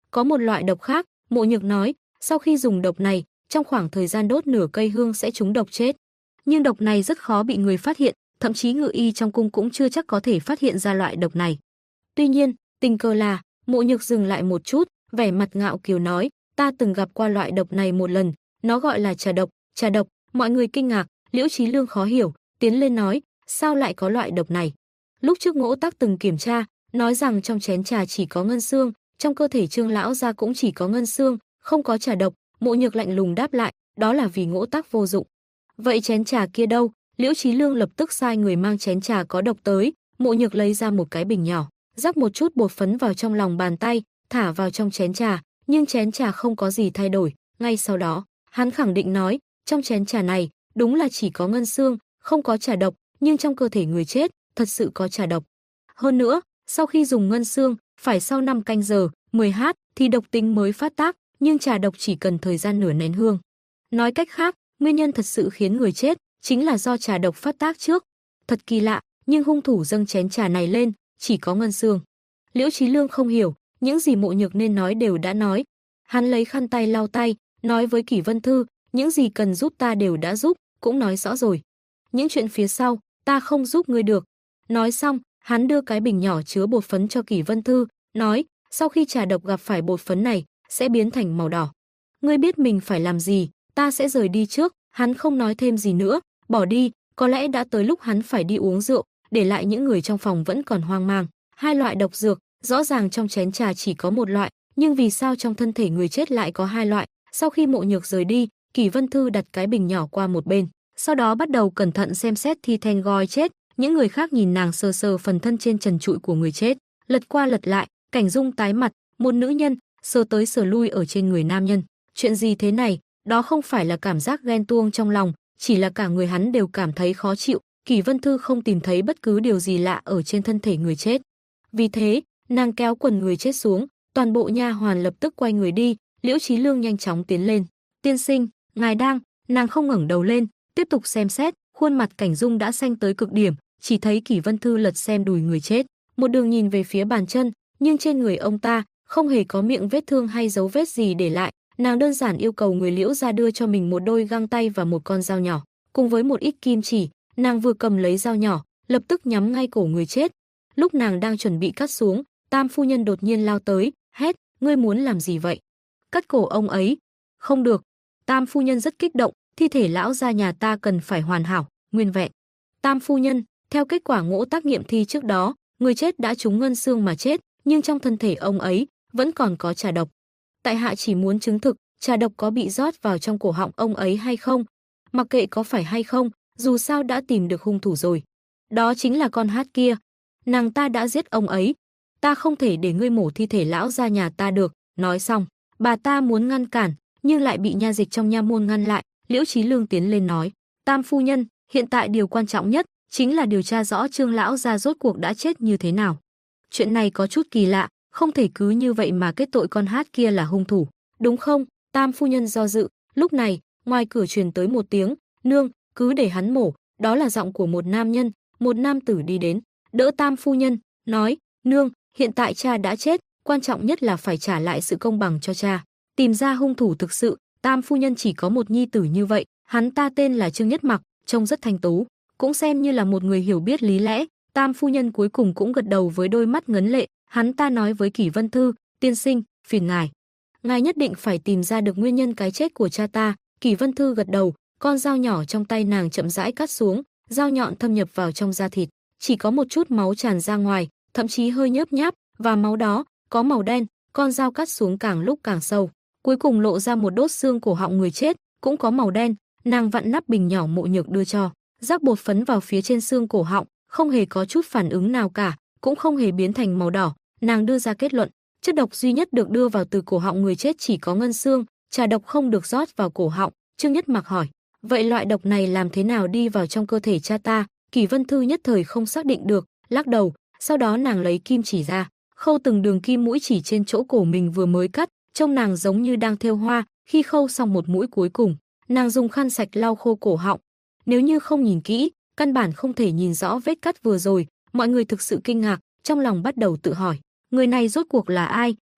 Có một loại độc khác, Mộ Nhược nói, sau khi dùng độc này, trong khoảng thời gian đốt nửa cây hương sẽ trúng độc chết. Nhưng độc này rất khó bị người phát hiện, thậm chí ngự y trong cung cũng chưa chắc có thể phát hiện ra loại độc này. Tuy nhiên, tình cờ là, Mộ Nhược dừng lại một chút, vẻ mặt ngạo kiều nói, ta từng gặp qua loại độc này một lần, nó gọi là trà độc, mọi người kinh ngạc, Liễu Chí Lương khó hiểu, tiến lên nói, sao lại có loại độc này? Lúc trước Ngỗ Tắc từng kiểm tra, nói rằng trong chén trà chỉ có ngân xương, trong cơ thể Trương lão gia cũng chỉ có ngân xương, không có trà độc. Mộ Nhược lạnh lùng đáp lại, đó là vì Ngỗ Tắc vô dụng. Vậy chén trà kia đâu? Liễu Chí Lương lập tức sai người mang chén trà có độc tới. Mộ Nhược lấy ra một cái bình nhỏ, rắc một chút bột phấn vào trong lòng bàn tay, thả vào trong chén trà, nhưng chén trà không có gì thay đổi. Ngay sau đó, hắn khẳng định nói, trong chén trà này đúng là chỉ có ngân xương, không có trà độc, nhưng trong cơ thể người chết thật sự có trà độc. Hơn nữa, sau khi dùng ngân xương, phải sau 5 canh giờ, 10h thì độc tính mới phát tác, nhưng trà độc chỉ cần thời gian nửa nén hương. Nói cách khác, nguyên nhân thật sự khiến người chết chính là do trà độc phát tác trước. Thật kỳ lạ, nhưng hung thủ dâng chén trà này lên chỉ có ngân xương. Liễu Chí Lương không hiểu, những gì Mộ Nhược nên nói đều đã nói. Hắn lấy khăn tay lau tay, nói với Kỷ Vân Thư, những gì cần giúp ta đều đã giúp, cũng nói rõ rồi. Những chuyện phía sau, ta không giúp ngươi được. Nói xong, hắn đưa cái bình nhỏ chứa bột phấn cho Kỷ Vân Thư, nói, sau khi trà độc gặp phải bột phấn này, sẽ biến thành màu đỏ. Ngươi biết mình phải làm gì, ta sẽ rời đi trước. Hắn không nói thêm gì nữa, bỏ đi, có lẽ đã tới lúc hắn phải đi uống rượu, để lại những người trong phòng vẫn còn hoang mang. Hai loại độc dược, rõ ràng trong chén trà chỉ có một loại, nhưng vì sao trong thân thể người chết lại có hai loại? Sau khi Mộ Nhược rời đi, Kỷ Vân Thư đặt cái bình nhỏ qua một bên, sau đó bắt đầu cẩn thận xem xét thi Thanh Goi chết. Những người khác nhìn nàng sờ sờ phần thân trên trần trụi của người chết, lật qua lật lại, Cảnh Dung tái mặt, một nữ nhân sờ tới sờ lui ở trên người nam nhân. Chuyện gì thế này? Đó không phải là cảm giác ghen tuông trong lòng, chỉ là cả người hắn đều cảm thấy khó chịu. Kỷ Vân Thư không tìm thấy bất cứ điều gì lạ ở trên thân thể người chết. Vì thế, nàng kéo quần người chết xuống, toàn bộ nha hoàn lập tức quay người đi. Liễu Chí Lương nhanh chóng tiến lên. Tiên sinh, ngài đang... Nàng không ngẩng đầu lên, tiếp tục xem xét, khuôn mặt Cảnh Dung đã xanh tới cực điểm, chỉ thấy Kỷ Vân Thư lật xem đùi người chết, một đường nhìn về phía bàn chân, nhưng trên người ông ta không hề có miệng vết thương hay dấu vết gì để lại. Nàng đơn giản yêu cầu người Liễu gia đưa cho mình một đôi găng tay và một con dao nhỏ, cùng với một ít kim chỉ. Nàng vừa cầm lấy dao nhỏ, lập tức nhắm ngay cổ người chết. Lúc nàng đang chuẩn bị cắt xuống, Tam phu nhân đột nhiên lao tới, hét, ngươi muốn làm gì vậy? Cắt cổ ông ấy? Không được. Tam phu nhân rất kích động, thi thể lão gia nhà ta cần phải hoàn hảo, nguyên vẹn. Tam phu nhân, theo kết quả Ngỗ Tắc nghiệm thi trước đó, người chết đã trúng ngân xương mà chết, nhưng trong thân thể ông ấy vẫn còn có trà độc. Tại hạ chỉ muốn chứng thực, trà độc có bị rót vào trong cổ họng ông ấy hay không? Mặc kệ có phải hay không, dù sao đã tìm được hung thủ rồi. Đó chính là con hát kia. Nàng ta đã giết ông ấy. Ta không thể để ngươi mổ thi thể lão gia nhà ta được. Nói xong, bà ta muốn ngăn cản, nhưng lại bị nha dịch trong nha môn ngăn lại. Liễu Chí Lương tiến lên nói, Tam phu nhân, hiện tại điều quan trọng nhất chính là điều tra rõ Trương lão gia rốt cuộc đã chết như thế nào. Chuyện này có chút kỳ lạ, không thể cứ như vậy mà kết tội con hát kia là hung thủ, đúng không? Tam phu nhân do dự. Lúc này, ngoài cửa truyền tới một tiếng, nương, cứ để hắn mổ. Đó là giọng của một nam nhân, một nam tử đi đến, đỡ Tam phu nhân, nói, nương, hiện tại cha đã chết, quan trọng nhất là phải trả lại sự công bằng cho cha, tìm ra hung thủ thực sự. Tam phu nhân chỉ có một nhi tử như vậy, hắn ta tên là Trương Nhất Mặc, trông rất thanh tú, cũng xem như là một người hiểu biết lý lẽ. Tam phu nhân cuối cùng cũng gật đầu với đôi mắt ngấn lệ. Hắn ta nói với Kỷ Vân Thư, tiên sinh, phiền ngài nhất định phải tìm ra được nguyên nhân cái chết của cha ta. Kỷ Vân Thư gật đầu, con dao nhỏ trong tay nàng chậm rãi cắt xuống, dao nhọn thâm nhập vào trong da thịt, chỉ có một chút máu tràn ra ngoài, thậm chí hơi nhớp nháp, và máu đó có màu đen. Con dao cắt xuống càng lúc càng sâu, cuối cùng lộ ra một đốt xương cổ họng người chết, cũng có màu đen. Nàng vặn nắp bình nhỏ Mộ Nhược đưa cho, rắc bột phấn vào phía trên xương cổ họng, không hề có chút phản ứng nào cả, cũng không hề biến thành màu đỏ. Nàng đưa ra kết luận, chất độc duy nhất được đưa vào từ cổ họng người chết chỉ có ngân xương, trà độc không được rót vào cổ họng. Trương Nhất Mặc hỏi, vậy loại độc này làm thế nào đi vào trong cơ thể cha ta? Kỷ Vân Thư nhất thời không xác định được, lắc đầu. Sau đó nàng lấy kim chỉ ra, khâu từng đường kim mũi chỉ trên chỗ cổ mình vừa mới cắt, trông nàng giống như đang thêu hoa. Khi khâu xong một mũi cuối cùng, nàng dùng khăn sạch lau khô cổ họng. Nếu như không nhìn kỹ, căn bản không thể nhìn rõ vết cắt vừa rồi. Mọi người thực sự kinh ngạc, trong lòng bắt đầu tự hỏi, người này rốt cuộc là ai?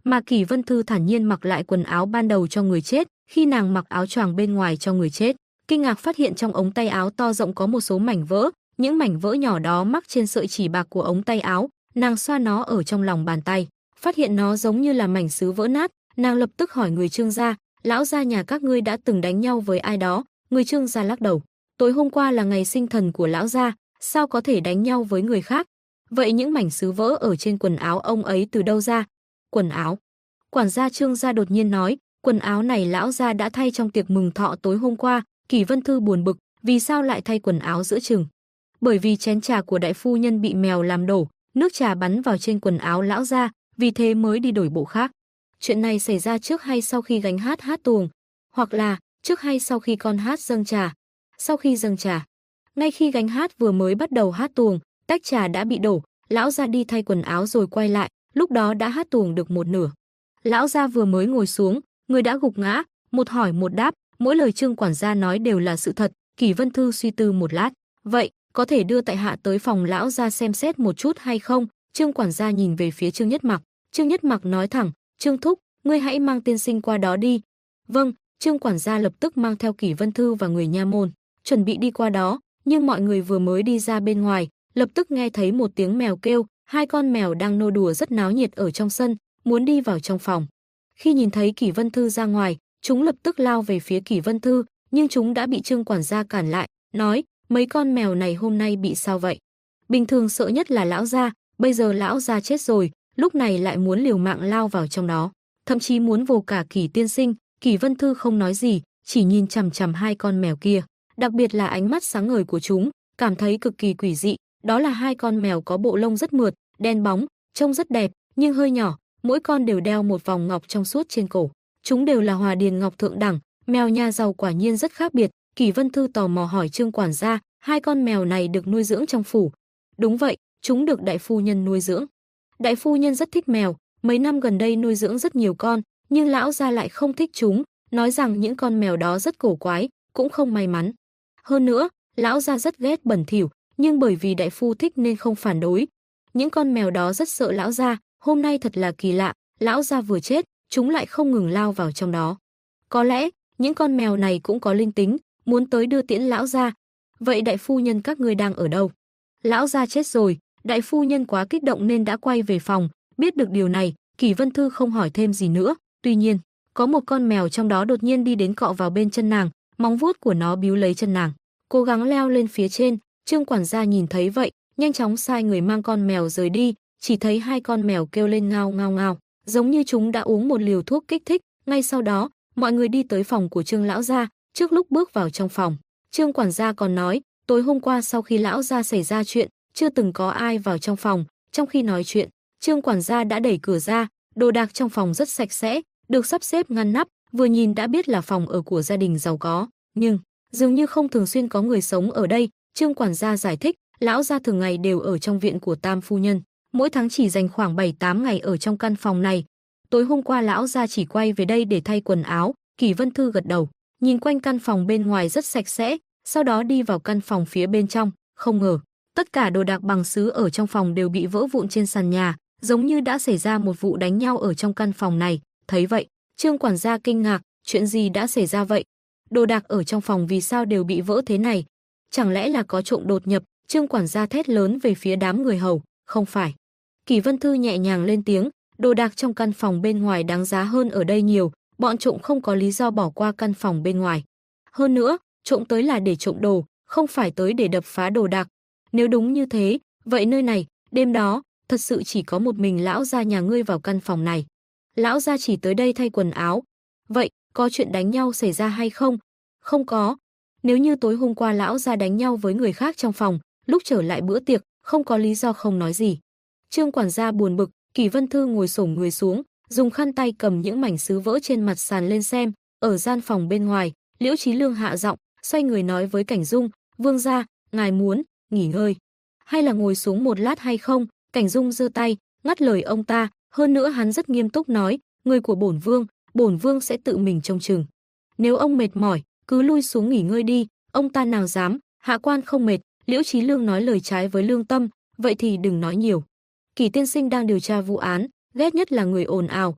Mà Kỷ Vân Thư thản nhiên mặc lại quần áo ban đầu cho người chết, khi nàng mặc áo choàng bên ngoài cho người chết, kinh ngạc phát hiện trong ống tay áo to rộng có một số mảnh vỡ, những mảnh vỡ nhỏ đó mắc trên sợi chỉ bạc của ống tay áo, nàng xoa nó ở trong lòng bàn tay, phát hiện nó giống như là mảnh sứ vỡ nát, nàng lập tức hỏi người Trương gia, lão gia nhà các ngươi đã từng đánh nhau với ai đó? Người Trương gia lắc đầu, tối hôm qua là ngày sinh thần của lão gia, sao có thể đánh nhau với người khác? Vậy những mảnh sứ vỡ ở trên quần áo ông ấy từ đâu ra? Quần áo? Quản gia Trương gia đột nhiên nói, quần áo này lão gia đã thay trong tiệc mừng thọ tối hôm qua. Kỷ Vân Thư buồn bực, vì sao lại thay quần áo giữa chừng? Bởi vì chén trà của đại phu nhân bị mèo làm đổ, nước trà bắn vào trên quần áo lão gia, vì thế mới đi đổi bộ khác. Chuyện này xảy ra trước hay sau khi gánh hát tuồng, hoặc là trước hay sau khi con hát dâng trà? Sau khi dâng trà. Ngay khi gánh hát vừa mới bắt đầu hát tuồng, tách trà đã bị đổ, lão gia đi thay quần áo rồi quay lại, lúc đó đã hát tuồng được một nửa. Lão gia vừa mới ngồi xuống, người đã gục ngã, một hỏi một đáp, mỗi lời Trương quản gia nói đều là sự thật. Kỷ Vân Thư suy tư một lát, vậy có thể đưa tại hạ tới phòng lão gia xem xét một chút hay không? Trương quản gia nhìn về phía Trương Nhất Mặc. Trương Nhất Mặc nói thẳng, Trương thúc, ngươi hãy mang tiên sinh qua đó đi. Vâng. Trương quản gia lập tức mang theo Kỷ Vân Thư và người nha môn, chuẩn bị đi qua đó, nhưng mọi người vừa mới đi ra bên ngoài, lập tức nghe thấy một tiếng mèo kêu, hai con mèo đang nô đùa rất náo nhiệt ở trong sân, muốn đi vào trong phòng. Khi nhìn thấy Kỷ Vân Thư ra ngoài, chúng lập tức lao về phía Kỷ Vân Thư, nhưng chúng đã bị Trương quản gia cản lại, nói, mấy con mèo này hôm nay bị sao vậy? Bình thường sợ nhất là lão gia, bây giờ lão gia chết rồi, lúc này lại muốn liều mạng lao vào trong đó, thậm chí muốn vồ cả Kỷ tiên sinh. Kỷ Vân Thư không nói gì, chỉ nhìn chằm chằm hai con mèo kia, đặc biệt là ánh mắt sáng ngời của chúng, cảm thấy cực kỳ quỷ dị. Đó là hai con mèo có bộ lông rất mượt, đen bóng, trông rất đẹp, nhưng hơi nhỏ, mỗi con đều đeo một vòng ngọc trong suốt trên cổ. Chúng đều là Hòa Điền ngọc thượng đẳng, mèo nhà giàu quả nhiên rất khác biệt. Kỷ Vân Thư tò mò hỏi Trương quản gia, hai con mèo này được nuôi dưỡng trong phủ? Đúng vậy, chúng được đại phu nhân nuôi dưỡng. Đại phu nhân rất thích mèo, mấy năm gần đây nuôi dưỡng rất nhiều con, nhưng lão gia lại không thích chúng, nói rằng những con mèo đó rất cổ quái, cũng không may mắn. Hơn nữa, lão gia rất ghét bẩn thỉu, nhưng bởi vì đại phu thích nên không phản đối. Những con mèo đó rất sợ lão gia, hôm nay thật là kỳ lạ, lão gia vừa chết, chúng lại không ngừng lao vào trong đó. Có lẽ, những con mèo này cũng có linh tính, muốn tới đưa tiễn lão gia. Vậy đại phu nhân các ngươi đang ở đâu? Lão gia chết rồi, đại phu nhân quá kích động nên đã quay về phòng. Biết được điều này, Kỷ Vân Thư không hỏi thêm gì nữa. Tuy nhiên, có một con mèo trong đó đột nhiên đi đến cọ vào bên chân nàng, móng vuốt của nó bíu lấy chân nàng, cố gắng leo lên phía trên. Trương quản gia nhìn thấy vậy, nhanh chóng sai người mang con mèo rời đi, chỉ thấy hai con mèo kêu lên ngao ngao ngao, giống như chúng đã uống một liều thuốc kích thích. Ngay sau đó, mọi người đi tới phòng của Trương lão gia. Trước lúc bước vào trong phòng, Trương quản gia còn nói, tối hôm qua sau khi lão gia xảy ra chuyện, chưa từng có ai vào trong phòng. Trong khi nói chuyện, Trương quản gia đã đẩy cửa ra, đồ đạc trong phòng rất sạch sẽ, được sắp xếp ngăn nắp, vừa nhìn đã biết là phòng ở của gia đình giàu có, nhưng dường như không thường xuyên có người sống ở đây. Trương quản gia giải thích, lão gia thường ngày đều ở trong viện của Tam phu nhân, mỗi tháng chỉ dành khoảng 7-8 ngày ở trong căn phòng này. Tối hôm qua lão gia chỉ quay về đây để thay quần áo. Kỷ Vân Thư gật đầu, nhìn quanh căn phòng bên ngoài rất sạch sẽ, sau đó đi vào căn phòng phía bên trong, không ngờ, tất cả đồ đạc bằng sứ ở trong phòng đều bị vỡ vụn trên sàn nhà, giống như đã xảy ra một vụ đánh nhau ở trong căn phòng này. Thấy vậy, Trương quản gia kinh ngạc, chuyện gì đã xảy ra vậy? Đồ đạc ở trong phòng vì sao đều bị vỡ thế này? Chẳng lẽ là có trộm đột nhập? Trương quản gia thét lớn về phía đám người hầu, không phải. Kỷ Vân Thư nhẹ nhàng lên tiếng, đồ đạc trong căn phòng bên ngoài đáng giá hơn ở đây nhiều, bọn trộm không có lý do bỏ qua căn phòng bên ngoài. Hơn nữa, trộm tới là để trộm đồ, không phải tới để đập phá đồ đạc. Nếu đúng như thế, vậy nơi này, đêm đó, thật sự chỉ có một mình lão gia nhà ngươi vào căn phòng này. Lão gia chỉ tới đây thay quần áo. Vậy, có chuyện đánh nhau xảy ra hay không? Không có. Nếu như tối hôm qua lão gia đánh nhau với người khác trong phòng, lúc trở lại bữa tiệc, không có lý do không nói gì. Trương quản gia buồn bực. Kỷ Vân Thư ngồi xổm người xuống, dùng khăn tay cầm những mảnh sứ vỡ trên mặt sàn lên xem. Ở gian phòng bên ngoài, Liễu Chí Lương hạ giọng, xoay người nói với Cảnh Dung, vương gia, ngài muốn nghỉ ngơi hay là ngồi xuống một lát hay không? Cảnh Dung giơ tay ngắt lời ông ta, hơn nữa hắn rất nghiêm túc nói, người của bổn vương sẽ tự mình trông chừng. Nếu ông mệt mỏi, cứ lui xuống nghỉ ngơi đi. Ông ta nào dám, hạ quan không mệt. Liễu Chí Lương nói lời trái với lương tâm, vậy thì đừng nói nhiều. Kỷ tiên sinh đang điều tra vụ án, ghét nhất là người ồn ào.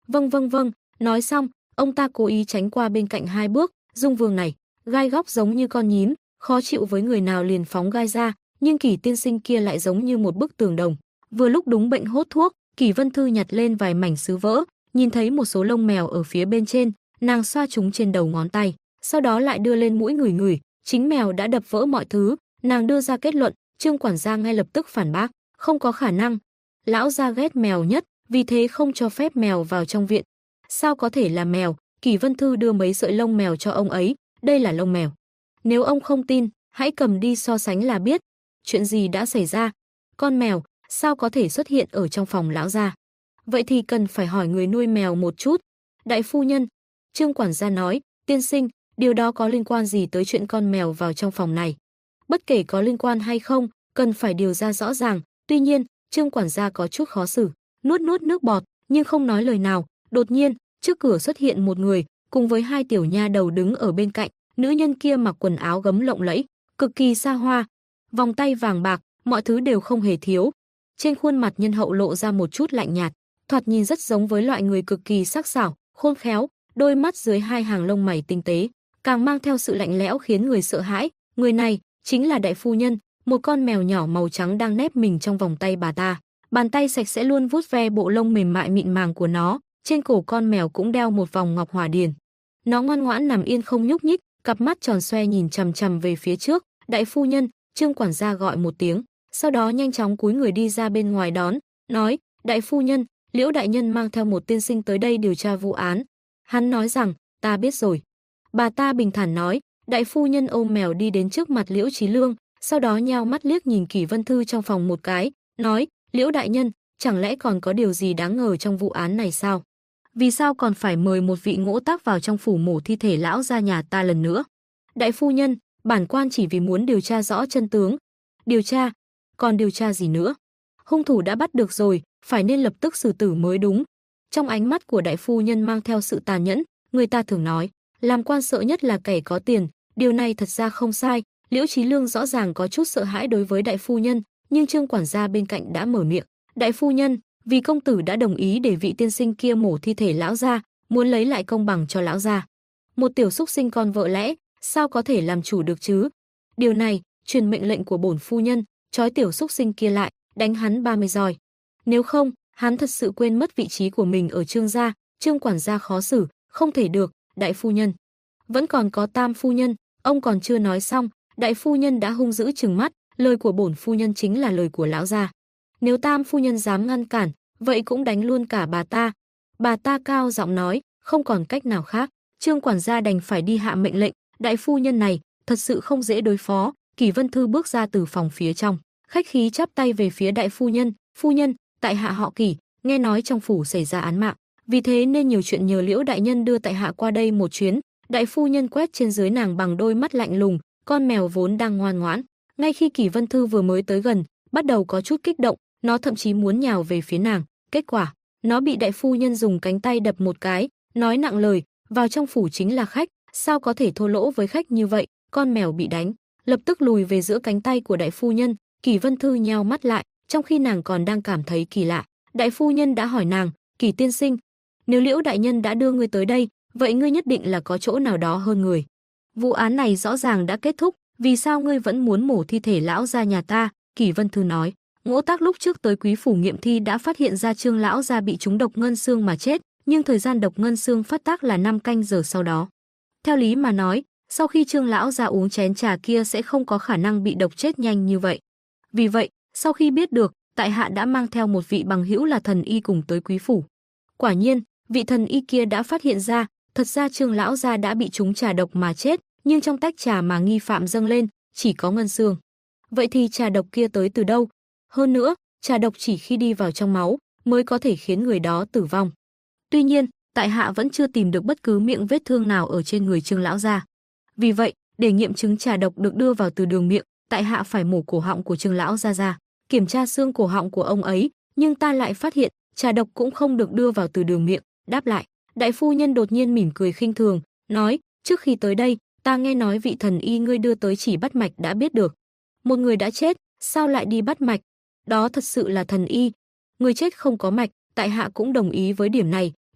Vâng vâng vâng, nói xong, ông ta cố ý tránh qua bên cạnh 2 bước, Dung Vương này, gai góc giống như con nhím, khó chịu với người nào liền phóng gai ra, nhưng Kỷ tiên sinh kia lại giống như một bức tường đồng. Vừa lúc đúng bệnh hốt thuốc, Kỷ Vân Thư nhặt lên vài mảnh sứ vỡ, nhìn thấy một số lông mèo ở phía bên trên, nàng xoa chúng trên đầu ngón tay, sau đó lại đưa lên mũi ngửi ngửi, chính mèo đã đập vỡ mọi thứ, nàng đưa ra kết luận, Trương quản gia ngay lập tức phản bác, không có khả năng. Lão gia ghét mèo nhất, vì thế không cho phép mèo vào trong viện. Sao có thể là mèo? Kỷ Vân Thư đưa mấy sợi lông mèo cho ông ấy, đây là lông mèo. Nếu ông không tin, hãy cầm đi so sánh là biết. Chuyện gì đã xảy ra? Con mèo, sao có thể xuất hiện ở trong phòng lão gia? Vậy thì cần phải hỏi người nuôi mèo một chút. Đại phu nhân, Trương quản gia nói, tiên sinh, điều đó có liên quan gì tới chuyện con mèo vào trong phòng này? Bất kể có liên quan hay không, cần phải điều ra rõ ràng. Tuy nhiên, Trương quản gia có chút khó xử, nuốt nuốt nước bọt, nhưng không nói lời nào. Đột nhiên, trước cửa xuất hiện một người, cùng với 2 tiểu nha đầu đứng ở bên cạnh. Nữ nhân kia mặc quần áo gấm lộng lẫy, cực kỳ xa hoa, vòng tay vàng bạc, mọi thứ đều không hề thiếu. Trên khuôn mặt nhân hậu lộ ra một chút lạnh nhạt, thoạt nhìn rất giống với loại người cực kỳ sắc sảo, khôn khéo, đôi mắt dưới 2 hàng lông mày tinh tế, càng mang theo sự lạnh lẽo khiến người sợ hãi. Người này chính là đại phu nhân, một con mèo nhỏ màu trắng đang nép mình trong vòng tay bà ta. Bàn tay sạch sẽ luôn vuốt ve bộ lông mềm mại mịn màng của nó, trên cổ con mèo cũng đeo một vòng ngọc hỏa điền. Nó ngoan ngoãn nằm yên không nhúc nhích, cặp mắt tròn xoe nhìn chằm chằm về phía trước. Đại phu nhân, Trương quản gia gọi một tiếng, sau đó nhanh chóng cúi người đi ra bên ngoài đón, nói, đại phu nhân, Liễu đại nhân mang theo một tiên sinh tới đây điều tra vụ án. Hắn nói rằng, ta biết rồi. Bà ta bình thản nói. Đại phu nhân ôm mèo đi đến trước mặt Liễu Chí Lương, sau đó nheo mắt liếc nhìn Kỷ Vân Thư trong phòng một cái, nói, Liễu đại nhân, chẳng lẽ còn có điều gì đáng ngờ trong vụ án này sao? Vì sao còn phải mời một vị ngỗ tác vào trong phủ mổ thi thể lão gia nhà ta lần nữa? Đại phu nhân, bản quan chỉ vì muốn điều tra rõ chân tướng. Điều tra? Còn điều tra gì nữa? Hung thủ đã bắt được rồi, phải nên lập tức xử tử mới đúng. Trong ánh mắt của đại phu nhân mang theo sự tàn nhẫn, người ta thường nói, làm quan sợ nhất là kẻ có tiền, điều này thật ra không sai. Liễu Chí Lương rõ ràng có chút sợ hãi đối với đại phu nhân, nhưng Trương quản gia bên cạnh đã mở miệng, đại phu nhân, vì công tử đã đồng ý để vị tiên sinh kia mổ thi thể lão gia, muốn lấy lại công bằng cho lão gia. Một tiểu xúc sinh con vợ lẽ, sao có thể làm chủ được chứ? Điều này, truyền mệnh lệnh của bổn phu nhân, trói tiểu xúc sinh kia lại, đánh hắn 30 roi. Nếu không, hắn thật sự quên mất vị trí của mình ở Trương gia. Trương quản gia khó xử, không thể được, đại phu nhân. Vẫn còn có Tam phu nhân, ông còn chưa nói xong, đại phu nhân đã hung dữ trừng mắt, lời của bổn phu nhân chính là lời của lão gia. Nếu Tam phu nhân dám ngăn cản, vậy cũng đánh luôn cả bà ta. Bà ta cao giọng nói, không còn cách nào khác, Trương quản gia đành phải đi hạ mệnh lệnh. Đại phu nhân này thật sự không dễ đối phó. Kỷ Vân Thư bước ra từ phòng phía trong, khách khí chắp tay về phía đại phu nhân, phu nhân, tại hạ họ Kỷ, nghe nói trong phủ xảy ra án mạng, vì thế nên nhiều chuyện nhờ Liễu đại nhân đưa tại hạ qua đây một chuyến. Đại phu nhân quét trên dưới nàng bằng đôi mắt lạnh lùng, con mèo vốn đang ngoan ngoãn, ngay khi Kỷ Vân Thư vừa mới tới gần, bắt đầu có chút kích động, nó thậm chí muốn nhào về phía nàng, kết quả, nó bị đại phu nhân dùng cánh tay đập một cái, nói nặng lời, vào trong phủ chính là khách, sao có thể thô lỗ với khách như vậy. Con mèo bị đánh, lập tức lùi về giữa cánh tay của đại phu nhân. Kỷ Vân Thư nheo mắt lại, trong khi nàng còn đang cảm thấy kỳ lạ, đại phu nhân đã hỏi nàng, Kỷ tiên sinh, nếu Liễu đại nhân đã đưa ngươi tới đây, vậy ngươi nhất định là có chỗ nào đó hơn người. Vụ án này rõ ràng đã kết thúc, vì sao ngươi vẫn muốn mổ thi thể lão gia nhà ta? Kỷ Vân Thư nói, ngỗ tác lúc trước tới quý phủ nghiệm thi đã phát hiện ra Trương lão gia bị trúng độc ngân xương mà chết, nhưng thời gian độc ngân xương phát tác là 5 canh giờ sau đó. Theo lý mà nói, sau khi Trương lão gia uống chén trà kia sẽ không có khả năng bị độc chết nhanh như vậy. Vì vậy, sau khi biết được, tại hạ đã mang theo một vị bằng hữu là thần y cùng tới quý phủ. Quả nhiên, vị thần y kia đã phát hiện ra, thật ra Trương lão gia đã bị trúng trà độc mà chết, nhưng trong tách trà mà nghi phạm dâng lên, chỉ có ngân xương. Vậy thì trà độc kia tới từ đâu? Hơn nữa, trà độc chỉ khi đi vào trong máu mới có thể khiến người đó tử vong. Tuy nhiên, tại hạ vẫn chưa tìm được bất cứ miệng vết thương nào ở trên người Trương lão gia. Vì vậy, để nghiệm chứng trà độc được đưa vào từ đường miệng, tại hạ phải mổ cổ họng của Trương lão gia ra, kiểm tra xương cổ họng của ông ấy, nhưng ta lại phát hiện, trà độc cũng không được đưa vào từ đường miệng. Đáp lại, đại phu nhân đột nhiên mỉm cười khinh thường, nói, trước khi tới đây, ta nghe nói vị thần y ngươi đưa tới chỉ bắt mạch đã biết được. Một người đã chết, sao lại đi bắt mạch? Đó thật sự là thần y. Người chết không có mạch, tại hạ cũng đồng ý với điểm này,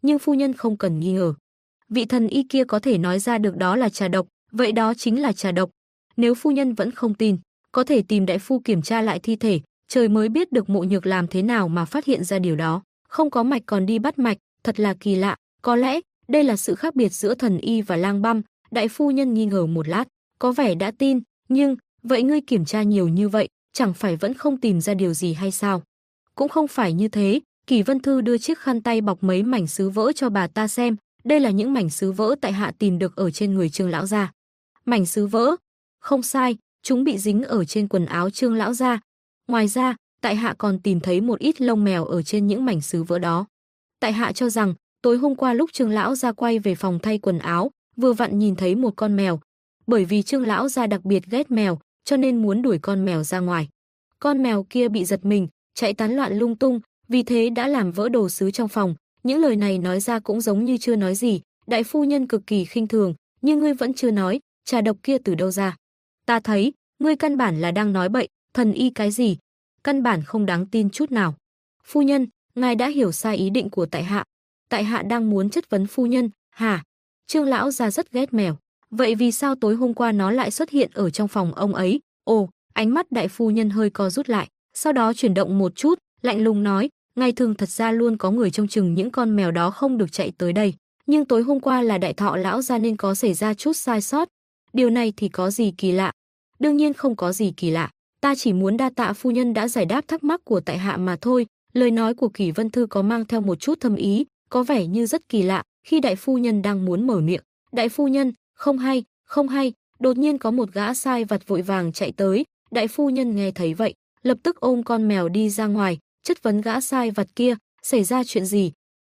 nhưng phu nhân không cần nghi ngờ. Vị thần y kia có thể nói ra được đó là trà độc, vậy đó chính là trà độc. Nếu phu nhân vẫn không tin, có thể tìm đại phu kiểm tra lại thi thể, trời mới biết được Mộ Nhược làm thế nào mà phát hiện ra điều đó. Không có mạch còn đi bắt mạch, thật là kỳ lạ, có lẽ đây là sự khác biệt giữa thần y và lang băm. Đại phu nhân nghi ngờ một lát, có vẻ đã tin, nhưng vậy ngươi kiểm tra nhiều như vậy, chẳng phải vẫn không tìm ra điều gì hay sao? Cũng không phải như thế. Kỷ Vân Thư đưa chiếc khăn tay bọc mấy mảnh sứ vỡ cho bà ta xem, đây là những mảnh sứ vỡ tại hạ tìm được ở trên người Trương lão gia. Mảnh sứ vỡ? Không sai, chúng bị dính ở trên quần áo Trương lão gia. Ngoài ra, tại hạ còn tìm thấy một ít lông mèo ở trên những mảnh sứ vỡ đó. Tại hạ cho rằng, tối hôm qua lúc Trương lão gia quay về phòng thay quần áo, vừa vặn nhìn thấy một con mèo. Bởi vì Trương lão gia đặc biệt ghét mèo, cho nên muốn đuổi con mèo ra ngoài. Con mèo kia bị giật mình, chạy tán loạn lung tung, vì thế đã làm vỡ đồ sứ trong phòng. Những lời này nói ra cũng giống như chưa nói gì. Đại phu nhân cực kỳ khinh thường, nhưng ngươi vẫn chưa nói, trà độc kia từ đâu ra? Ta thấy, ngươi căn bản là đang nói bậy, thần y cái gì? Căn bản không đáng tin chút nào. Phu nhân, ngài đã hiểu sai ý định của tại hạ. Tại hạ đang muốn chất vấn phu nhân, hả? Trương lão gia rất ghét mèo. Vậy vì sao tối hôm qua nó lại xuất hiện ở trong phòng ông ấy? Ồ, ánh mắt đại phu nhân hơi co rút lại, sau đó chuyển động một chút, lạnh lùng nói, ngày thường thật ra luôn có người trông chừng những con mèo đó không được chạy tới đây, nhưng tối hôm qua là đại thọ lão gia nên có xảy ra chút sai sót. Điều này thì có gì kỳ lạ? Đương nhiên không có gì kỳ lạ, ta chỉ muốn đa tạ phu nhân đã giải đáp thắc mắc của tại hạ mà thôi. Lời nói của Kỷ Vân Thư có mang theo một chút thâm ý, có vẻ như rất kỳ lạ. Khi đại phu nhân đang muốn mở miệng, đại phu nhân, không hay, không hay, đột nhiên có một gã sai vặt vội vàng chạy tới. Đại phu nhân nghe thấy vậy, lập tức ôm con mèo đi ra ngoài, chất vấn gã sai vặt kia, xảy ra chuyện gì?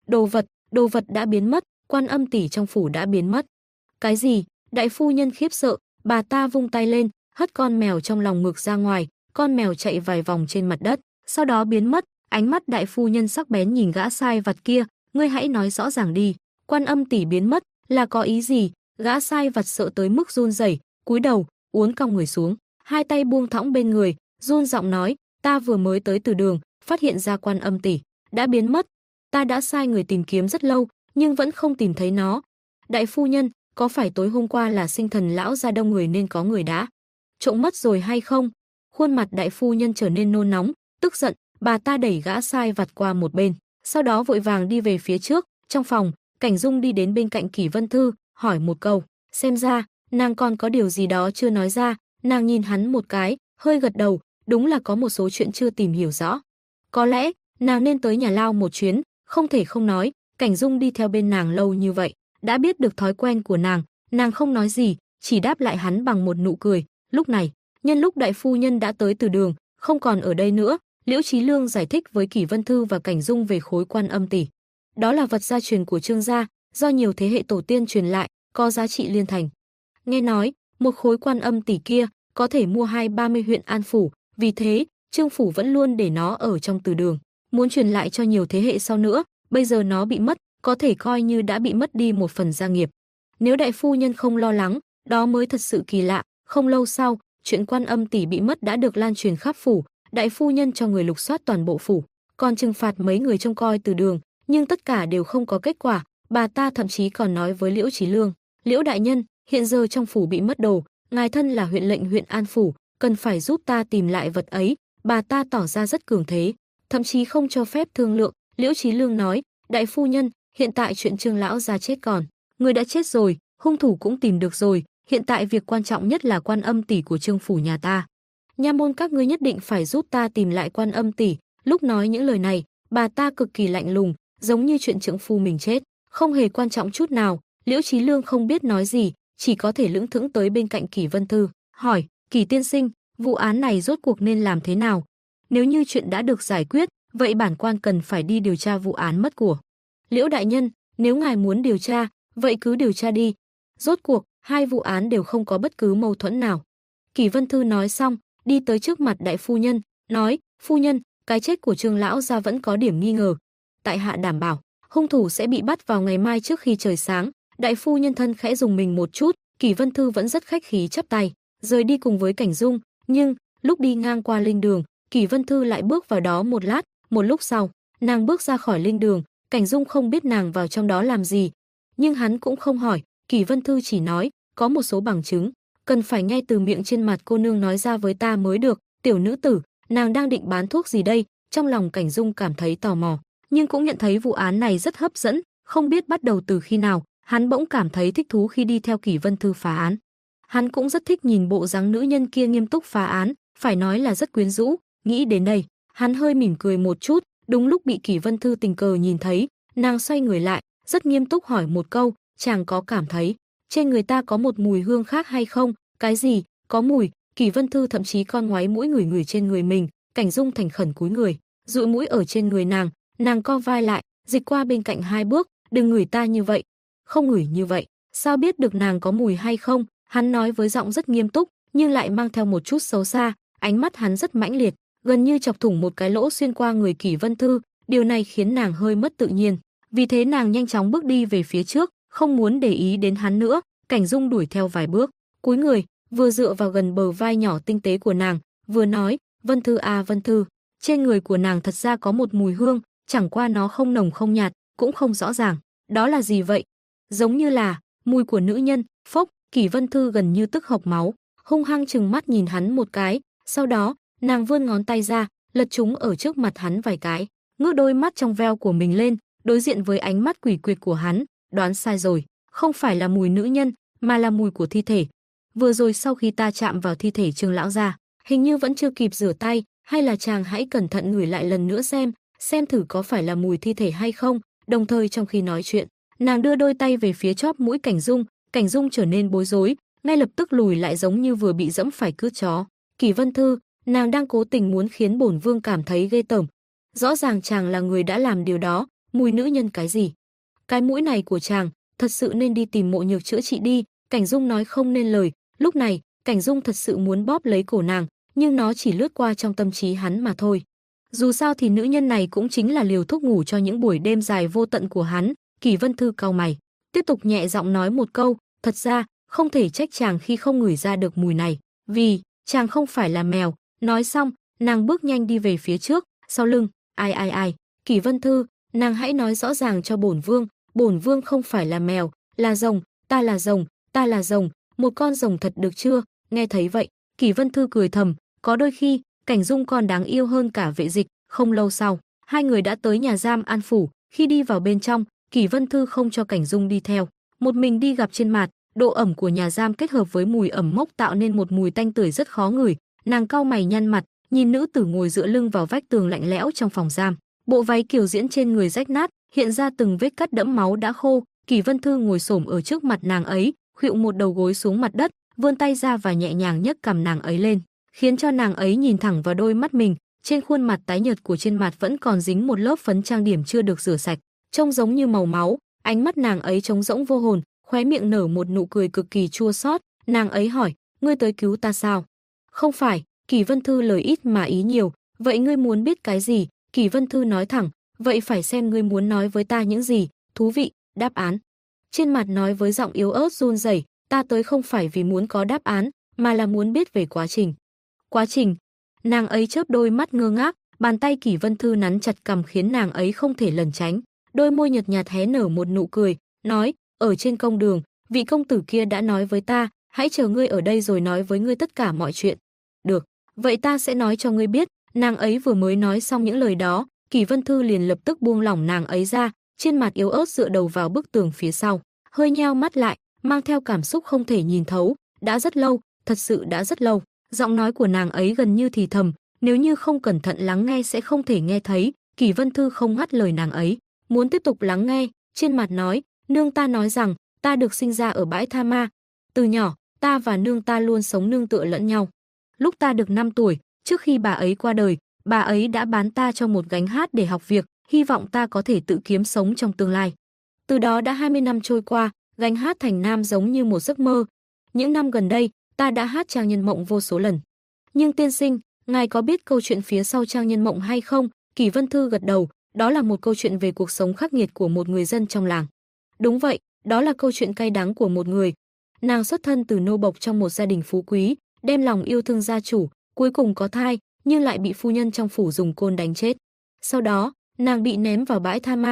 Đồ vật đã biến mất, Quan Âm tỷ trong phủ đã biến mất. Cái gì? Đại phu nhân khiếp sợ, bà ta vung tay lên, hất con mèo trong lòng ngực ra ngoài, con mèo chạy vài vòng trên mặt đất, sau đó biến mất. Ánh mắt đại phu nhân sắc bén nhìn gã sai vặt kia, ngươi hãy nói rõ ràng đi, Quan Âm tỷ biến mất là có ý gì? Gã sai vặt sợ tới mức run rẩy, cúi đầu, uốn cong người xuống, hai tay buông thõng bên người, run giọng nói, ta vừa mới tới từ đường, phát hiện ra Quan Âm tỷ đã biến mất. Ta đã sai người tìm kiếm rất lâu, nhưng vẫn không tìm thấy nó. Đại phu nhân, có phải tối hôm qua là Sinh Thần lão gia đông người nên có người đã trộm mất rồi hay không? Khuôn mặt đại phu nhân trở nên nôn nóng, tức giận, bà ta đẩy gã sai vặt qua một bên, sau đó vội vàng đi về phía trước. Trong phòng, Cảnh Dung đi đến bên cạnh Kỷ Vân Thư, hỏi một câu, xem ra nàng còn có điều gì đó chưa nói ra. Nàng nhìn hắn một cái, hơi gật đầu, đúng là có một số chuyện chưa tìm hiểu rõ. Có lẽ nàng nên tới nhà lao một chuyến. Không thể không nói, Cảnh Dung đi theo bên nàng lâu như vậy, đã biết được thói quen của nàng không nói gì, chỉ đáp lại hắn bằng một nụ cười. Lúc này, nhân lúc đại phu nhân đã tới từ đường, không còn ở đây nữa, Liễu Chí Lương giải thích với Kỷ Vân Thư và Cảnh Dung về khối Quan Âm tỷ. Đó là vật gia truyền của Trương gia, do nhiều thế hệ tổ tiên truyền lại, có giá trị liên thành. Nghe nói, một khối Quan Âm tỷ kia có thể mua 20-30 huyện an phủ, vì thế Trương phủ vẫn luôn để nó ở trong từ đường, muốn truyền lại cho nhiều thế hệ sau nữa. Bây giờ nó bị mất, có thể coi như đã bị mất đi một phần gia nghiệp. Nếu đại phu nhân không lo lắng, đó mới thật sự kỳ lạ. Không lâu sau, chuyện Quan Âm tỷ bị mất đã được lan truyền khắp phủ. Đại phu nhân cho người lục soát toàn bộ phủ, còn trừng phạt mấy người trông coi từ đường, nhưng tất cả đều không có kết quả. Bà ta thậm chí còn nói với Liễu Chí Lương, Liễu đại nhân, hiện giờ trong phủ bị mất đồ, ngài thân là huyện lệnh huyện An phủ, cần phải giúp ta tìm lại vật ấy. Bà ta tỏ ra rất cường thế, thậm chí không cho phép thương lượng. Liễu Chí Lương nói, đại phu nhân, hiện tại chuyện Trương lão gia chết còn, người đã chết rồi, hung thủ cũng tìm được rồi, hiện tại việc quan trọng nhất là Quan Âm tỷ của Trương phủ nhà ta. Nha môn các ngươi nhất định phải giúp ta tìm lại Quan Âm tỷ. Lúc nói những lời này, bà ta cực kỳ lạnh lùng, giống như chuyện trượng phu mình chết, không hề quan trọng chút nào. Liễu Chí Lương không biết nói gì, chỉ có thể lững thững tới bên cạnh Kỷ Vân Thư, hỏi, Kỷ tiên sinh, vụ án này rốt cuộc nên làm thế nào? Nếu như chuyện đã được giải quyết, vậy bản quan cần phải đi điều tra vụ án mất của Liễu đại nhân. Nếu ngài muốn điều tra, vậy cứ điều tra đi. Rốt cuộc, hai vụ án đều không có bất cứ mâu thuẫn nào. Kỷ Vân Thư nói xong, đi tới trước mặt đại phu nhân, nói, phu nhân, cái chết của Trương lão gia vẫn có điểm nghi ngờ. Tại hạ đảm bảo, hung thủ sẽ bị bắt vào ngày mai trước khi trời sáng. Đại phu nhân thân khẽ dùng mình một chút. Kỷ Vân Thư vẫn rất khách khí chắp tay, rời đi cùng với Cảnh Dung. Nhưng lúc đi ngang qua linh đường, Kỷ Vân Thư lại bước vào đó một lát. Một lúc sau, nàng bước ra khỏi linh đường, Cảnh Dung không biết nàng vào trong đó làm gì, nhưng hắn cũng không hỏi. Kỷ Vân Thư chỉ nói, có một số bằng chứng, cần phải nghe từ miệng trên mặt cô nương nói ra với ta mới được. Tiểu nữ tử, nàng đang định bán thuốc gì đây? Trong lòng Cảnh Dung cảm thấy tò mò, nhưng cũng nhận thấy vụ án này rất hấp dẫn, không biết bắt đầu từ khi nào, hắn bỗng cảm thấy thích thú khi đi theo Kỷ Vân Thư phá án. Hắn cũng rất thích nhìn bộ dáng nữ nhân kia nghiêm túc phá án, phải nói là rất quyến rũ. Nghĩ đến đây, hắn hơi mỉm cười một chút, đúng lúc bị Kỷ Vân Thư tình cờ nhìn thấy, nàng xoay người lại, rất nghiêm túc hỏi một câu, chàng có cảm thấy trên người ta có một mùi hương khác hay không? Cái gì? Có mùi? Kỷ Vân Thư thậm chí con ngoáy mũi ngửi ngửi trên người mình. Cảnh Dung thành khẩn cúi người, dụi mũi ở trên người nàng co vai lại, dịch qua bên cạnh 2 bước, đừng ngửi ta như vậy, không ngửi như vậy, sao biết được nàng có mùi hay không? Hắn nói với giọng rất nghiêm túc, nhưng lại mang theo một chút xấu xa, ánh mắt hắn rất mãnh liệt, gần như chọc thủng một cái lỗ xuyên qua người Kỷ Vân Thư, điều này khiến nàng hơi mất tự nhiên. Vì thế nàng nhanh chóng bước đi về phía trước, không muốn để ý đến hắn nữa. Cảnh Dung đuổi theo vài bước, cúi người, vừa dựa vào gần bờ vai nhỏ tinh tế của nàng, vừa nói, Vân Thư à Vân Thư, trên người của nàng thật ra có một mùi hương, chẳng qua nó không nồng không nhạt, cũng không rõ ràng. Đó là gì vậy? Giống như là mùi của nữ nhân. Phốc, Kỷ Vân Thư gần như tức hộc máu, hung hăng trừng mắt nhìn hắn một cái, sau đó, nàng vươn ngón tay ra, lật chúng ở trước mặt hắn vài cái, ngước đôi mắt trong veo của mình lên, đối diện với ánh mắt quỷ quyệt của hắn, đoán sai rồi, không phải là mùi nữ nhân, mà là mùi của thi thể. Vừa rồi sau khi ta chạm vào thi thể Trương lão gia, hình như vẫn chưa kịp rửa tay, hay là chàng hãy cẩn thận ngửi lại lần nữa xem thử có phải là mùi thi thể hay không. Đồng thời trong khi nói chuyện, nàng đưa đôi tay về phía chóp mũi Cảnh Dung trở nên bối rối, ngay lập tức lùi lại giống như vừa bị dẫm phải cướp chó. Kỷ Vân Thư, nàng đang cố tình muốn khiến bổn vương cảm thấy ghê tởm. Rõ ràng chàng là người đã làm điều đó, mùi nữ nhân cái gì? Cái mũi này của chàng, thật sự nên đi tìm Mộ Nhược chữa trị đi. Cảnh Dung nói không nên lời, lúc này, Cảnh Dung thật sự muốn bóp lấy cổ nàng, nhưng nó chỉ lướt qua trong tâm trí hắn mà thôi. Dù sao thì nữ nhân này cũng chính là liều thuốc ngủ cho những buổi đêm dài vô tận của hắn. Kỷ Vân Thư cau mày, tiếp tục nhẹ giọng nói một câu, thật ra, không thể trách chàng khi không ngửi ra được mùi này, vì chàng không phải là mèo. Nói xong, nàng bước nhanh đi về phía trước, sau lưng, ai, Kỷ Vân Thư, nàng hãy nói rõ ràng cho bổn vương không phải là mèo, là rồng, ta là rồng, một con rồng thật được chưa? Nghe thấy vậy, Kỷ Vân Thư cười thầm, có đôi khi, Cảnh Dung còn đáng yêu hơn cả Vệ Dịch. Không lâu sau, hai người đã tới nhà giam An phủ. Khi đi vào bên trong, Kỷ Vân Thư không cho Cảnh Dung đi theo, một mình đi gặp trên mặt. Độ ẩm của nhà giam kết hợp với mùi ẩm mốc tạo nên một mùi tanh tưởi rất khó ngửi. Nàng cau mày nhăn mặt, nhìn nữ tử ngồi dựa lưng vào vách tường lạnh lẽo trong phòng giam, bộ váy kiều diễm trên người rách nát, hiện ra từng vết cắt đẫm máu đã khô. Kỷ Vân Thư ngồi xổm ở trước mặt nàng ấy, khuỵu một đầu gối xuống mặt đất, vươn tay ra và nhẹ nhàng nhấc cằm nàng ấy lên, khiến cho nàng ấy nhìn thẳng vào đôi mắt mình. Trên khuôn mặt tái nhợt của trên mặt vẫn còn dính một lớp phấn trang điểm chưa được rửa sạch, trông giống như màu máu. Ánh mắt nàng ấy trống rỗng vô hồn, khóe miệng nở một nụ cười cực kỳ chua xót. Nàng ấy hỏi, ngươi tới cứu ta sao? Không phải. Kỷ Vân Thư lời ít mà ý nhiều, vậy ngươi muốn biết cái gì? Kỷ Vân Thư nói thẳng, vậy phải xem ngươi muốn nói với ta những gì. Thú vị. Đáp án. Trên mặt nói với giọng yếu ớt run rẩy, ta tới không phải vì muốn có đáp án, mà là muốn biết về quá trình. Quá trình? Nàng ấy chớp đôi mắt ngơ ngác, bàn tay Kỷ Vân Thư nắn chặt cằm khiến nàng ấy không thể lẩn tránh. Đôi môi nhợt nhạt hé nở một nụ cười, nói, ở trên công đường, vị công tử kia đã nói với ta, hãy chờ ngươi ở đây rồi nói với ngươi tất cả mọi chuyện. Được, vậy ta sẽ nói cho ngươi biết. Nàng ấy vừa mới nói xong những lời đó, Kỷ Vân Thư liền lập tức buông lỏng nàng ấy ra, trên mặt yếu ớt dựa đầu vào bức tường phía sau, hơi nheo mắt lại, mang theo cảm xúc không thể nhìn thấu. Đã rất lâu, thật sự đã rất lâu. Giọng nói của nàng ấy gần như thì thầm, nếu như không cẩn thận lắng nghe sẽ không thể nghe thấy. Kỷ Vân Thư không ngắt lời nàng ấy, muốn tiếp tục lắng nghe. Trên mặt nói, nương ta nói rằng ta được sinh ra ở bãi Tha Ma. Từ nhỏ, ta và nương ta luôn sống nương tựa lẫn nhau. Lúc ta được 5 tuổi, trước khi bà ấy qua đời, bà ấy đã bán ta cho một gánh hát để học việc, hy vọng ta có thể tự kiếm sống trong tương lai. Từ đó đã 20 năm trôi qua, gánh hát thành nam giống như một giấc mơ. Những năm gần đây, ta đã hát Trang Nhân Mộng vô số lần. Nhưng tiên sinh, ngài có biết câu chuyện phía sau Trang Nhân Mộng hay không? Kỷ Vân Thư gật đầu, đó là một câu chuyện về cuộc sống khắc nghiệt của một người dân trong làng. Đúng vậy, đó là câu chuyện cay đắng của một người. Nàng xuất thân từ nô bộc trong một gia đình phú quý, đem lòng yêu thương gia chủ, cuối cùng có thai, nhưng lại bị phu nhân trong phủ dùng côn đánh chết. Sau đó, nàng bị ném vào bãi Tha Ma.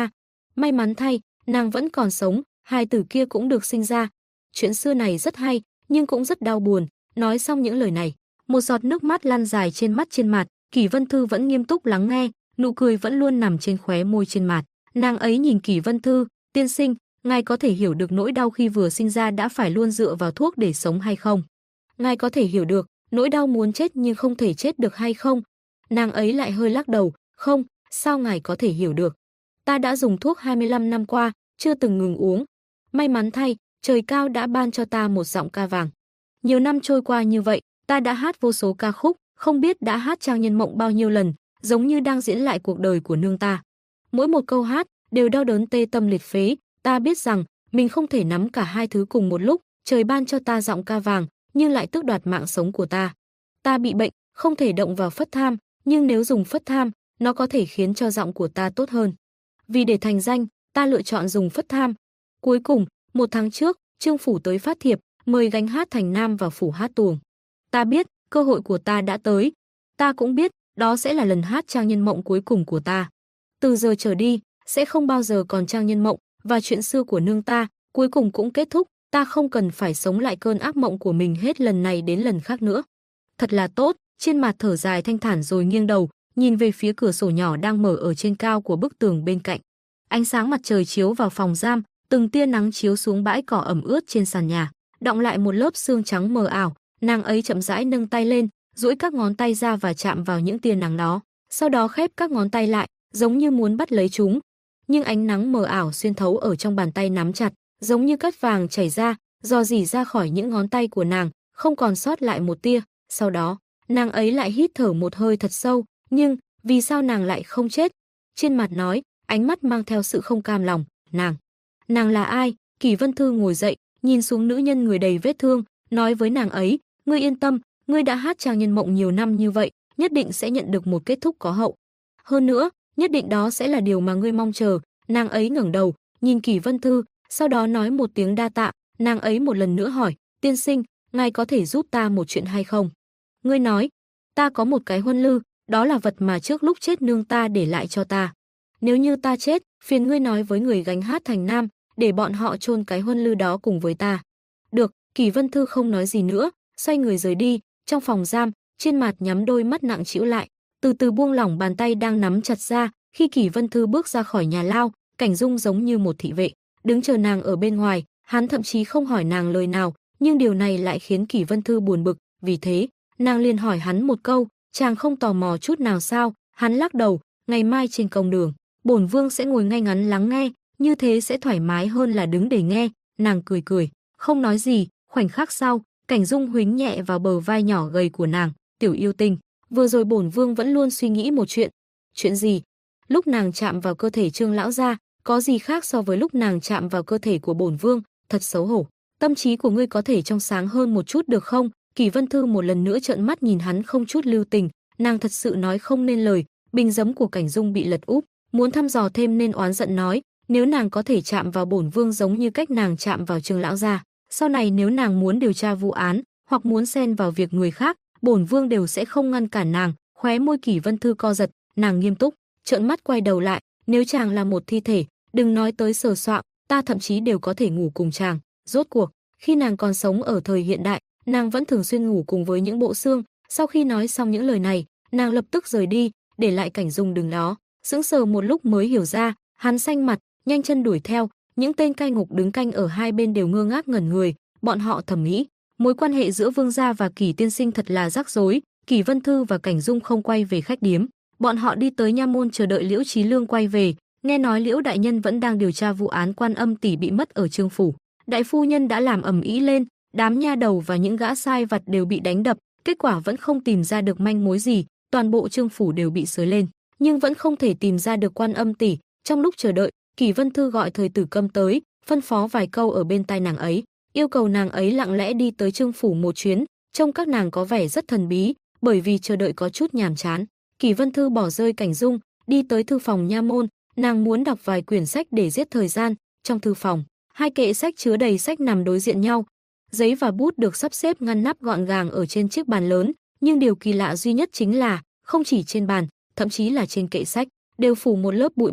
May mắn thay, nàng vẫn còn sống, hai tử kia cũng được sinh ra. Chuyện xưa này rất hay, nhưng cũng rất đau buồn. Nói xong những lời này, một giọt nước mắt lăn dài trên mắt trên mặt, Kỷ Vân Thư vẫn nghiêm túc lắng nghe, nụ cười vẫn luôn nằm trên khóe môi trên mặt. Nàng ấy nhìn Kỷ Vân Thư, tiên sinh, ngài có thể hiểu được nỗi đau khi vừa sinh ra đã phải luôn dựa vào thuốc để sống hay không? Ngài có thể hiểu được nỗi đau muốn chết nhưng không thể chết được hay không? Nàng ấy lại hơi lắc đầu, không, sao ngài có thể hiểu được? Ta đã dùng thuốc 25 năm qua, chưa từng ngừng uống. May mắn thay, trời cao đã ban cho ta một giọng ca vàng. Nhiều năm trôi qua như vậy, ta đã hát vô số ca khúc, không biết đã hát Trang Nhân Mộng bao nhiêu lần, giống như đang diễn lại cuộc đời của nương ta. Mỗi một câu hát đều đau đớn tê tâm liệt phế, ta biết rằng mình không thể nắm cả hai thứ cùng một lúc, trời ban cho ta giọng ca vàng, nhưng lại tước đoạt mạng sống của ta. Ta bị bệnh, không thể động vào phất tham, nhưng nếu dùng phất tham, nó có thể khiến cho giọng của ta tốt hơn. Vì để thành danh, ta lựa chọn dùng phất tham. Cuối cùng, 1 tháng trước, Trương phủ tới phát thiệp, mời gánh hát Thành Nam vào phủ hát tuồng. Ta biết, cơ hội của ta đã tới. Ta cũng biết, đó sẽ là lần hát Trang Nhân Mộng cuối cùng của ta. Từ giờ trở đi, sẽ không bao giờ còn Trang Nhân Mộng, và chuyện xưa của nương ta, cuối cùng cũng kết thúc. Ta không cần phải sống lại cơn ác mộng của mình hết lần này đến lần khác nữa. Thật là tốt, trên mặt thở dài thanh thản rồi nghiêng đầu, nhìn về phía cửa sổ nhỏ đang mở ở trên cao của bức tường bên cạnh. Ánh sáng mặt trời chiếu vào phòng giam, từng tia nắng chiếu xuống bãi cỏ ẩm ướt trên sàn nhà, đọng lại một lớp sương trắng mờ ảo. Nàng ấy chậm rãi nâng tay lên, duỗi các ngón tay ra và chạm vào những tia nắng đó, sau đó khép các ngón tay lại, giống như muốn bắt lấy chúng. Nhưng ánh nắng mờ ảo xuyên thấu ở trong bàn tay nắm chặt, giống như cát vàng chảy ra, rò rỉ ra khỏi những ngón tay của nàng, không còn sót lại một tia. Sau đó, nàng ấy lại hít thở một hơi thật sâu, nhưng vì sao nàng lại không chết? Trên mặt nói, ánh mắt mang theo sự không cam lòng, nàng là ai? Kỷ Vân Thư ngồi dậy, nhìn xuống nữ nhân người đầy vết thương, nói với nàng ấy, ngươi yên tâm, ngươi đã hát Trang Nhân Mộng nhiều năm như vậy, nhất định sẽ nhận được một kết thúc có hậu. Hơn nữa, nhất định đó sẽ là điều mà ngươi mong chờ. Nàng ấy ngẩng đầu, nhìn Kỷ Vân Thư, sau đó nói một tiếng đa tạ. Nàng ấy một lần nữa hỏi, tiên sinh, ngài có thể giúp ta một chuyện hay không? Ngươi nói, ta có một cái huân lư, đó là vật mà trước lúc chết nương ta để lại cho ta. Nếu như ta chết, phiền ngươi nói với người gánh hát Thành Nam, để bọn họ chôn cái huân lư đó cùng với ta. Được, Kỷ Vân Thư không nói gì nữa, xoay người rời đi. Trong phòng giam, trên mặt nhắm đôi mắt nặng trĩu lại, từ từ buông lỏng bàn tay đang nắm chặt ra. Khi Kỷ Vân Thư bước ra khỏi nhà lao, Cảnh Dung giống như một thị vệ, đứng chờ nàng ở bên ngoài. Hắn thậm chí không hỏi nàng lời nào, nhưng điều này lại khiến Kỷ Vân Thư buồn bực. Vì thế, nàng liền hỏi hắn một câu, chàng không tò mò chút nào sao? Hắn lắc đầu, ngày mai trên công đường, bổn vương sẽ ngồi ngay ngắn lắng nghe, như thế sẽ thoải mái hơn là đứng để nghe. Nàng cười cười, không nói gì. Khoảnh khắc sau, Cảnh Dung huýnh nhẹ vào bờ vai nhỏ gầy của nàng, tiểu yêu tinh, vừa rồi bổn vương vẫn luôn suy nghĩ một chuyện. Chuyện gì? Lúc nàng chạm vào cơ thể Trương lão gia, có gì khác so với lúc nàng chạm vào cơ thể của bổn vương? Thật xấu hổ. Tâm trí của ngươi có thể trong sáng hơn một chút được không? Kỷ Vân Thư một lần nữa trợn mắt nhìn hắn không chút lưu tình, nàng thật sự nói không nên lời. Bình giấm của Cảnh Dung bị lật úp, muốn thăm dò thêm nên oán giận nói, nếu nàng có thể chạm vào bổn vương giống như cách nàng chạm vào Trương lão gia, sau này nếu nàng muốn điều tra vụ án hoặc muốn xen vào việc người khác, bổn vương đều sẽ không ngăn cản nàng. Khóe môi Kỷ Vân Thư co giật, nàng nghiêm túc, trợn mắt quay đầu lại, nếu chàng là một thi thể, đừng nói tới sờ soạng, ta thậm chí đều có thể ngủ cùng chàng. Rốt cuộc, khi nàng còn sống ở thời hiện đại, nàng vẫn thường xuyên ngủ cùng với những bộ xương. Sau khi nói xong những lời này, nàng lập tức rời đi, để lại Cảnh Dung đứng đó, sững sờ một lúc mới hiểu ra. Hắn xanh mặt, nhanh chân đuổi theo. Những tên cai ngục đứng canh ở hai bên đều ngơ ngác ngẩn người, bọn họ thầm nghĩ, mối quan hệ giữa vương gia và Kỷ tiên sinh thật là rắc rối. Kỷ Vân Thư và Cảnh Dung không quay về khách điếm, bọn họ đi tới nha môn chờ đợi Liễu Chí Lương quay về. Nghe nói Liễu đại nhân vẫn đang điều tra vụ án Quan Âm tỷ bị mất ở Trương phủ. Đại phu nhân đã làm ầm ĩ lên, đám nha đầu và những gã sai vặt đều bị đánh đập, kết quả vẫn không tìm ra được manh mối gì, toàn bộ Trương phủ đều bị xới lên, nhưng vẫn không thể tìm ra được Quan Âm tỷ. Trong lúc chờ đợi, Kỷ Vân Thư gọi Thời Tử Câm tới, phân phó vài câu ở bên tai nàng ấy, yêu cầu nàng ấy lặng lẽ đi tới Trương phủ một chuyến. Trông các nàng có vẻ rất thần bí, bởi vì chờ đợi có chút nhàm chán. Kỷ Vân Thư bỏ rơi Cảnh Dung, đi tới thư phòng nha môn, nàng muốn đọc vài quyển sách để giết thời gian. Trong thư phòng, hai kệ sách chứa đầy sách nằm đối diện nhau, giấy và bút được sắp xếp ngăn nắp gọn gàng ở trên chiếc bàn lớn, nhưng điều kỳ lạ duy nhất chính là, không chỉ trên bàn, thậm chí là trên kệ sách, đều phủ một lớp bụi bẩn.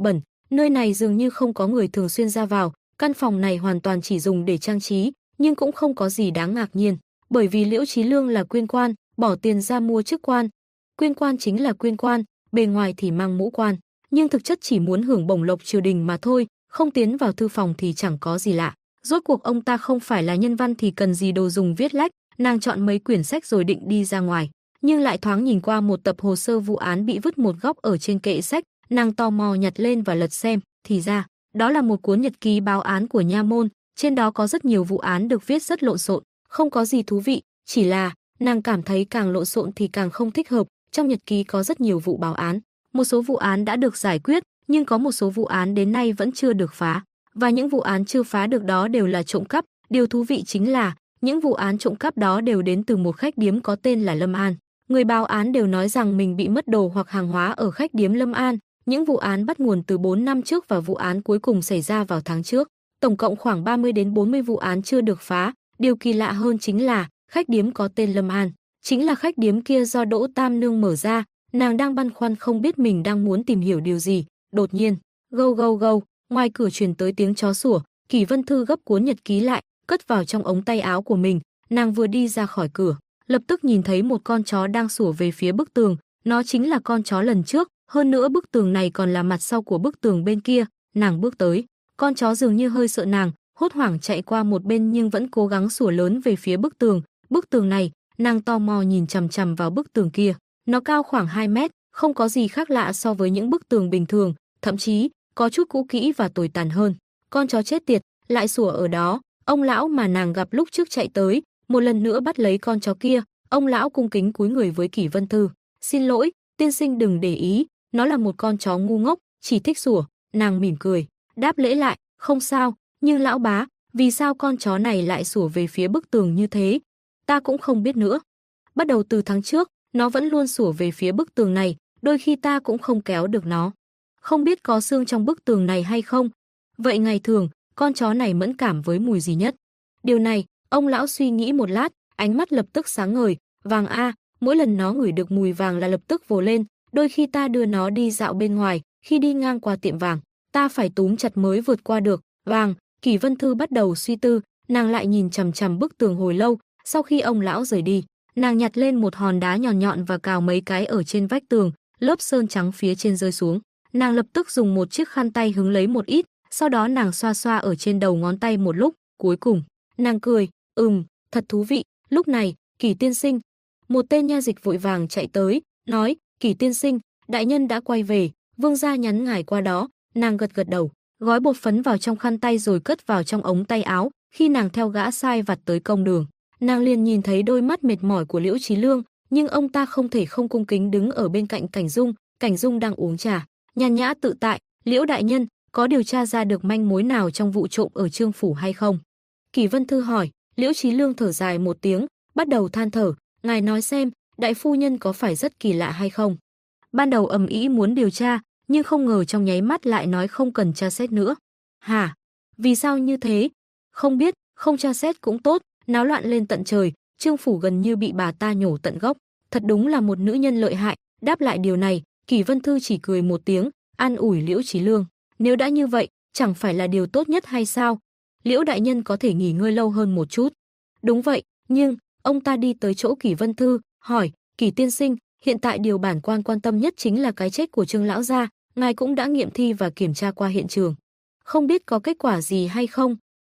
Nơi này dường như không có người thường xuyên ra vào, căn phòng này hoàn toàn chỉ dùng để trang trí, nhưng cũng không có gì đáng ngạc nhiên, bởi vì Liễu Chí Lương là quyên quan, bỏ tiền ra mua chức quan. Quyên quan chính là quyên quan, bề ngoài thì mang mũ quan, nhưng thực chất chỉ muốn hưởng bổng lộc triều đình mà thôi, không tiến vào thư phòng thì chẳng có gì lạ. Rốt cuộc ông ta không phải là nhân văn thì cần gì đồ dùng viết lách, nàng chọn mấy quyển sách rồi định đi ra ngoài, nhưng lại thoáng nhìn qua một tập hồ sơ vụ án bị vứt một góc ở trên kệ sách, nàng tò mò nhặt lên và lật xem, thì ra, đó là một cuốn nhật ký báo án của nha môn, trên đó có rất nhiều vụ án được viết rất lộn xộn, không có gì thú vị, chỉ là nàng cảm thấy càng lộn xộn thì càng không thích hợp, trong nhật ký có rất nhiều vụ báo án, một số vụ án đã được giải quyết, nhưng có một số vụ án đến nay vẫn chưa được phá, và những vụ án chưa phá được đó đều là trộm cắp, điều thú vị chính là những vụ án trộm cắp đó đều đến từ một khách điếm có tên là Lâm An. Người báo án đều nói rằng mình bị mất đồ hoặc hàng hóa ở khách điếm Lâm An. Những vụ án bắt nguồn từ 4 năm trước và vụ án cuối cùng xảy ra vào tháng trước. Tổng cộng khoảng 30 đến 40 vụ án chưa được phá. Điều kỳ lạ hơn chính là khách điếm có tên Lâm An, chính là khách điếm kia do Đỗ Tam Nương mở ra. Nàng đang băn khoăn không biết mình đang muốn tìm hiểu điều gì. Đột nhiên, gâu gâu gâu, ngoài cửa truyền tới tiếng chó sủa. Kỷ Vân Thư gấp cuốn nhật ký lại, cất vào trong ống tay áo của mình. Nàng vừa đi ra khỏi cửa, lập tức nhìn thấy một con chó đang sủa về phía bức tường. Nó chính là con chó lần trước, hơn nữa bức tường này còn là mặt sau của bức tường bên kia. Nàng bước tới, con chó dường như hơi sợ nàng, hốt hoảng chạy qua một bên nhưng vẫn cố gắng sủa lớn về phía bức tường. Bức tường này, nàng tò mò nhìn chằm chằm vào bức tường kia. Nó cao khoảng 2 mét, không có gì khác lạ so với những bức tường bình thường, thậm chí có chút cũ kỹ và tồi tàn hơn. Con chó chết tiệt, lại sủa ở đó. Ông lão mà nàng gặp lúc trước chạy tới, một lần nữa bắt lấy con chó kia. Ông lão cung kính cúi người với Kỷ Vân Thư. Xin lỗi, tiên sinh đừng để ý, nó là một con chó ngu ngốc, chỉ thích sủa. Nàng mỉm cười, đáp lễ lại, không sao, nhưng lão bá, vì sao con chó này lại sủa về phía bức tường như thế? Ta cũng không biết nữa. Bắt đầu từ tháng trước, nó vẫn luôn sủa về phía bức tường này, đôi khi ta cũng không kéo được nó. Không biết có xương trong bức tường này hay không? Vậy ngày thường, con chó này mẫn cảm với mùi gì nhất? Điều này, ông lão suy nghĩ một lát, ánh mắt lập tức sáng ngời, vàng a, mỗi lần nó ngửi được mùi vàng là lập tức vồ lên, đôi khi ta đưa nó đi dạo bên ngoài, khi đi ngang qua tiệm vàng, ta phải túm chặt mới vượt qua được. Vàng, Kỷ Vân Thư bắt đầu suy tư, nàng lại nhìn chằm chằm bức tường hồi lâu, sau khi ông lão rời đi, nàng nhặt lên một hòn đá nhọn nhọn và cào mấy cái ở trên vách tường, lớp sơn trắng phía trên rơi xuống. Nàng lập tức dùng một chiếc khăn tay hứng lấy một ít, sau đó nàng xoa xoa ở trên đầu ngón tay một lúc, cuối cùng, nàng cười, thật thú vị. Lúc này, Kỷ tiên sinh, một tên nha dịch vội vàng chạy tới, nói, Kỷ tiên sinh, đại nhân đã quay về, vương gia nhắn ngài qua đó. Nàng gật gật đầu, gói bột phấn vào trong khăn tay rồi cất vào trong ống tay áo. Khi nàng theo gã sai vặt tới công đường, nàng liền nhìn thấy đôi mắt mệt mỏi của Liễu Chí Lương, nhưng ông ta không thể không cung kính đứng ở bên cạnh Cảnh Dung. Cảnh Dung đang uống trà, nhàn nhã tự tại. Liễu đại nhân, có điều tra ra được manh mối nào trong vụ trộm ở Trương phủ hay không? Kỷ Vân Thư hỏi. Liễu Chí Lương thở dài một tiếng, bắt đầu than thở, ngài nói xem, đại phu nhân có phải rất kỳ lạ hay không? Ban đầu ầm ĩ muốn điều tra, nhưng không ngờ trong nháy mắt lại nói không cần tra xét nữa. Hả? Vì sao như thế? Không biết, không tra xét cũng tốt, náo loạn lên tận trời, Trương phủ gần như bị bà ta nhổ tận gốc. Thật đúng là một nữ nhân lợi hại. Đáp lại điều này, Kỷ Vân Thư chỉ cười một tiếng, an ủi Liễu Chí Lương. Nếu đã như vậy, chẳng phải là điều tốt nhất hay sao? Liễu đại nhân có thể nghỉ ngơi lâu hơn một chút. Đúng vậy, nhưng ông ta đi tới chỗ Kỷ Vân Thư, hỏi, Kỷ tiên sinh, hiện tại điều bản quan quan tâm nhất chính là cái chết của Trương lão gia, ngài cũng đã nghiệm thi và kiểm tra qua hiện trường. Không biết có kết quả gì hay không?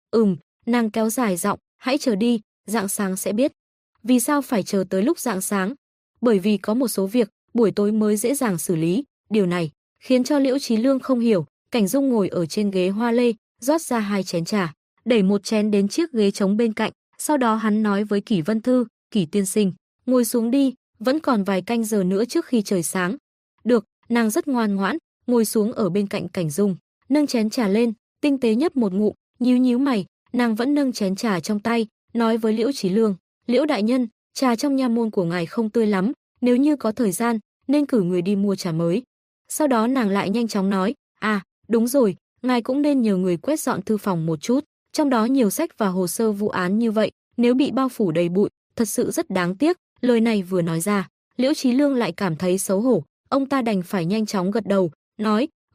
Nàng kéo dài giọng, hãy chờ đi, rạng sáng sẽ biết. Vì sao phải chờ tới lúc rạng sáng? Bởi vì có một số việc, buổi tối mới dễ dàng xử lý, điều này khiến cho Liễu Chí Lương không hiểu. Cảnh Dung ngồi ở trên ghế hoa lê, rót ra 2 chén trà, đẩy một chén đến chiếc ghế trống bên cạnh, sau đó hắn nói với Kỷ Vân Thư, Kỷ tiên sinh, ngồi xuống đi, vẫn còn vài canh giờ nữa trước khi trời sáng. Được, nàng rất ngoan ngoãn, ngồi xuống ở bên cạnh Cảnh Dung, nâng chén trà lên, tinh tế nhấp một ngụm, nhíu nhíu mày, nàng vẫn nâng chén trà trong tay, nói với Liễu Chí Lương, Liễu đại nhân, trà trong nha môn của ngài không tươi lắm, nếu như có thời gian, nên cử người đi mua trà mới. Sau đó nàng lại nhanh chóng nói, đúng rồi, ngài cũng nên nhờ người quét dọn thư phòng một chút, trong đó nhiều sách và hồ sơ vụ án như vậy, nếu bị bao phủ đầy bụi, thật sự rất đáng tiếc. Lời này vừa nói ra, Liễu Chí Lương lại cảm thấy xấu hổ, ông ta đành phải nhanh chóng gật đầu, nói, vâng,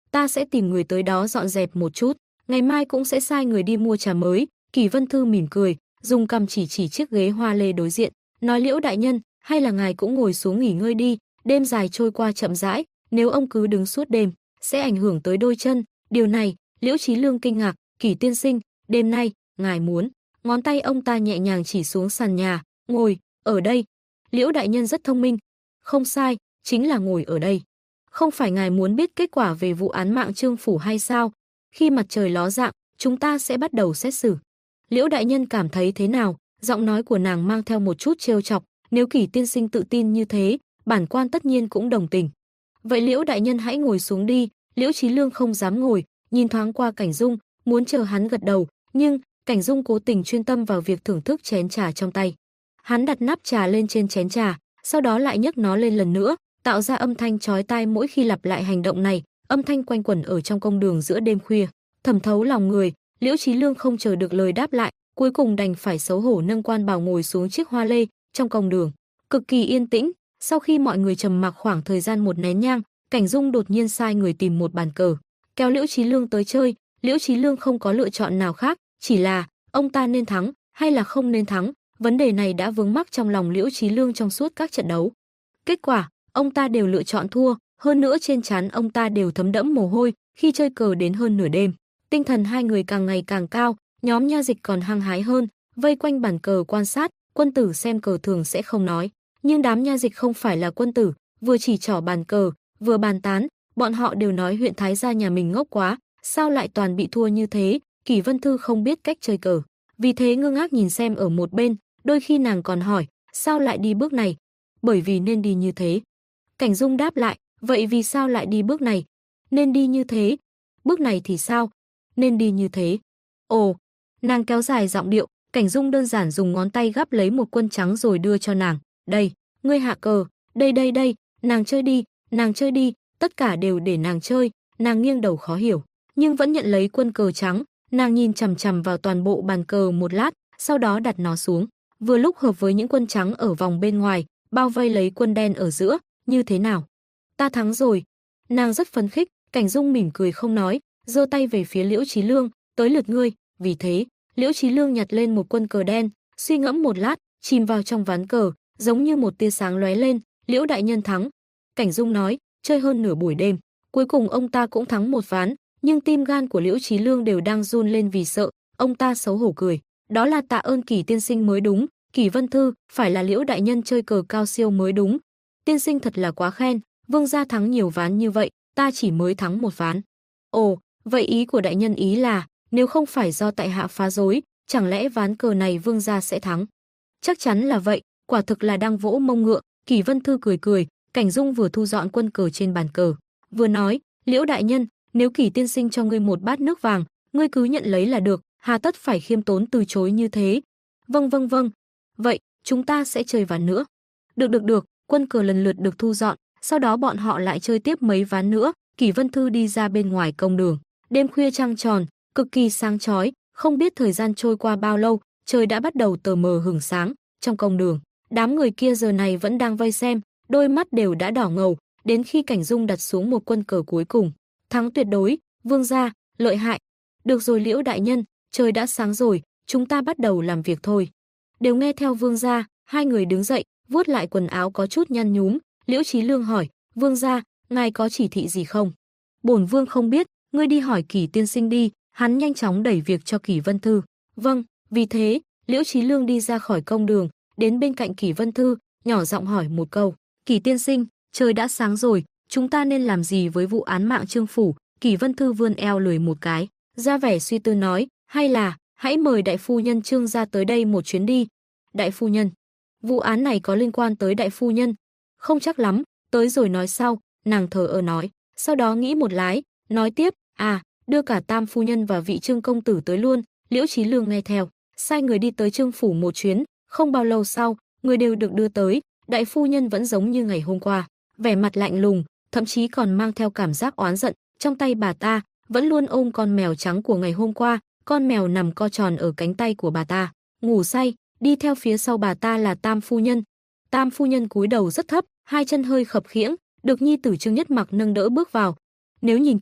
ta sẽ tìm người tới đó dọn dẹp một chút, ngày mai cũng sẽ sai người đi mua trà mới. Kỷ Vân Thư mỉm cười, dùng cằm chỉ chiếc ghế hoa lê đối diện, nói Liễu đại nhân, hay là ngài cũng ngồi xuống nghỉ ngơi đi, đêm dài trôi qua chậm rãi, nếu ông cứ đứng suốt đêm, sẽ ảnh hưởng tới đôi chân. Điều này, Liễu Chí Lương kinh ngạc, Kỷ tiên sinh, đêm nay, ngài muốn? Ngón tay ông ta nhẹ nhàng chỉ xuống sàn nhà, ngồi, ở đây. Liễu đại nhân rất thông minh. Không sai, chính là ngồi ở đây. Không phải ngài muốn biết kết quả về vụ án mạng Trương phủ hay sao? Khi mặt trời ló dạng, chúng ta sẽ bắt đầu xét xử. Liễu đại nhân cảm thấy thế nào? Giọng nói của nàng mang theo một chút trêu chọc, nếu Kỷ tiên sinh tự tin như thế, bản quan tất nhiên cũng đồng tình. Vậy Liễu đại nhân hãy ngồi xuống đi. Liễu Chí Lương không dám ngồi, nhìn thoáng qua Cảnh Dung, muốn chờ hắn gật đầu, nhưng Cảnh Dung cố tình chuyên tâm vào việc thưởng thức chén trà trong tay. Hắn đặt nắp trà lên trên chén trà, sau đó lại nhấc nó lên lần nữa, tạo ra âm thanh chói tai mỗi khi lặp lại hành động này, âm thanh quanh quẩn ở trong công đường giữa đêm khuya, thẩm thấu lòng người. Liễu Chí Lương không chờ được lời đáp lại, cuối cùng đành phải xấu hổ nâng quan bào ngồi xuống chiếc hoa lê. Trong công đường cực kỳ yên tĩnh, sau khi mọi người trầm mặc khoảng thời gian một nén nhang, Cảnh Dung đột nhiên sai người tìm một bàn cờ, kéo Liễu Chí Lương tới chơi. Liễu Chí Lương không có lựa chọn nào khác, chỉ là ông ta nên thắng hay là không nên thắng, vấn đề này đã vướng mắc trong lòng Liễu Chí Lương trong suốt các trận đấu. Kết quả, ông ta đều lựa chọn thua, hơn nữa trên trán ông ta đều thấm đẫm mồ hôi. Khi chơi cờ đến hơn nửa đêm, tinh thần hai người càng ngày càng cao, nhóm Nha Dịch còn hăng hái hơn, vây quanh bàn cờ quan sát. Quân tử xem cờ thường sẽ không nói, nhưng đám Nha Dịch không phải là quân tử, vừa chỉ trỏ bàn cờ, vừa bàn tán, bọn họ đều nói huyện thái gia nhà mình ngốc quá, sao lại toàn bị thua như thế. Kỷ Vân Thư không biết cách chơi cờ, vì thế ngơ ngác nhìn xem ở một bên, đôi khi nàng còn hỏi, sao lại đi bước này? Bởi vì nên đi như thế. Cảnh Dung đáp lại, vậy vì sao lại đi bước này? Nên đi như thế. Bước này thì sao? Nên đi như thế. Ồ, nàng kéo dài giọng điệu. Cảnh Dung đơn giản dùng ngón tay gắp lấy một quân trắng rồi đưa cho nàng, đây, ngươi hạ cờ, đây, nàng chơi đi, tất cả đều để nàng chơi. Nàng nghiêng đầu khó hiểu, nhưng vẫn nhận lấy quân cờ trắng. Nàng nhìn chằm chằm vào toàn bộ bàn cờ một lát, sau đó đặt nó xuống, vừa lúc hợp với những quân trắng ở vòng bên ngoài, bao vây lấy quân đen ở giữa. Như thế nào? Ta thắng rồi. Nàng rất phấn khích. Cảnh Dung mỉm cười không nói, giơ tay về phía Liễu Chí Lương, tới lượt ngươi. Vì thế, Liễu Chí Lương nhặt lên một quân cờ đen, suy ngẫm một lát, chìm vào trong ván cờ, giống như một tia sáng lóe lên. Liễu đại nhân thắng. Cảnh Dung nói, chơi hơn nửa buổi đêm, cuối cùng ông ta cũng thắng một ván, nhưng tim gan của Liễu Chí Lương đều đang run lên vì sợ. Ông ta xấu hổ cười, đó là tạ ơn Kỷ tiên sinh mới đúng. Kỷ Vân Thư, phải là Liễu đại nhân chơi cờ cao siêu mới đúng. Tiên sinh thật là quá khen, vương gia thắng nhiều ván như vậy, ta chỉ mới thắng một ván. Ồ, vậy ý của đại nhân ý là, nếu không phải do tại hạ phá rối, chẳng lẽ ván cờ này vương gia sẽ thắng? Chắc chắn là vậy, quả thực là đang vỗ mông ngựa. Kỷ Vân Thư cười cười. Cảnh Dung vừa thu dọn quân cờ trên bàn cờ, vừa nói, Liễu đại nhân, nếu Kỷ tiên sinh cho ngươi một bát nước vàng, ngươi cứ nhận lấy là được, hà tất phải khiêm tốn từ chối như thế. Vâng, vậy chúng ta sẽ chơi ván nữa. Được. Quân cờ lần lượt được thu dọn, sau đó bọn họ lại chơi tiếp mấy ván nữa. Kỷ Vân Thư đi ra bên ngoài công đường, đêm khuya trăng tròn, cực kỳ sáng chói, không biết thời gian trôi qua bao lâu, trời đã bắt đầu tờ mờ hửng sáng. Trong công đường, đám người kia giờ này vẫn đang vây xem, đôi mắt đều đã đỏ ngầu, đến khi Cảnh Dung đặt xuống một quân cờ cuối cùng, thắng tuyệt đối, vương gia, lợi hại. Được rồi Liễu đại nhân, trời đã sáng rồi, chúng ta bắt đầu làm việc thôi. Đều nghe theo vương gia. Hai người đứng dậy, vuốt lại quần áo có chút nhăn nhúm. Liễu Chí Lương hỏi, vương gia, ngài có chỉ thị gì không? Bổn vương không biết, ngươi đi hỏi Kỷ tiên sinh đi. Hắn nhanh chóng đẩy việc cho Kỷ Vân Thư. Vâng. Vì thế, Liễu Chí Lương đi ra khỏi công đường, đến bên cạnh Kỷ Vân Thư, nhỏ giọng hỏi một câu, Kỷ tiên sinh, trời đã sáng rồi, chúng ta nên làm gì với vụ án mạng Trương phủ? Kỷ Vân Thư vươn eo lười một cái, ra vẻ suy tư nói, hay là hãy mời đại phu nhân Trương gia tới đây một chuyến đi. Đại phu nhân? Vụ án này có liên quan tới đại phu nhân? Không chắc lắm, tới rồi nói sau. Nàng thờ ơ nói, sau đó nghĩ một lát, nói tiếp, đưa cả Tam phu nhân và vị Trương công tử tới luôn. Liễu Chí Lương nghe theo, sai người đi tới Trương phủ một chuyến. Không bao lâu sau, người đều được đưa tới. Đại phu nhân vẫn giống như ngày hôm qua, vẻ mặt lạnh lùng, thậm chí còn mang theo cảm giác oán giận. Trong tay bà ta vẫn luôn ôm con mèo trắng của ngày hôm qua. Con mèo nằm co tròn ở cánh tay của bà ta, ngủ say. Đi theo phía sau bà ta là Tam phu nhân. Tam phu nhân cúi đầu rất thấp, hai chân hơi khập khiễng, được nhi tử Trương Nhất Mặc nâng đỡ bước vào. Nếu nhìn kỹ,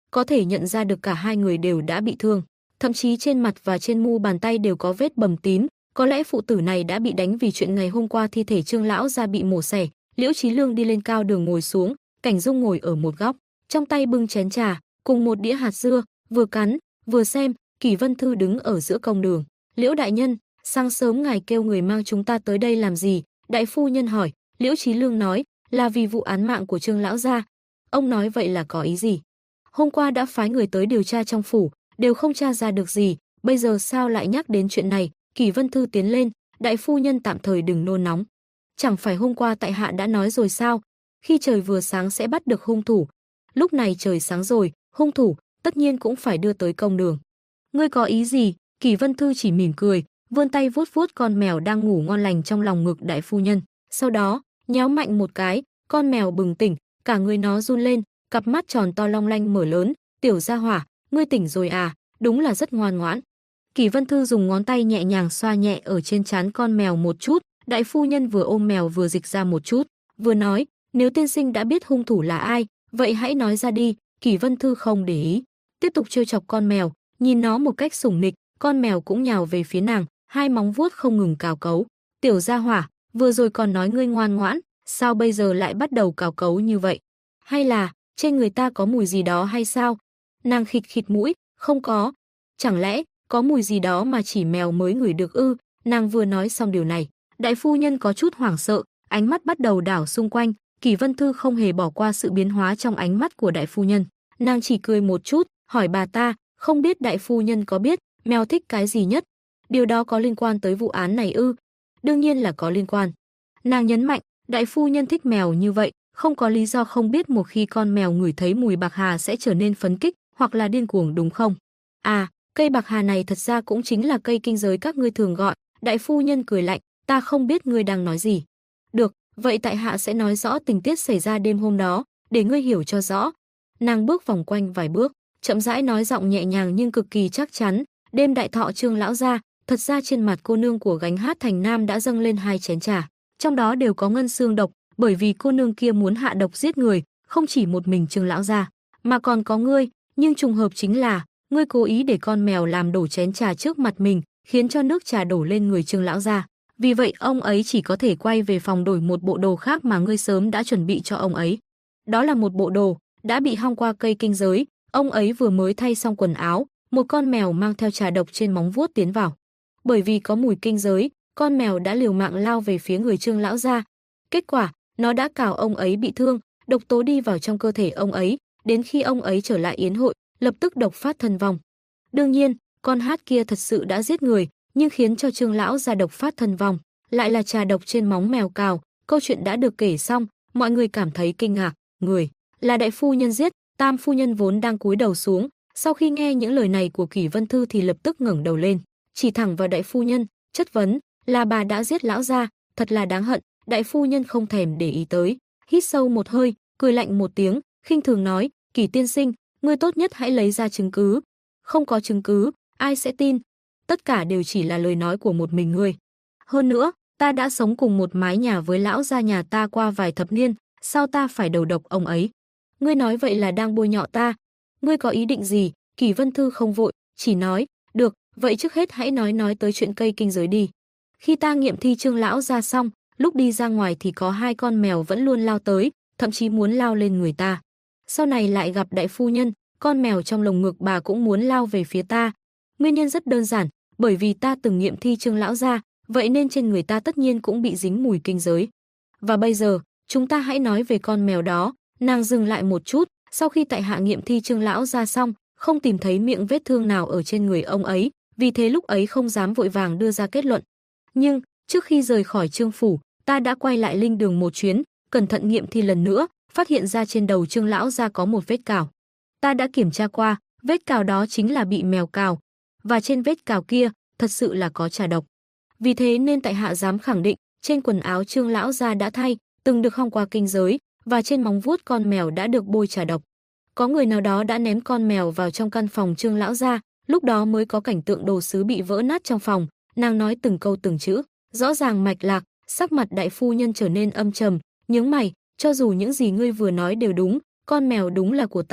có thể nhận ra được cả hai người đều đã bị thương, thậm chí trên mặt và trên mu bàn tay đều có vết bầm tím, có lẽ phụ tử này đã bị đánh vì chuyện ngày hôm qua thi thể Trương lão gia bị mổ xẻ. Liễu Chí Lương đi lên cao đường ngồi xuống, Cảnh Dung ngồi ở một góc, trong tay bưng chén trà, cùng một đĩa hạt dưa, vừa cắn, vừa xem. Kỷ Vân Thư đứng ở giữa công đường. Liễu đại nhân, sáng sớm ngài kêu người mang chúng ta tới đây làm gì? Đại phu nhân hỏi. Liễu Chí Lương nói, là vì vụ án mạng của Trương lão gia. Ông nói vậy là có ý gì? Hôm qua đã phái người tới điều tra trong phủ, đều không tra ra được gì, bây giờ sao lại nhắc đến chuyện này? Kỷ Vân Thư tiến lên, đại phu nhân tạm thời đừng nôn nóng. Chẳng phải hôm qua tại hạ đã nói rồi sao? Khi trời vừa sáng sẽ bắt được hung thủ. Lúc này trời sáng rồi, hung thủ tất nhiên cũng phải đưa tới công đường. Ngươi có ý gì? Kỷ Vân Thư chỉ mỉm cười, vươn tay vuốt vuốt con mèo đang ngủ ngon lành trong lòng ngực đại phu nhân. Sau đó, nhéo mạnh một cái, con mèo bừng tỉnh, cả người nó run lên, cặp mắt tròn to long lanh mở lớn. Tiểu gia hỏa, ngươi tỉnh rồi à? Đúng là rất ngoan ngoãn. Kỷ Vân Thư dùng ngón tay nhẹ nhàng xoa nhẹ ở trên trán con mèo một chút. Đại phu nhân vừa ôm mèo vừa dịch ra một chút, vừa nói, nếu tiên sinh đã biết hung thủ là ai, vậy hãy nói ra đi. Kỷ Vân Thư không để ý, tiếp tục trêu chọc con mèo, nhìn nó một cách sủng nịch, con mèo cũng nhào về phía nàng, hai móng vuốt không ngừng cào cấu. Tiểu gia hỏa, vừa rồi còn nói ngươi ngoan ngoãn, sao bây giờ lại bắt đầu cào cấu như vậy? Hay là trên người ta có mùi gì đó hay sao? Nàng khịt khịt mũi, không có. Chẳng lẽ có mùi gì đó mà chỉ mèo mới ngửi được ư? Nàng vừa nói xong điều này, đại phu nhân có chút hoảng sợ, ánh mắt bắt đầu đảo xung quanh. Kỷ Vân Thư không hề bỏ qua sự biến hóa trong ánh mắt của đại phu nhân, nàng chỉ cười một chút, hỏi bà ta, không biết đại phu nhân có biết mèo thích cái gì nhất? Điều đó có liên quan tới vụ án này ư? Đương nhiên là có liên quan. Nàng nhấn mạnh, đại phu nhân thích mèo như vậy, không có lý do không biết một khi con mèo ngửi thấy mùi bạc hà sẽ trở nên phấn kích hoặc là điên cuồng đúng không? À, cây bạc hà này thật ra cũng chính là cây kinh giới các ngươi thường gọi. Đại phu nhân cười lạnh, ta không biết ngươi đang nói gì. Được, vậy tại hạ sẽ nói rõ tình tiết xảy ra đêm hôm đó, để ngươi hiểu cho rõ. Nàng bước vòng quanh vài bước, chậm rãi nói giọng nhẹ nhàng nhưng cực kỳ chắc chắn. Đêm đại thọ Trương lão gia, thật ra trên mặt cô nương của Gánh Hát Thành Nam đã dâng lên 2 chén trà, trong đó đều có ngân xương độc, bởi vì cô nương kia muốn hạ độc giết người, không chỉ một mình Trương lão gia, mà còn có ngươi, nhưng trùng hợp chính là ngươi cố ý để con mèo làm đổ chén trà trước mặt mình, khiến cho nước trà đổ lên người Trương lão gia. Vì vậy ông ấy chỉ có thể quay về phòng đổi một bộ đồ khác mà ngươi sớm đã chuẩn bị cho ông ấy. Đó là một bộ đồ đã bị hong qua cây kinh giới, ông ấy vừa mới thay xong quần áo, một con mèo mang theo trà độc trên móng vuốt tiến vào. Bởi vì có mùi kinh giới, con mèo đã liều mạng lao về phía người Trương lão gia. Kết quả, nó đã cào ông ấy bị thương, độc tố đi vào trong cơ thể ông ấy, đến khi ông ấy trở lại yến hội, lập tức độc phát thân vong. Đương nhiên, con hát kia thật sự đã giết người, nhưng khiến cho Trương lão gia độc phát thân vong, lại là trà độc trên móng mèo cào. Câu chuyện đã được kể xong, mọi người cảm thấy kinh ngạc, người là đại phu nhân giết. Tam phu nhân vốn đang cúi đầu xuống, sau khi nghe những lời này của Kỷ Vân Thư thì lập tức ngẩng đầu lên, chỉ thẳng vào đại phu nhân, chất vấn, là bà đã giết lão gia, thật là đáng hận. Đại phu nhân không thèm để ý tới, hít sâu một hơi, cười lạnh một tiếng, khinh thường nói, Kỷ tiên sinh, ngươi tốt nhất hãy lấy ra chứng cứ. Không có chứng cứ, ai sẽ tin? Tất cả đều chỉ là lời nói của một mình ngươi. Hơn nữa, ta đã sống cùng một mái nhà với lão gia nhà ta qua vài thập niên, sao ta phải đầu độc ông ấy? Ngươi nói vậy là đang bôi nhọ ta. Ngươi có ý định gì? Kỷ Vân Thư không vội, chỉ nói, được, vậy trước hết hãy nói tới chuyện cây kinh giới đi. Khi ta nghiệm thi Trương lão gia xong, lúc đi ra ngoài thì có 2 con mèo vẫn luôn lao tới, thậm chí muốn lao lên người ta. Sau này lại gặp đại phu nhân, con mèo trong lồng ngực bà cũng muốn lao về phía ta. Nguyên nhân rất đơn giản, bởi vì ta từng nghiệm thi Trương lão gia, vậy nên trên người ta tất nhiên cũng bị dính mùi kinh giới. Và bây giờ, chúng ta hãy nói về con mèo đó. Nàng dừng lại một chút, sau khi tại hạ nghiệm thi Trương lão gia xong, không tìm thấy miệng vết thương nào ở trên người ông ấy, vì thế lúc ấy không dám vội vàng đưa ra kết luận. Nhưng, trước khi rời khỏi Trương phủ, ta đã quay lại linh đường một chuyến, cẩn thận nghiệm thi lần nữa, phát hiện ra trên đầu Trương lão gia có một vết cào. Ta đã kiểm tra qua, vết cào đó chính là bị mèo cào, và trên vết cào kia thật sự là có trà độc. Vì thế nên tại hạ dám khẳng định, trên quần áo Trương lão gia đã thay, từng được hong qua kinh giới, và trên móng vuốt con mèo đã được bôi trà độc. Có người nào đó đã ném con mèo vào trong căn phòng Trương lão gia, lúc đó mới có cảnh tượng đồ sứ bị vỡ nát trong phòng. Nàng nói từng câu từng chữ, rõ ràng mạch lạc, sắc mặt đại phu nhân trở nên âm trầm, nhướng mày, cho dù những gì ngươi vừa nói đều đúng, con mèo đúng là của ta,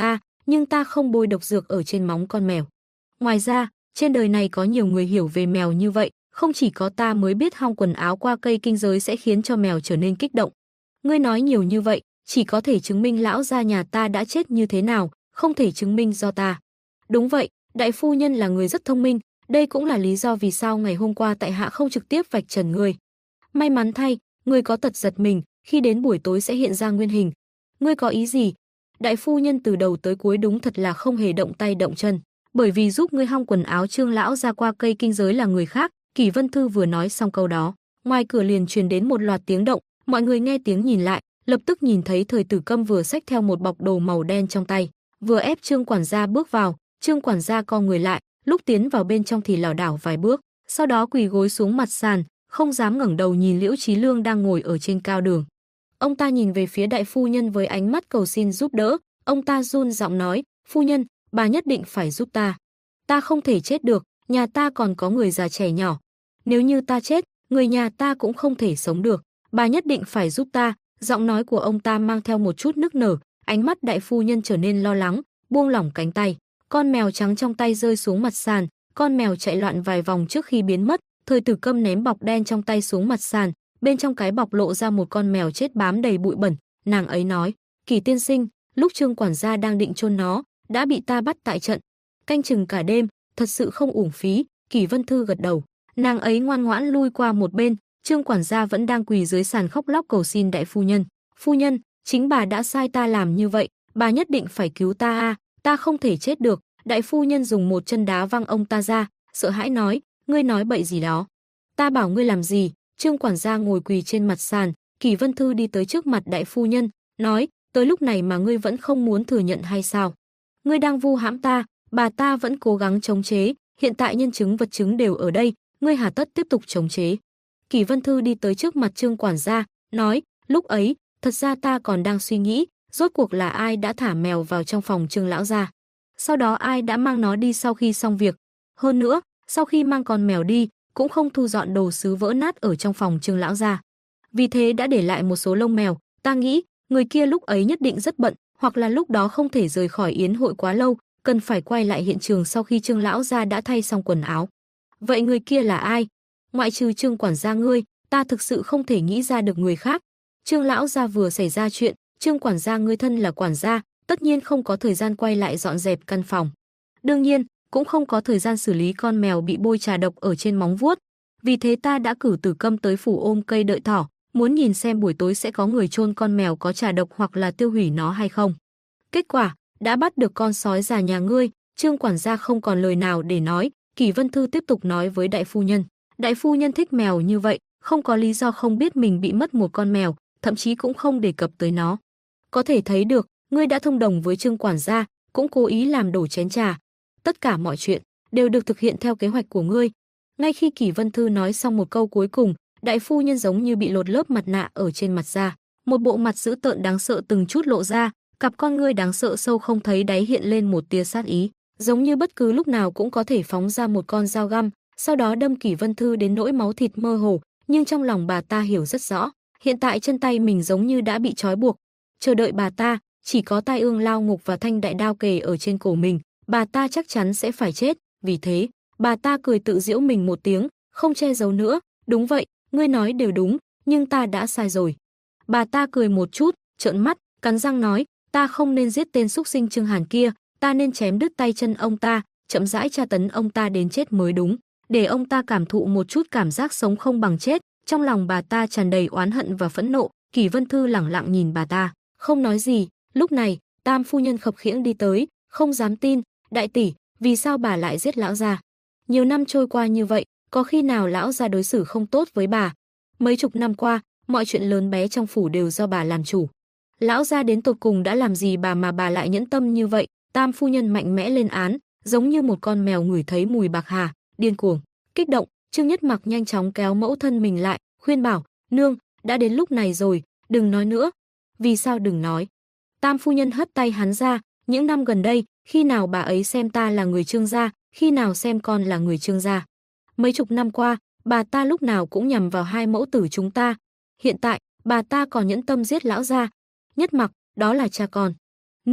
nhưng ta không bôi độc dược ở trên móng con mèo. Ngoài ra, trên đời này có nhiều người hiểu về mèo như vậy, không chỉ có ta mới biết hong quần áo qua cây kinh giới sẽ khiến cho mèo trở nên kích động. Ngươi nói nhiều như vậy, chỉ có thể chứng minh lão gia nhà ta đã chết như thế nào, không thể chứng minh do ta. Đúng vậy, đại phu nhân là người rất thông minh, đây cũng là lý do vì sao ngày hôm qua tại hạ không trực tiếp vạch trần ngươi. May mắn thay, ngươi có tật giật mình, khi đến buổi tối sẽ hiện ra nguyên hình. Ngươi có ý gì? Đại phu nhân từ đầu tới cuối đúng thật là không hề động tay động chân, bởi vì giúp ngươi hong quần áo Trương lão ra qua cây kinh giới là người khác. Kỷ Vân Thư vừa nói xong câu đó, ngoài cửa liền truyền đến một loạt tiếng động, mọi người nghe tiếng nhìn lại, lập tức nhìn thấy Thời Tử Câm vừa xách theo một bọc đồ màu đen trong tay, vừa ép Trương quản gia bước vào. Trương quản gia co người lại, lúc tiến vào bên trong thì lảo đảo vài bước, sau đó quỳ gối xuống mặt sàn, không dám ngẩng đầu nhìn Liễu Chí Lương đang ngồi ở trên cao đường. Ông ta nhìn về phía đại phu nhân với ánh mắt cầu xin giúp đỡ, ông ta run giọng nói, phu nhân, bà nhất định phải giúp ta. Ta không thể chết được, nhà ta còn có người già trẻ nhỏ. Nếu như ta chết, người nhà ta cũng không thể sống được, bà nhất định phải giúp ta. Giọng nói của ông ta mang theo một chút nức nở, ánh mắt đại phu nhân trở nên lo lắng, buông lỏng cánh tay. Con mèo trắng trong tay rơi xuống mặt sàn, con mèo chạy loạn vài vòng trước khi biến mất. Thời Tử Câm ném bọc đen trong tay xuống mặt sàn, bên trong cái bọc lộ ra một con mèo chết bám đầy bụi bẩn. Nàng ấy nói, Kỷ tiên sinh, lúc Trương quản gia đang định chôn nó, đã bị ta bắt tại trận, canh chừng cả đêm, thật sự không uổng phí. Kỷ Vân Thư gật đầu, nàng ấy ngoan ngoãn lui qua một bên. Trương quản gia vẫn đang quỳ dưới sàn khóc lóc cầu xin đại phu nhân. Phu nhân, chính bà đã sai ta làm như vậy, bà nhất định phải cứu ta a, ta không thể chết được. Đại phu nhân dùng một chân đá văng ông ta ra, sợ hãi nói, ngươi nói bậy gì đó. Ta bảo ngươi làm gì? Trương quản gia ngồi quỳ trên mặt sàn. Kỷ Vân Thư đi tới trước mặt đại phu nhân, nói, tới lúc này mà ngươi vẫn không muốn thừa nhận hay sao? Ngươi đang vu hãm ta, bà ta vẫn cố gắng chống chế, hiện tại nhân chứng vật chứng đều ở đây, ngươi hà tất tiếp tục chống chế? Kỷ Vân Thư đi tới trước mặt Trương quản gia, nói, lúc ấy, thật ra ta còn đang suy nghĩ, rốt cuộc là ai đã thả mèo vào trong phòng Trương lão gia? Sau đó ai đã mang nó đi sau khi xong việc? Hơn nữa, sau khi mang con mèo đi, cũng không thu dọn đồ sứ vỡ nát ở trong phòng Trương lão gia. Vì thế đã để lại một số lông mèo, ta nghĩ, người kia lúc ấy nhất định rất bận, hoặc là lúc đó không thể rời khỏi yến hội quá lâu, cần phải quay lại hiện trường sau khi Trương lão gia đã thay xong quần áo. Vậy người kia là ai? Ngoại trừ Trương quản gia ngươi, ta thực sự không thể nghĩ ra được người khác. Trương lão gia vừa xảy ra chuyện, Trương quản gia ngươi thân là quản gia, tất nhiên không có thời gian quay lại dọn dẹp căn phòng. Đương nhiên, cũng không có thời gian xử lý con mèo bị bôi trà độc ở trên móng vuốt. Vì thế ta đã cử Tử Câm tới phủ ôm cây đợi thỏ, muốn nhìn xem buổi tối sẽ có người chôn con mèo có trà độc hoặc là tiêu hủy nó hay không. Kết quả, đã bắt được con sói già nhà ngươi. Trương quản gia không còn lời nào để nói. Kỷ Vân Thư tiếp tục nói với đại phu nhân. Đại phu nhân thích mèo như vậy, không có lý do không biết mình bị mất một con mèo, thậm chí cũng không đề cập tới nó. Có thể thấy được, ngươi đã thông đồng với Trương quản gia, cũng cố ý làm đổ chén trà. Tất cả mọi chuyện đều được thực hiện theo kế hoạch của ngươi. Ngay khi Kỷ Vân Thư nói xong một câu cuối cùng, đại phu nhân giống như bị lột lớp mặt nạ ở trên mặt ra, một bộ mặt dữ tợn đáng sợ từng chút lộ ra, cặp con ngươi đáng sợ sâu không thấy đáy hiện lên một tia sát ý, giống như bất cứ lúc nào cũng có thể phóng ra một con dao găm, sau đó đâm Kỷ Vân Thư đến nỗi máu thịt mơ hồ. Nhưng trong lòng bà ta hiểu rất rõ, hiện tại chân tay mình giống như đã bị trói buộc, chờ đợi bà ta chỉ có tai ương lao ngục và thanh đại đao kề ở trên cổ mình, bà ta chắc chắn sẽ phải chết. Vì thế, bà ta cười tự giễu mình một tiếng, không che giấu nữa, đúng vậy, ngươi nói đều đúng, nhưng ta đã sai rồi. Bà ta cười một chút, trợn mắt, cắn răng nói, ta không nên giết tên súc sinh Trương Hàn kia, ta nên chém đứt tay chân ông ta, chậm rãi tra tấn ông ta đến chết mới đúng, để ông ta cảm thụ một chút cảm giác sống không bằng chết. Trong lòng bà ta tràn đầy oán hận và phẫn nộ. Kỷ Vân Thư lẳng lặng nhìn bà ta, không nói gì. Lúc này, Tam phu nhân khập khiễng đi tới, không dám tin, đại tỷ, vì sao bà lại giết lão gia? Nhiều năm trôi qua như vậy, có khi nào lão gia đối xử không tốt với bà? Mấy chục năm qua, mọi chuyện lớn bé trong phủ đều do bà làm chủ. Lão gia đến tột cùng đã làm gì bà mà bà lại nhẫn tâm như vậy? Tam phu nhân mạnh mẽ lên án, giống như một con mèo ngửi thấy mùi bạc hà, điên cuồng, kích động. Trương Nhất Mặc nhanh chóng kéo mẫu thân mình lại, khuyên bảo, nương, đã đến lúc này rồi, đừng nói nữa. Vì sao đừng nói? Tam phu nhân hất tay hắn ra, những năm gần đây, khi nào bà ấy xem ta là người Trương gia, khi nào xem con là người Trương gia. Mấy chục năm qua, bà ta lúc nào cũng nhằm vào hai mẫu tử chúng ta. Hiện tại, bà ta còn nhẫn tâm giết lão gia. Nhất Mặc, đó là cha con. Nương,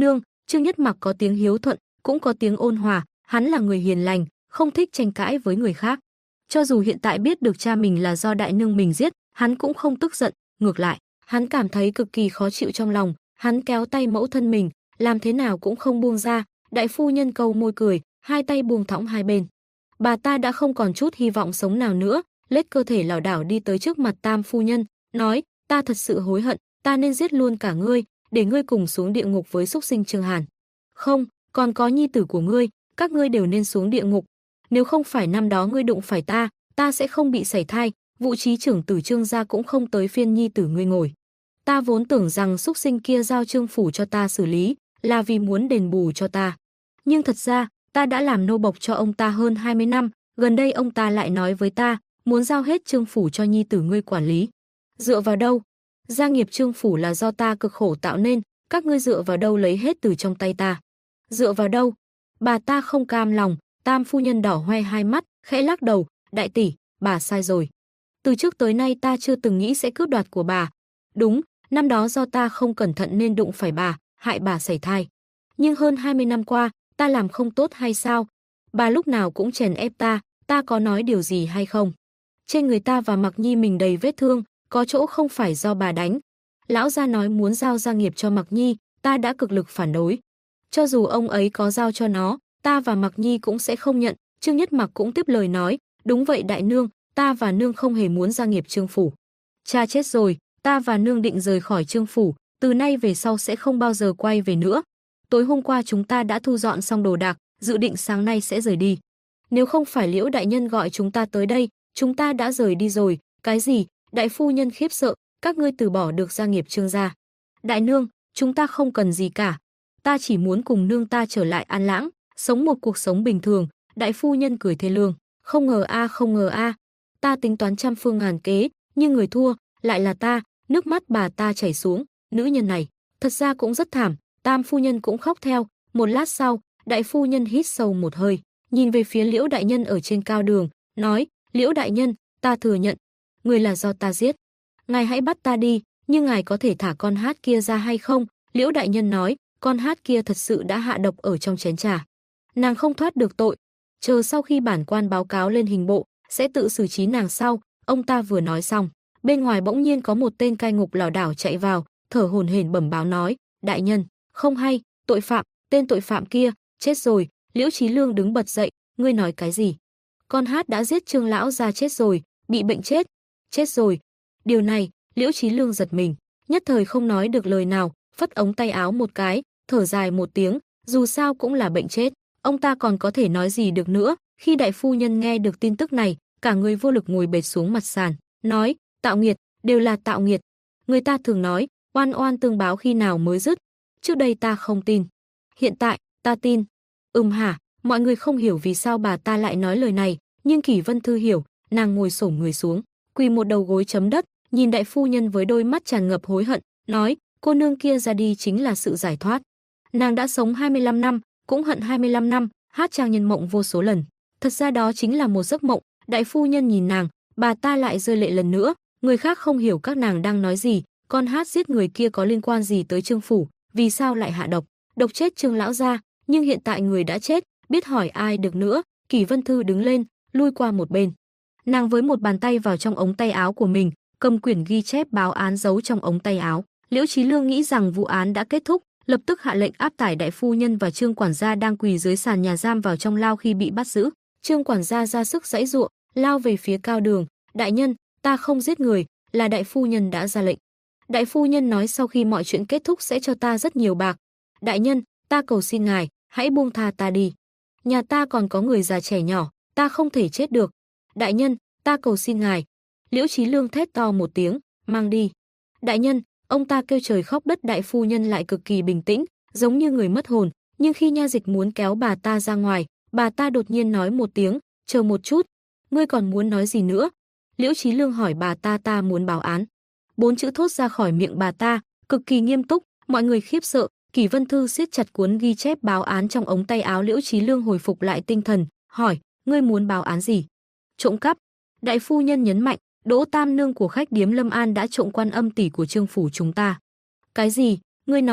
Trương Nhất Mặc có tiếng hiếu thuận, cũng có tiếng ôn hòa, hắn là người hiền lành, không thích tranh cãi với người khác. Cho dù hiện tại biết được cha mình là do đại nương mình giết, hắn cũng không tức giận, ngược lại, hắn cảm thấy cực kỳ khó chịu trong lòng, hắn kéo tay mẫu thân mình, làm thế nào cũng không buông ra. Đại phu nhân câu môi cười, hai tay buông thõng hai bên. Bà ta đã không còn chút hy vọng sống nào nữa, lết cơ thể lảo đảo đi tới trước mặt Tam phu nhân, nói: "Ta thật sự hối hận, ta nên giết luôn cả ngươi, để ngươi cùng xuống địa ngục với súc sinh Trương Hàn. Không, còn có nhi tử của ngươi, các ngươi đều nên xuống địa ngục. Nếu không phải năm đó ngươi đụng phải ta sẽ không bị sảy thai, vụ trí trưởng tử Trương gia cũng không tới phiên nhi tử ngươi ngồi. Ta vốn tưởng rằng súc sinh kia giao Trương phủ cho ta xử lý, là vì muốn đền bù cho ta. Nhưng thật ra, ta đã làm nô bộc cho ông ta hơn 20 năm, gần đây ông ta lại nói với ta, muốn giao hết Trương phủ cho nhi tử ngươi quản lý. Dựa vào đâu? Gia nghiệp Trương phủ là do ta cực khổ tạo nên, các ngươi dựa vào đâu lấy hết từ trong tay ta? Dựa vào đâu?" Bà ta không cam lòng, Tam phu nhân đỏ hoe hai mắt, khẽ lắc đầu, "Đại tỷ, bà sai rồi. Từ trước tới nay ta chưa từng nghĩ sẽ cướp đoạt của bà. Đúng, năm đó do ta không cẩn thận nên đụng phải bà, hại bà sảy thai. Nhưng hơn 20 năm qua, ta làm không tốt hay sao? Bà lúc nào cũng chèn ép ta có nói điều gì hay không? Trên người ta và Mặc Nhi mình đầy vết thương, có chỗ không phải do bà đánh. Lão gia nói muốn giao gia nghiệp cho Mặc Nhi, ta đã cực lực phản đối. Cho dù ông ấy có giao cho nó, ta và Mặc Nhi cũng sẽ không nhận." Trương Nhất Mặc cũng tiếp lời nói, "Đúng vậy đại nương, ta và nương không hề muốn gia nghiệp Trương phủ. Cha chết rồi, ta và nương định rời khỏi Trương phủ, từ nay về sau sẽ không bao giờ quay về nữa. Tối hôm qua chúng ta đã thu dọn xong đồ đạc, dự định sáng nay sẽ rời đi. Nếu không phải Liễu đại nhân gọi chúng ta tới đây, chúng ta đã rời đi rồi." "Cái gì?" Đại phu nhân khiếp sợ, "Các ngươi từ bỏ được gia nghiệp Trương gia?" "Đại nương, chúng ta không cần gì cả. Ta chỉ muốn cùng nương ta trở lại An Lãng, sống một cuộc sống bình thường." Đại phu nhân cười thê lương, không ngờ a, ta tính toán trăm phương ngàn kế, nhưng người thua lại là ta." Nước mắt bà ta chảy xuống, nữ nhân này thật ra cũng rất thảm. Tam phu nhân cũng khóc theo. Một lát sau, đại phu nhân hít sâu một hơi, nhìn về phía Liễu đại nhân ở trên cao đường, nói: "Liễu đại nhân, ta thừa nhận, người là do ta giết. Ngài hãy bắt ta đi, nhưng ngài có thể thả con hát kia ra hay không?" Liễu đại nhân nói: "Con hát kia thật sự đã hạ độc ở trong chén trà. Nàng không thoát được tội. Chờ sau khi bản quan báo cáo lên hình bộ, sẽ tự xử trí nàng sau." Ông ta vừa nói xong, bên ngoài bỗng nhiên có một tên cai ngục lảo đảo chạy vào, thở hổn hển bẩm báo nói: "Đại nhân, không hay, tội phạm, tên tội phạm kia chết rồi." Liễu Chí Lương đứng bật dậy, "Ngươi nói cái gì? Con hát đã giết Trương lão gia chết rồi, bị bệnh chết." "Chết rồi?" Điều này, Liễu Chí Lương giật mình, nhất thời không nói được lời nào, phất ống tay áo một cái, thở dài một tiếng, dù sao cũng là bệnh chết, ông ta còn có thể nói gì được nữa. Khi đại phu nhân nghe được tin tức này, cả người vô lực ngồi bệt xuống mặt sàn, nói: "Tạo nghiệt, đều là tạo nghiệt. Người ta thường nói, oan oan tương báo khi nào mới dứt. Trước đây ta không tin, hiện tại ta tin." Hả? Mọi người không hiểu vì sao bà ta lại nói lời này, nhưng Kỷ Vân Thư hiểu, nàng ngồi xổm người xuống, quỳ một đầu gối chấm đất, nhìn đại phu nhân với đôi mắt tràn ngập hối hận, nói: "Cô nương kia ra đi chính là sự giải thoát. Nàng đã sống 25 năm, cũng hận 25 năm, hát trang nhân mộng vô số lần. Thật ra đó chính là một giấc mộng." Đại phu nhân nhìn nàng, bà ta lại rơi lệ lần nữa, người khác không hiểu các nàng đang nói gì, con hát giết người kia có liên quan gì tới Trương phủ, vì sao lại hạ độc, độc chết Trương lão gia, nhưng hiện tại người đã chết, biết hỏi ai được nữa. Kỷ Vân Thư đứng lên, lui qua một bên. Nàng với một bàn tay vào trong ống tay áo của mình, cầm quyển ghi chép báo án giấu trong ống tay áo. Liễu Chí Lương nghĩ rằng vụ án đã kết thúc, lập tức hạ lệnh áp tải đại phu nhân và Trương quản gia đang quỳ dưới sàn nhà giam vào trong lao khi bị bắt giữ. Trương quản gia ra sức giãy giụa, lao về phía cao đường. "Đại nhân, ta không giết người, là đại phu nhân đã ra lệnh. Đại phu nhân nói sau khi mọi chuyện kết thúc sẽ cho ta rất nhiều bạc. Đại nhân, ta cầu xin ngài, hãy buông tha ta đi. Nhà ta còn có người già trẻ nhỏ, ta không thể chết được. Đại nhân, ta cầu xin ngài." Liễu Chí Lương thét to một tiếng, "Mang đi." "Đại nhân." Ông ta kêu trời khóc đất. Đại phu nhân lại cực kỳ bình tĩnh, giống như người mất hồn, nhưng khi nha dịch muốn kéo bà ta ra ngoài, bà ta đột nhiên nói một tiếng: "Chờ một chút." "Ngươi còn muốn nói gì nữa?" Liễu Chí Lương hỏi bà ta. "Ta muốn báo án." 4 chữ thốt ra khỏi miệng bà ta, cực kỳ nghiêm túc, mọi người khiếp sợ. Kỷ Vân Thư siết chặt cuốn ghi chép báo án trong ống tay áo. Liễu Chí Lương hồi phục lại tinh thần, hỏi: "Ngươi muốn báo án gì?" "Trộm cắp." Đại phu nhân nhấn mạnh: "Đỗ tam nương của khách điếm Lâm An đã trộm Quan Âm tỷ của Trương phủ chúng ta." "Cái gì? Ngươi nói?"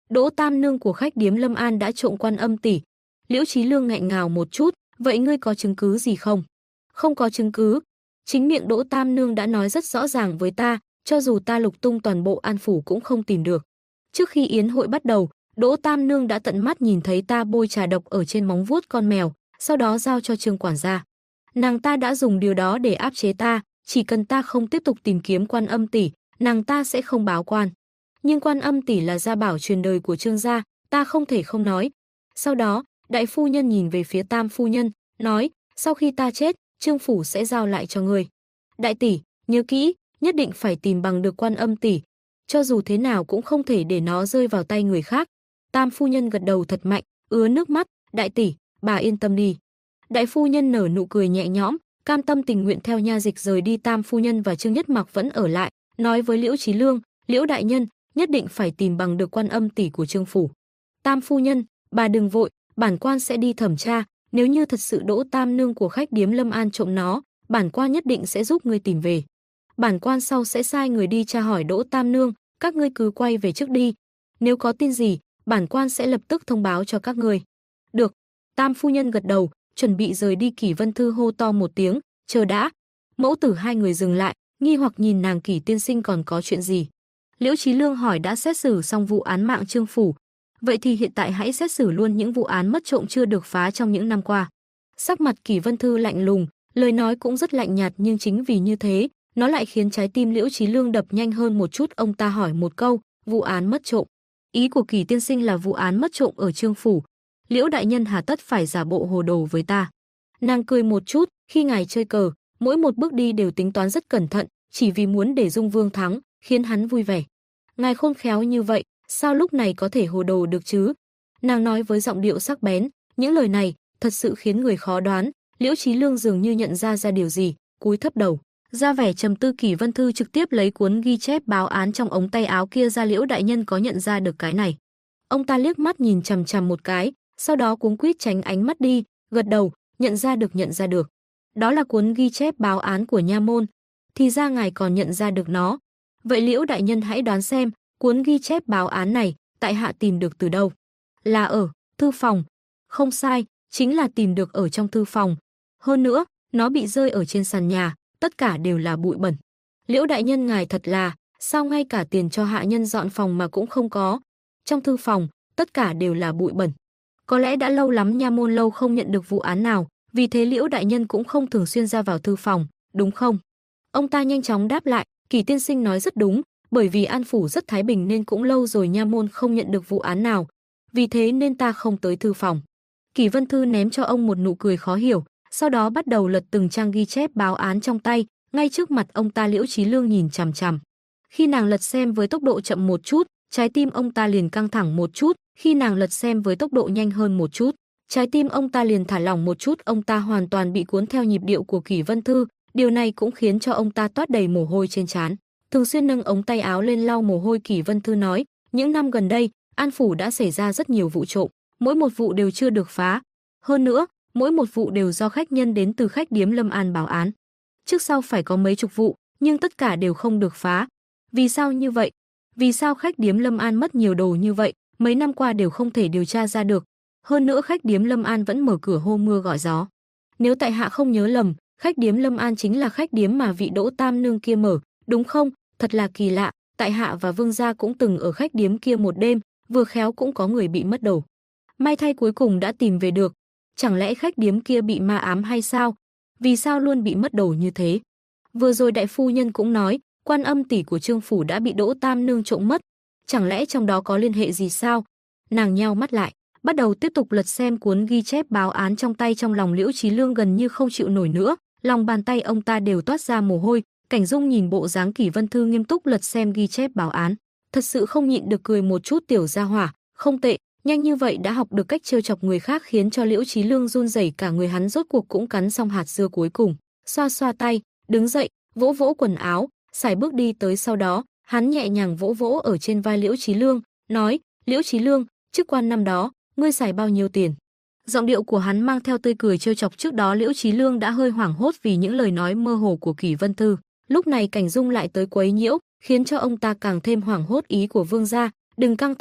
Đỗ Tam Nương của khách điếm Lâm An đã trộm Quan Âm tỷ. Liễu Chí Lương nghẹn ngào một chút, vậy ngươi có chứng cứ gì không? Không có chứng cứ. Chính miệng Đỗ Tam Nương đã nói rất rõ ràng với ta, cho dù ta lục tung toàn bộ An phủ cũng không tìm được. Trước khi yến hội bắt đầu, Đỗ Tam Nương đã tận mắt nhìn thấy ta bôi trà độc ở trên móng vuốt con mèo, sau đó giao cho Trương quản gia. Nàng ta đã dùng điều đó để áp chế ta, chỉ cần ta không tiếp tục tìm kiếm Quan Âm tỷ, nàng ta sẽ không báo quan. Nhưng Quan Âm tỷ là gia bảo truyền đời của Trương gia, ta không thể không nói. Sau đó, đại phu nhân nhìn về phía Tam phu nhân, nói, sau khi ta chết, Trương phủ sẽ giao lại cho ngươi. Đại tỷ, nhớ kỹ, nhất định phải tìm bằng được Quan Âm tỷ, cho dù thế nào cũng không thể để nó rơi vào tay người khác. Tam phu nhân gật đầu thật mạnh, ứa nước mắt, đại tỷ, bà yên tâm đi. Đại phu nhân nở nụ cười nhẹ nhõm, cam tâm tình nguyện theo nha dịch rời đi. Tam phu nhân và Trương Nhất Mặc vẫn ở lại, nói với Liễu Chí Lương, Liễu đại nhân, nhất định phải tìm bằng được Quan Âm tỷ của Trương phủ. Tam phu nhân, bà đừng vội, bản quan sẽ đi thẩm tra, nếu như thật sự Đỗ Tam Nương của khách điếm Lâm An trộm nó, bản quan nhất định sẽ giúp ngươi tìm về. Bản quan sau sẽ sai người đi tra hỏi Đỗ Tam Nương, các ngươi cứ quay về trước đi. Nếu có tin gì, bản quan sẽ lập tức thông báo cho các ngươi. Được. Tam phu nhân gật đầu, chuẩn bị rời đi. Kỷ Vân Thư hô to một tiếng, chờ đã. Mẫu tử hai người dừng lại, nghi hoặc nhìn nàng. Kỷ tiên sinh còn có chuyện gì? Liễu Chí Lương hỏi, đã xét xử xong vụ án mạng Trương phủ, vậy thì hiện tại hãy xét xử luôn những vụ án mất trộm chưa được phá trong những năm qua. Sắc mặt Kỷ Vân Thư lạnh lùng, lời nói cũng rất lạnh nhạt, nhưng chính vì như thế, nó lại khiến trái tim Liễu Chí Lương đập nhanh hơn một chút. Ông ta hỏi một câu, vụ án mất trộm, ý của Kỷ tiên sinh là vụ án mất trộm ở Trương phủ. Liễu đại nhân hà tất phải giả bộ hồ đồ với ta? Nàng cười một chút, khi ngài chơi cờ, mỗi một bước đi đều tính toán rất cẩn thận, chỉ vì muốn để Dung Vương thắng, khiến hắn vui vẻ. Ngài khôn khéo như vậy, sao lúc này có thể hồ đồ được chứ? Nàng nói với giọng điệu sắc bén, những lời này thật sự khiến người khó đoán. Liễu Chí Lương dường như nhận ra điều gì, cúi thấp đầu, ra vẻ trầm tư. Kỷ Vân Thư trực tiếp lấy cuốn ghi chép báo án trong ống tay áo kia ra. Liễu đại nhân có nhận ra được cái này? Ông ta liếc mắt nhìn chằm chằm một cái, sau đó cuống quýt tránh ánh mắt đi, gật đầu, nhận ra được. Đó là cuốn ghi chép báo án của nha môn. Thì ra ngài còn nhận ra được nó. Vậy Liễu đại nhân hãy đoán xem, cuốn ghi chép báo án này, tại hạ tìm được từ đâu? Là ở thư phòng. Không sai, chính là tìm được ở trong thư phòng. Hơn nữa, nó bị rơi ở trên sàn nhà, tất cả đều là bụi bẩn. Liễu đại nhân ngài thật là, sao ngay cả tiền cho hạ nhân dọn phòng mà cũng không có? Trong thư phòng, tất cả đều là bụi bẩn. Có lẽ đã lâu lắm nha môn lâu không nhận được vụ án nào, vì thế Liễu đại nhân cũng không thường xuyên ra vào thư phòng, đúng không? Ông ta nhanh chóng đáp lại, Kỷ tiên sinh nói rất đúng, bởi vì An phủ rất thái bình nên cũng lâu rồi nha môn không nhận được vụ án nào, vì thế nên ta không tới thư phòng. Kỷ Vân Thư ném cho ông một nụ cười khó hiểu, sau đó bắt đầu lật từng trang ghi chép báo án trong tay, ngay trước mặt ông ta. Liễu Chí Lương nhìn chằm chằm. Khi nàng lật xem với tốc độ chậm một chút, trái tim ông ta liền căng thẳng một chút, khi nàng lật xem với tốc độ nhanh hơn một chút, trái tim ông ta liền thả lỏng một chút. Ông ta hoàn toàn bị cuốn theo nhịp điệu của Kỷ Vân Thư, điều này cũng khiến cho ông ta toát đầy mồ hôi trên trán, thường xuyên nâng ống tay áo lên lau mồ hôi. Kỷ Vân Thư nói, những năm gần đây, An phủ đã xảy ra rất nhiều vụ trộm, mỗi một vụ đều chưa được phá. Hơn nữa, mỗi một vụ đều do khách nhân đến từ khách điếm Lâm An báo án. Trước sau phải có mấy chục vụ, nhưng tất cả đều không được phá. Vì sao như vậy? Vì sao khách điếm Lâm An mất nhiều đồ như vậy, mấy năm qua đều không thể điều tra ra được? Hơn nữa khách điếm Lâm An vẫn mở cửa hô mưa gọi gió. Nếu tại hạ không nhớ lầm, khách điếm Lâm An chính là khách điếm mà vị Đỗ Tam Nương kia mở, đúng không? Thật là kỳ lạ, tại hạ và Vương gia cũng từng ở khách điếm kia một đêm, vừa khéo cũng có người bị mất đồ. May thay cuối cùng đã tìm về được. Chẳng lẽ khách điếm kia bị ma ám hay sao? Vì sao luôn bị mất đồ như thế? Vừa rồi đại phu nhân cũng nói, Quan Âm tỷ của Trương phủ đã bị Đỗ Tam Nương trộm mất. Chẳng lẽ trong đó có liên hệ gì sao? Nàng nheo mắt lại, bắt đầu tiếp tục lật xem cuốn ghi chép báo án trong tay. Trong lòng Liễu Chí Lương gần như không chịu nổi nữa, lòng bàn tay ông ta đều toát ra mồ hôi. Cảnh Dung nhìn bộ dáng Kỷ Vân Thư nghiêm túc lật xem ghi chép báo án, thật sự không nhịn được cười một chút. Tiểu gia hỏa, không tệ, nhanh như vậy đã học được cách trêu chọc người khác, khiến cho Liễu Chí Lương run rẩy cả người. Hắn rốt cuộc cũng cắn xong hạt dưa cuối cùng, xoa xoa tay, đứng dậy, vỗ vỗ quần áo, sải bước đi tới. Sau đó, hắn nhẹ nhàng vỗ vỗ ở trên vai Liễu Chí Lương, nói, Liễu Chí Lương, chức quan năm đó, ngươi xài bao nhiêu tiền? Giọng điệu của hắn mang theo tươi cười trêu chọc. Trước đó Liễu Chí Lương đã hơi hoảng hốt vì những lời nói mơ hồ của Kỷ Vân Thư. Lúc này Cảnh Dung lại tới quấy nhiễu, khiến cho ông ta càng thêm hoảng hốt. Ý của Vương gia, đừng căng thẳng,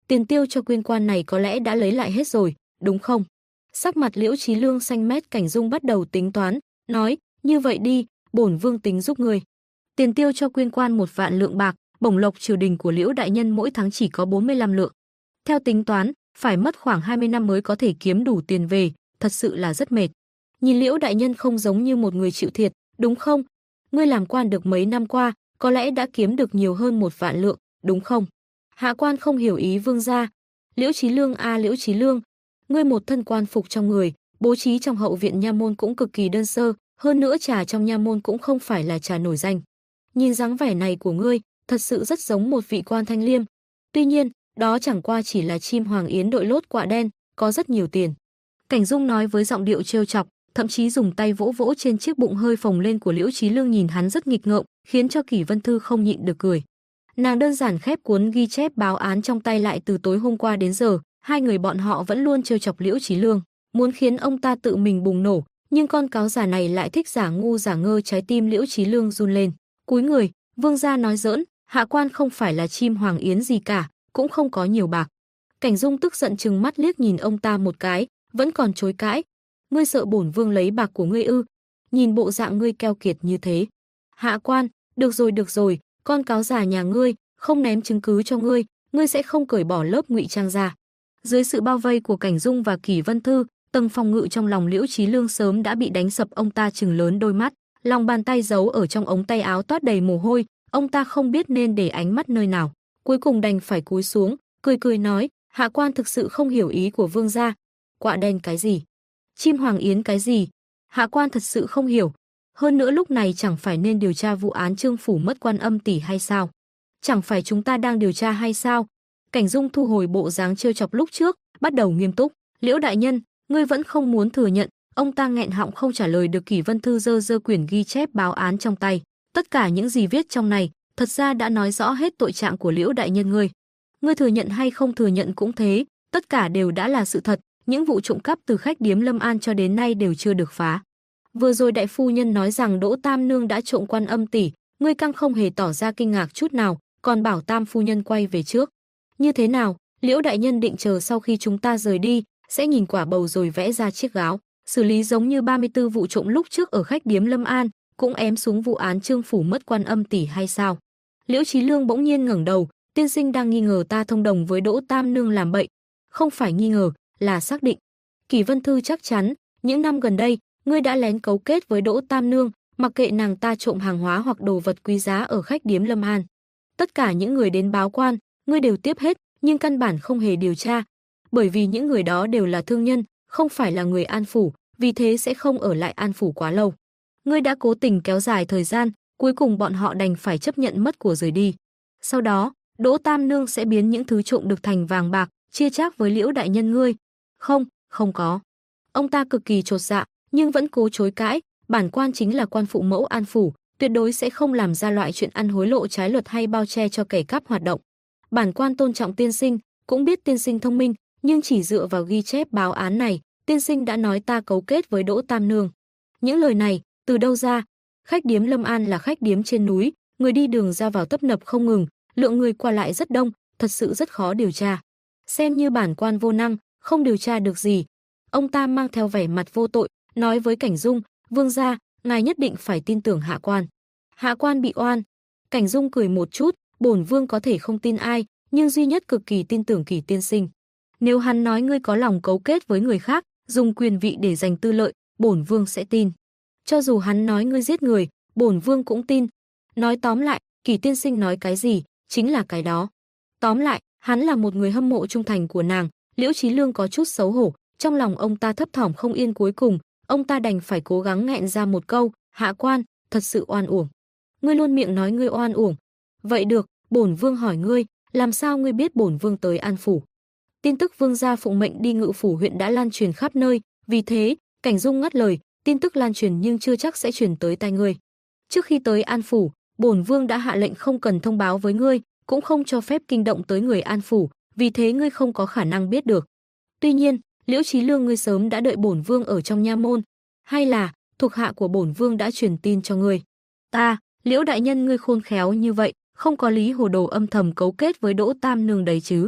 Tiền tiêu cho quyên quan này có lẽ đã lấy lại hết rồi, đúng không? Sắc mặt Liễu Chí Lương xanh mét, Cảnh Dung bắt đầu tính toán, nói, như vậy đi, bổn vương tính giúp ngươi. Tiền tiêu cho quyên quan 1 vạn lượng bạc, bổng lộc triều đình của Liễu đại nhân mỗi tháng chỉ có 45 lượng. Theo tính toán, phải mất khoảng 20 năm mới có thể kiếm đủ tiền về, thật sự là rất mệt. Nhìn Liễu đại nhân không giống như một người chịu thiệt, đúng không? Ngươi làm quan được mấy năm qua, có lẽ đã kiếm được nhiều hơn 1 vạn lượng, đúng không? Hạ quan không hiểu ý vương gia. Liễu Chí Lương Liễu Chí Lương, ngươi một thân quan phục trong người, bố trí trong hậu viện nha môn cũng cực kỳ đơn sơ, hơn nữa trà trong nha môn cũng không phải là trà nổi danh. Nhìn dáng vẻ này của ngươi, thật sự rất giống một vị quan thanh liêm. Tuy nhiên, đó chẳng qua chỉ là chim hoàng yến đội lốt quạ đen, có rất nhiều tiền. Cảnh Dung nói với giọng điệu trêu chọc, thậm chí dùng tay vỗ vỗ trên chiếc bụng hơi phồng lên của Liễu Chí Lương, nhìn hắn rất nghịch ngợm, khiến cho Kỷ Vân Thư không nhịn được cười. Nàng đơn giản khép cuốn ghi chép báo án trong tay lại, từ tối hôm qua đến giờ, hai người bọn họ vẫn luôn trêu chọc Liễu Chí Lương, muốn khiến ông ta tự mình bùng nổ, nhưng con cáo già này lại thích giả ngu giả ngơ. Trái tim Liễu Chí Lương run lên, cúi người, vương gia nói giỡn, hạ quan không phải là chim hoàng yến gì cả, cũng không có nhiều bạc. Cảnh Dung tức giận trừng mắt liếc nhìn ông ta một cái, vẫn còn chối cãi. Ngươi sợ bổn vương lấy bạc của ngươi ư? Nhìn bộ dạng ngươi keo kiệt như thế. Hạ quan, được rồi, con cáo già nhà ngươi, không ném chứng cứ cho ngươi, ngươi sẽ không cởi bỏ lớp ngụy trang ra. Dưới sự bao vây của Cảnh Dung và Kỷ Vân Thư, tầng phòng ngự trong lòng Liễu Chí Lương sớm đã bị đánh sập. Ông ta trừng lớn đôi mắt, lòng bàn tay giấu ở trong ống tay áo toát đầy mồ hôi, ông ta không biết nên để ánh mắt nơi nào, cuối cùng đành phải cúi xuống, cười nói, hạ quan thực sự không hiểu ý của vương gia. Quạ đen cái gì? Chim hoàng yến cái gì? Hạ quan thật sự không hiểu. Hơn nữa lúc này chẳng phải nên điều tra vụ án Trương phủ mất Quan Âm tỷ hay sao? Chẳng phải chúng ta đang điều tra hay sao? Cảnh Dung thu hồi bộ dáng trêu chọc lúc trước, bắt đầu nghiêm túc. Liễu đại nhân, ngươi vẫn không muốn thừa nhận. Ông ta nghẹn họng không trả lời được. Kỷ Vân Thư giơ quyển ghi chép báo án trong tay. Tất cả những gì viết trong này, thật ra đã nói rõ hết tội trạng của Liễu đại nhân ngươi. Ngươi thừa nhận hay không thừa nhận cũng thế, tất cả đều đã là sự thật. Những vụ trộm cắp từ khách điếm Lâm An cho đến nay đều chưa được phá. Vừa rồi đại phu nhân nói rằng Đỗ Tam nương đã trộm Quan Âm tỷ, ngươi căng không hề tỏ ra kinh ngạc chút nào, còn bảo Tam phu nhân quay về trước. Như thế nào, Liễu đại nhân định chờ sau khi chúng ta rời đi, sẽ nhìn quả bầu rồi vẽ ra chiếc gáo, xử lý giống như 34 vụ trộm lúc trước ở khách điếm Lâm An, cũng ém xuống vụ án Trương phủ mất Quan Âm tỷ hay sao? Liễu Chí Lương bỗng nhiên ngẩng đầu, tiên sinh đang nghi ngờ ta thông đồng với Đỗ Tam nương làm bậy? Không phải nghi ngờ, là xác định. Kỷ Vân Thư chắc chắn, những năm gần đây, ngươi đã lén cấu kết với Đỗ Tam nương, mặc kệ nàng ta trộm hàng hóa hoặc đồ vật quý giá ở khách điếm Lâm An. Tất cả những người đến báo quan, ngươi đều tiếp hết, nhưng căn bản không hề điều tra, bởi vì những người đó đều là thương nhân, không phải là người An phủ, vì thế sẽ không ở lại An phủ quá lâu. Ngươi đã cố tình kéo dài thời gian, cuối cùng bọn họ đành phải chấp nhận mất của rời đi. Sau đó, Đỗ Tam nương sẽ biến những thứ trộm được thành vàng bạc, chia chác với Liễu đại nhân ngươi. Không có. Ông ta cực kỳ chột dạ, nhưng vẫn cố chối cãi, bản quan chính là quan phụ mẫu An phủ, tuyệt đối sẽ không làm ra loại chuyện ăn hối lộ trái luật hay bao che cho kẻ cắp hoạt động. Bản quan tôn trọng tiên sinh, cũng biết tiên sinh thông minh, nhưng chỉ dựa vào ghi chép báo án này, tiên sinh đã nói ta cấu kết với Đỗ Tam nương. Những lời này, từ đâu ra? Khách điếm Lâm An là khách điếm trên núi, người đi đường ra vào tấp nập không ngừng, lượng người qua lại rất đông, thật sự rất khó điều tra. Xem như bản quan vô năng, không điều tra được gì. Ông ta mang theo vẻ mặt vô tội, nói với Cảnh Dung, vương gia, ngài nhất định phải tin tưởng hạ quan. Hạ quan bị oan. Cảnh Dung cười một chút, bổn vương có thể không tin ai, nhưng duy nhất cực kỳ tin tưởng Kỷ tiên sinh. Nếu hắn nói ngươi có lòng cấu kết với người khác, dùng quyền vị để giành tư lợi, bổn vương sẽ tin. Cho dù hắn nói ngươi giết người, bổn vương cũng tin. Nói tóm lại, Kỷ tiên sinh nói cái gì, chính là cái đó. Tóm lại, hắn là một người hâm mộ trung thành của nàng. Liễu Chí Lương có chút xấu hổ, trong lòng ông ta thấp thỏm không yên, cuối cùng, ông ta đành phải cố gắng nghẹn ra một câu, hạ quan, thật sự oan uổng. Ngươi luôn miệng nói ngươi oan uổng. Vậy được, bổn vương hỏi ngươi, làm sao ngươi biết bổn vương tới An phủ? Tin tức vương gia phụng mệnh đi Ngự phủ huyện đã lan truyền khắp nơi, vì thế, Cảnh Dung ngắt lời, tin tức lan truyền nhưng chưa chắc sẽ truyền tới tai ngươi. Trước khi tới An phủ, bổn vương đã hạ lệnh không cần thông báo với ngươi, cũng không cho phép kinh động tới người An phủ, vì thế ngươi không có khả năng biết được. Tuy nhiên, Liễu Chí Lương ngươi sớm đã đợi bổn vương ở trong nha môn, hay là thuộc hạ của bổn vương đã truyền tin cho ngươi? Ta, Liễu đại nhân ngươi khôn khéo như vậy, không có lý hồ đồ âm thầm cấu kết với Đỗ Tam nương đấy chứ?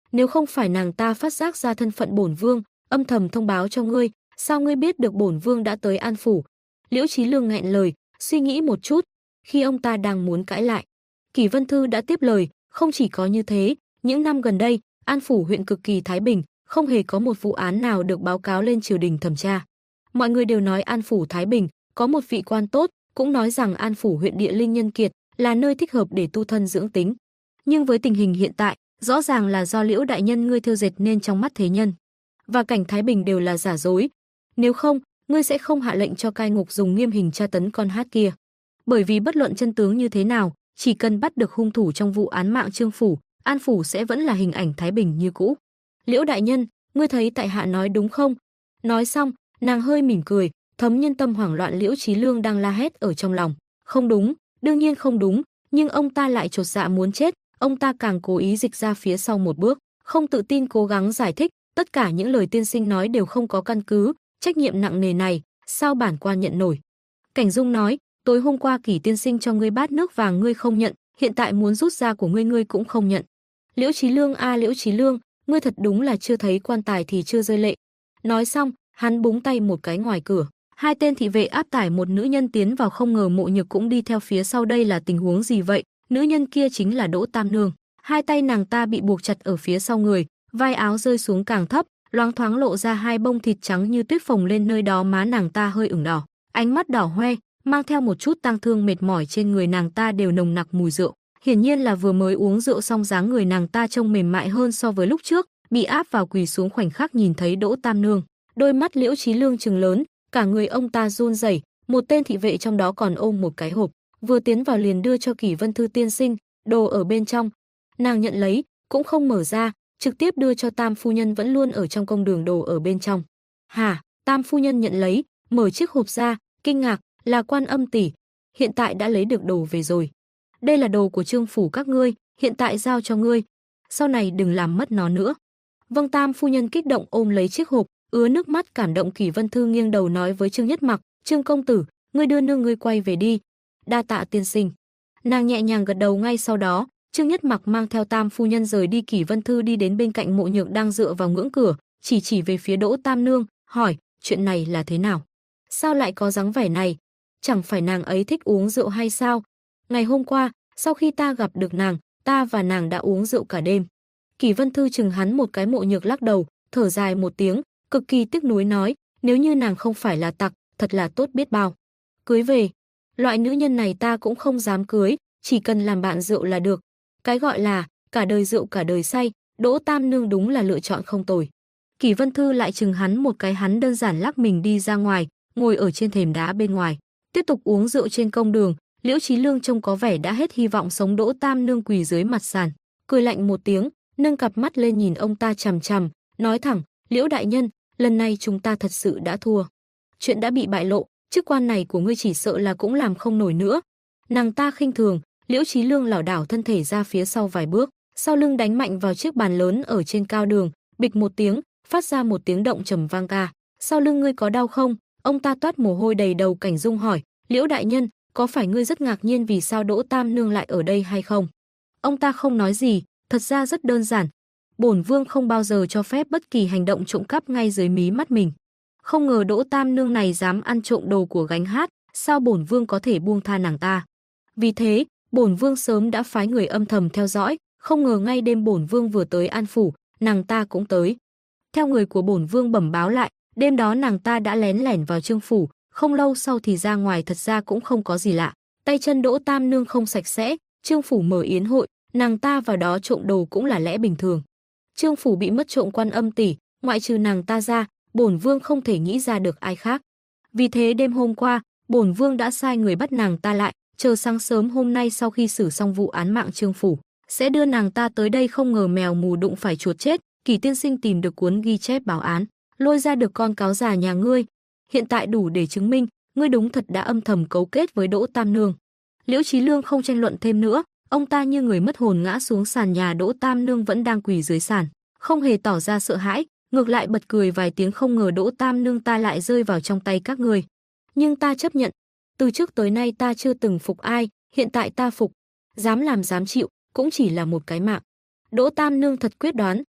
Nếu không phải nàng ta phát giác ra thân phận bổn vương, âm thầm thông báo cho ngươi, sao ngươi biết được bổn vương đã tới An phủ? Liễu Chí Lương nghẹn lời, suy nghĩ một chút, khi ông ta đang muốn cãi lại, Kỷ Vân Thư đã tiếp lời, không chỉ có như thế, những năm gần đây, An phủ huyện cực kỳ thái bình, không hề có một vụ án nào được báo cáo lên triều đình thẩm tra. Mọi người đều nói An phủ thái bình, có một vị quan tốt, cũng nói rằng An phủ huyện địa linh nhân kiệt, là nơi thích hợp để tu thân dưỡng tính. Nhưng với tình hình hiện tại, rõ ràng là do Liễu đại nhân ngươi thêu dệt nên trong mắt thế nhân, và cảnh thái bình đều là giả dối. Nếu không, ngươi sẽ không hạ lệnh cho cai ngục dùng nghiêm hình tra tấn con hát kia. Bởi vì bất luận chân tướng như thế nào, chỉ cần bắt được hung thủ trong vụ án mạng Trương phủ, An phủ sẽ vẫn là hình ảnh thái bình như cũ. Liễu đại nhân, ngươi thấy tại hạ nói đúng không? Nói xong, nàng hơi mỉm cười, thấm nhân tâm hoảng loạn Liễu Chí Lương đang la hét ở trong lòng. Không đúng, đương nhiên không đúng, nhưng ông ta lại chột dạ muốn chết, ông ta càng cố ý dịch ra phía sau một bước, không tự tin cố gắng giải thích, tất cả những lời tiên sinh nói đều không có căn cứ, trách nhiệm nặng nề này, sao bản quan nhận nổi? Cảnh Dung nói, tối hôm qua Kỷ tiên sinh cho ngươi bát nước vàng ngươi không nhận, hiện tại muốn rút ra của ngươi cũng không nhận. Liễu Chí Lương Liễu Chí Lương, ngươi thật đúng là chưa thấy quan tài thì chưa rơi lệ. Nói xong, hắn búng tay một cái ngoài cửa, hai tên thị vệ áp tải một nữ nhân tiến vào, không ngờ Mộ Nhược cũng đi theo phía sau. Đây là tình huống gì vậy? Nữ nhân kia chính là Đỗ Tam Nương, hai tay nàng ta bị buộc chặt ở phía sau người, vai áo rơi xuống càng thấp, loáng thoáng lộ ra hai bông thịt trắng như tuyết phồng lên, nơi đó má nàng ta hơi ửng đỏ, ánh mắt đỏ hoe, mang theo một chút tang thương mệt mỏi, trên người nàng ta đều nồng nặc mùi rượu. Hiển nhiên là vừa mới uống rượu xong, dáng người nàng ta trông mềm mại hơn so với lúc trước, bị áp vào quỳ xuống khoảnh khắc nhìn thấy Đỗ Tam Nương, đôi mắt Liễu Chí Lương trừng lớn, cả người ông ta run rẩy, một tên thị vệ trong đó còn ôm một cái hộp, vừa tiến vào liền đưa cho Kỷ Vân Thư tiên sinh, đồ ở bên trong. Nàng nhận lấy, cũng không mở ra, trực tiếp đưa cho Tam phu nhân vẫn luôn ở trong công đường, đồ ở bên trong. Hả? Tam phu nhân nhận lấy, mở chiếc hộp ra, kinh ngạc, là Quan Âm tỷ, hiện tại đã lấy được đồ về rồi. Đây là đồ của Trương phủ các ngươi, hiện tại giao cho ngươi, sau này đừng làm mất nó nữa. Vâng. Tam phu nhân kích động ôm lấy chiếc hộp, ứa nước mắt cảm động. Kỷ Vân Thư nghiêng đầu nói với Trương Nhất Mặc, Trương công tử, ngươi đưa nương ngươi quay về đi. Đa tạ tiên sinh. Nàng nhẹ nhàng gật đầu. Ngay sau đó, Trương Nhất Mặc mang theo Tam phu nhân rời đi. Kỷ Vân Thư đi đến bên cạnh Mộ Nhược đang dựa vào ngưỡng cửa, chỉ về phía Đỗ Tam Nương, hỏi, chuyện này là thế nào? Sao lại có dáng vẻ này? Chẳng phải nàng ấy thích uống rượu hay sao? Ngày hôm qua, sau khi ta gặp được nàng, ta và nàng đã uống rượu cả đêm. Kỷ Vân Thư chừng hắn một cái. Mộ Nhược lắc đầu, thở dài một tiếng, cực kỳ tiếc nuối nói, nếu như nàng không phải là tặc, thật là tốt biết bao. Cưới về, loại nữ nhân này ta cũng không dám cưới, chỉ cần làm bạn rượu là được. Cái gọi là cả đời rượu cả đời say, Đỗ Tam Nương đúng là lựa chọn không tồi. Kỷ Vân Thư lại chừng hắn một cái, hắn đơn giản lắc mình đi ra ngoài, ngồi ở trên thềm đá bên ngoài, tiếp tục uống rượu trên công đường. Liễu Chí Lương trông có vẻ đã hết hy vọng sống. Đỗ Tam Nương quỳ dưới mặt sàn, cười lạnh một tiếng, nâng cặp mắt lên nhìn ông ta chằm chằm, nói thẳng, Liễu đại nhân, lần này chúng ta thật sự đã thua. Chuyện đã bị bại lộ, chức quan này của ngươi chỉ sợ là cũng làm không nổi nữa. Nàng ta khinh thường. Liễu Chí Lương lảo đảo thân thể ra phía sau vài bước, sau lưng đánh mạnh vào chiếc bàn lớn ở trên cao đường, bịch một tiếng, phát ra một tiếng động trầm vang ca. Sau lưng ngươi có đau không? Ông ta toát mồ hôi đầy đầu. Cảnh Dung hỏi, Liễu đại nhân, có phải ngươi rất ngạc nhiên vì sao Đỗ Tam Nương lại ở đây hay không? Ông ta không nói gì, thật ra rất đơn giản. Bổn vương không bao giờ cho phép bất kỳ hành động trộm cắp ngay dưới mí mắt mình. Không ngờ Đỗ Tam Nương này dám ăn trộm đồ của gánh hát, sao bổn vương có thể buông tha nàng ta? Vì thế, bổn vương sớm đã phái người âm thầm theo dõi, không ngờ ngay đêm bổn vương vừa tới An phủ, nàng ta cũng tới. Theo người của bổn vương bẩm báo lại, đêm đó nàng ta đã lén lẻn vào Trương phủ, không lâu sau thì ra ngoài. Thật ra cũng không có gì lạ, tay chân Đỗ Tam Nương không sạch sẽ, Trương phủ mở yến hội, nàng ta vào đó trộm đồ cũng là lẽ bình thường. Trương phủ bị mất trộm Quan Âm tỷ, ngoại trừ nàng ta ra, bổn vương không thể nghĩ ra được ai khác. Vì thế đêm hôm qua, bổn vương đã sai người bắt nàng ta lại, chờ sáng sớm hôm nay sau khi xử xong vụ án mạng Trương phủ, sẽ đưa nàng ta tới đây. Không ngờ mèo mù đụng phải chuột chết, Kỷ tiên sinh tìm được cuốn ghi chép báo án, lôi ra được con cáo già nhà ngươi. Hiện tại đủ để chứng minh, ngươi đúng thật đã âm thầm cấu kết với Đỗ Tam Nương. Liễu Chí Lương không tranh luận thêm nữa, ông ta như người mất hồn ngã xuống sàn nhà. Đỗ Tam Nương vẫn đang quỳ dưới sàn, không hề tỏ ra sợ hãi, ngược lại bật cười vài tiếng. Không ngờ Đỗ Tam Nương ta lại rơi vào trong tay các ngươi. Nhưng ta chấp nhận, từ trước tới nay ta chưa từng phục ai, hiện tại ta phục, dám làm dám chịu, cũng chỉ là một cái mạng. Đỗ Tam Nương thật quyết đoán,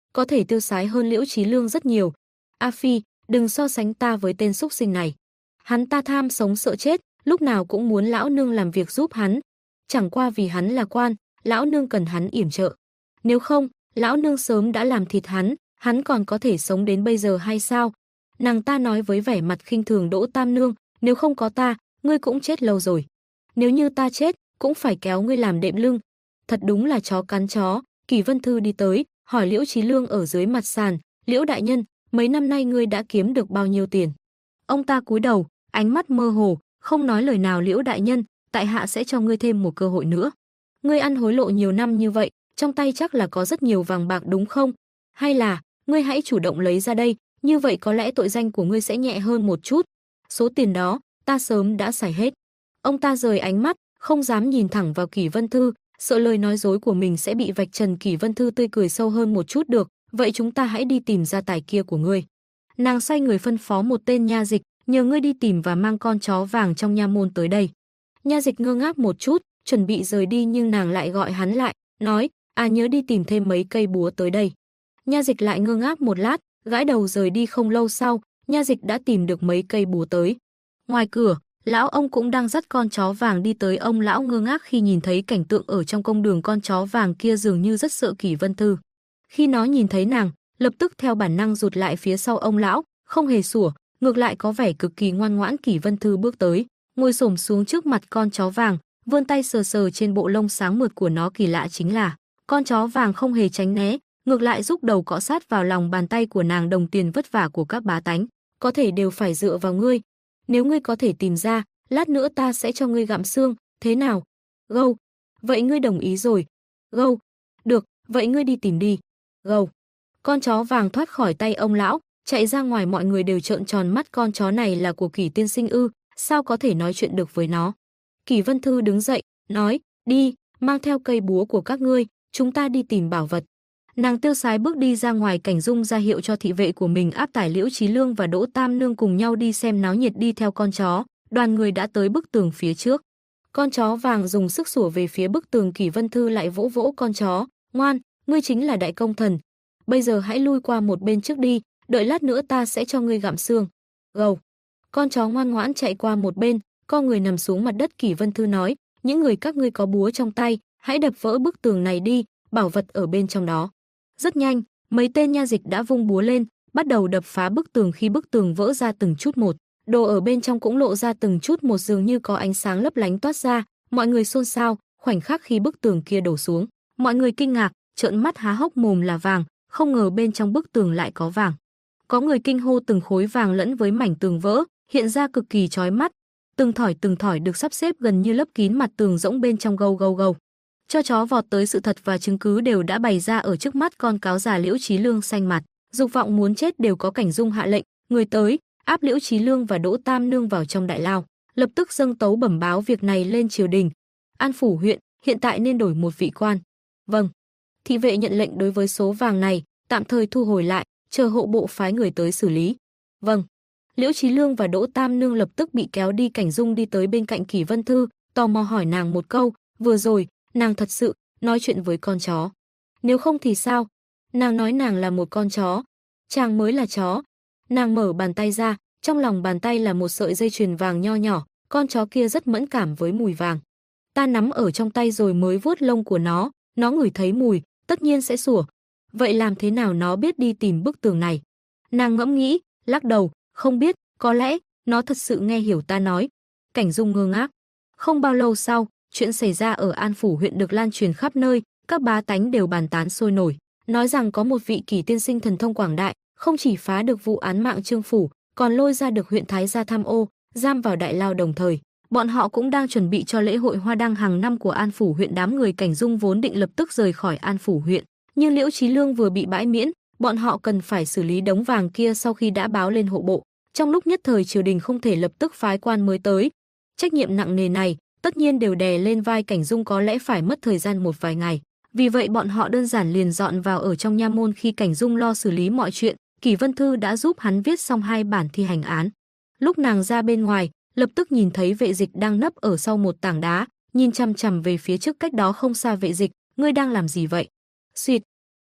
có thể tiêu sái hơn Liễu Chí Lương rất nhiều. A Phi, đừng so sánh ta với tên súc sinh này. Hắn ta tham sống sợ chết, lúc nào cũng muốn lão nương làm việc giúp hắn. Chẳng qua vì hắn là quan, lão nương cần hắn yểm trợ. Nếu không, lão nương sớm đã làm thịt hắn còn có thể sống đến bây giờ hay sao? Nàng ta nói với vẻ mặt khinh thường Đỗ Tam Nương, nếu không có ta, ngươi cũng chết lâu rồi. Nếu như ta chết, cũng phải kéo ngươi làm đệm lưng. Thật đúng là chó cắn chó. Kỷ Vân Thư đi tới, hỏi Liễu Chí Lương ở dưới mặt sàn, Liễu đại nhân, mấy năm nay ngươi đã kiếm được bao nhiêu tiền? Ông ta cúi đầu, ánh mắt mơ hồ, không nói lời nào. Liễu đại nhân, tại hạ sẽ cho ngươi thêm một cơ hội nữa. Ngươi ăn hối lộ nhiều năm như vậy, trong tay chắc là có rất nhiều vàng bạc đúng không? Hay là, ngươi hãy chủ động lấy ra đây, như vậy có lẽ tội danh của ngươi sẽ nhẹ hơn một chút. Số tiền đó, ta sớm đã xài hết. Ông ta rời ánh mắt, không dám nhìn thẳng vào Kỷ Vân Thư, sợ lời nói dối của mình sẽ bị vạch trần. Kỷ Vân Thư tươi cười sâu hơn một chút, được, vậy chúng ta hãy đi tìm gia tài kia của ngươi. Nàng xoay người phân phó một tên nha dịch, nhờ ngươi đi tìm và mang con chó vàng trong nha môn tới đây. Nha dịch ngơ ngác một chút, chuẩn bị rời đi nhưng nàng lại gọi hắn lại, nói, nhớ đi tìm thêm mấy cây búa tới đây. Nha dịch lại ngơ ngác một lát, gãi đầu rời đi. Không lâu sau, nha dịch đã tìm được mấy cây búa tới. Ngoài cửa, lão ông cũng đang dắt con chó vàng đi tới. Ông lão ngơ ngác khi nhìn thấy cảnh tượng ở trong công đường. Con chó vàng kia dường như rất sợ Kỷ Vân Thư. Khi nó nhìn thấy nàng, lập tức theo bản năng rụt lại phía sau ông lão, không hề sủa, ngược lại có vẻ cực kỳ ngoan ngoãn. Kỷ Vân Thư bước tới, ngồi xổm xuống trước mặt con chó vàng, vươn tay sờ sờ trên bộ lông sáng mượt của nó. Kỳ lạ chính là, con chó vàng không hề tránh né, ngược lại rúc đầu cọ sát vào lòng bàn tay của nàng. Đồng tiền vất vả của các bá tánh, có thể đều phải dựa vào ngươi. Nếu ngươi có thể tìm ra, lát nữa ta sẽ cho ngươi gặm xương, thế nào? Gâu. Vậy ngươi đồng ý rồi. Gâu. Được, vậy ngươi đi tìm đi. Gâu. Con chó vàng thoát khỏi tay ông lão, chạy ra ngoài. Mọi người đều trợn tròn mắt. Con chó này là của Kỷ tiên sinh ư? Sao có thể nói chuyện được với nó? Kỷ Vân Thư đứng dậy, nói, đi, mang theo cây búa của các ngươi, chúng ta đi tìm bảo vật. Nàng tiêu sái bước đi ra ngoài. Cảnh Dung ra hiệu cho thị vệ của mình áp tải Liễu Chí Lương và Đỗ Tam Nương cùng nhau đi xem náo nhiệt. Đi theo con chó, đoàn người đã tới bức tường phía trước. Con chó vàng dùng sức sủa về phía bức tường. Kỷ Vân Thư lại vỗ vỗ con chó, ngoan, ngươi chính là đại công thần. Bây giờ hãy lui qua một bên trước đi, đợi lát nữa ta sẽ cho ngươi gặm xương. Gầu. Con chó ngoan ngoãn chạy qua một bên, co người nằm xuống mặt đất. Kỷ Vân Thư nói, những người các ngươi có búa trong tay, hãy đập vỡ bức tường này đi, bảo vật ở bên trong đó. Rất nhanh, mấy tên nha dịch đã vung búa lên, bắt đầu đập phá bức tường. Khi bức tường vỡ ra từng chút một, đồ ở bên trong cũng lộ ra từng chút một, dường như có ánh sáng lấp lánh toát ra. Mọi người xôn xao. Khoảnh khắc khi bức tường kia đổ xuống, mọi người kinh ngạc, trợn mắt há hốc mồm. Là vàng, không ngờ bên trong bức tường lại có vàng. Có người kinh hô. Từng khối vàng lẫn với mảnh tường vỡ, hiện ra cực kỳ chói mắt. Từng thỏi được sắp xếp gần như lấp kín mặt tường rỗng bên trong. Gâu gâu gâu. Cho chó vọt tới. Sự thật và chứng cứ đều đã bày ra ở trước mắt. Con cáo già Liễu Chí Lương xanh mặt, dục vọng muốn chết. Đều có Cảnh Dung hạ lệnh, người tới, áp Liễu Chí Lương và Đỗ Tam Nương vào trong đại lao, lập tức dâng tấu bẩm báo việc này lên triều đình. An Phủ huyện hiện tại nên đổi một vị quan. Vâng. Thị vệ nhận lệnh. Đối với số vàng này, tạm thời thu hồi lại, chờ hộ bộ phái người tới xử lý. Vâng. Liễu Chí Lương và Đỗ Tam Nương lập tức bị kéo đi. Cảnh Dung đi tới bên cạnh Kỷ Vân Thư, tò mò hỏi nàng một câu, vừa rồi nàng thật sự nói chuyện với con chó? Nếu không thì sao? Nàng nói nàng là một con chó, chàng mới là chó. Nàng mở bàn tay ra, trong lòng bàn tay là một sợi dây chuyền vàng nho nhỏ. Con chó kia rất mẫn cảm với mùi vàng. Ta nắm ở trong tay rồi mới vuốt lông của nó ngửi thấy mùi, tất nhiên sẽ sủa. Vậy làm thế nào nó biết đi tìm bức tường này? Nàng ngẫm nghĩ, lắc đầu, không biết, có lẽ nó thật sự nghe hiểu ta nói. Cảnh Dung ngơ ngác. Không bao lâu sau, chuyện xảy ra ở An Phủ huyện được lan truyền khắp nơi, các bá tánh đều bàn tán sôi nổi, nói rằng có một vị Kỷ tiên sinh thần thông quảng đại, không chỉ phá được vụ án mạng Trương phủ, còn lôi ra được huyện thái gia tham ô, giam vào đại lao. Đồng thời, bọn họ cũng đang chuẩn bị cho lễ hội hoa đăng hàng năm của An Phủ huyện. Đám người Cảnh Dung vốn định lập tức rời khỏi An Phủ huyện, nhưng Liễu Chí Lương vừa bị bãi miễn, bọn họ cần phải xử lý đống vàng kia sau khi đã báo lên hộ bộ. Trong lúc nhất thời triều đình không thể lập tức phái quan mới tới. Trách nhiệm nặng nề này tất nhiên đều đè lên vai Cảnh Dung, có lẽ phải mất thời gian một vài ngày. Vì vậy bọn họ đơn giản liền dọn vào ở trong nha môn. Khi Cảnh Dung lo xử lý mọi chuyện, Kỷ Vân Thư đã giúp hắn viết xong 2 bản thi hành án. Lúc nàng ra bên ngoài, lập tức nhìn thấy Vệ Dịch đang nấp ở sau một tảng đá, nhìn chằm chằm về phía trước cách đó không xa. Vệ Dịch, ngươi đang làm gì vậy? Xuyệt.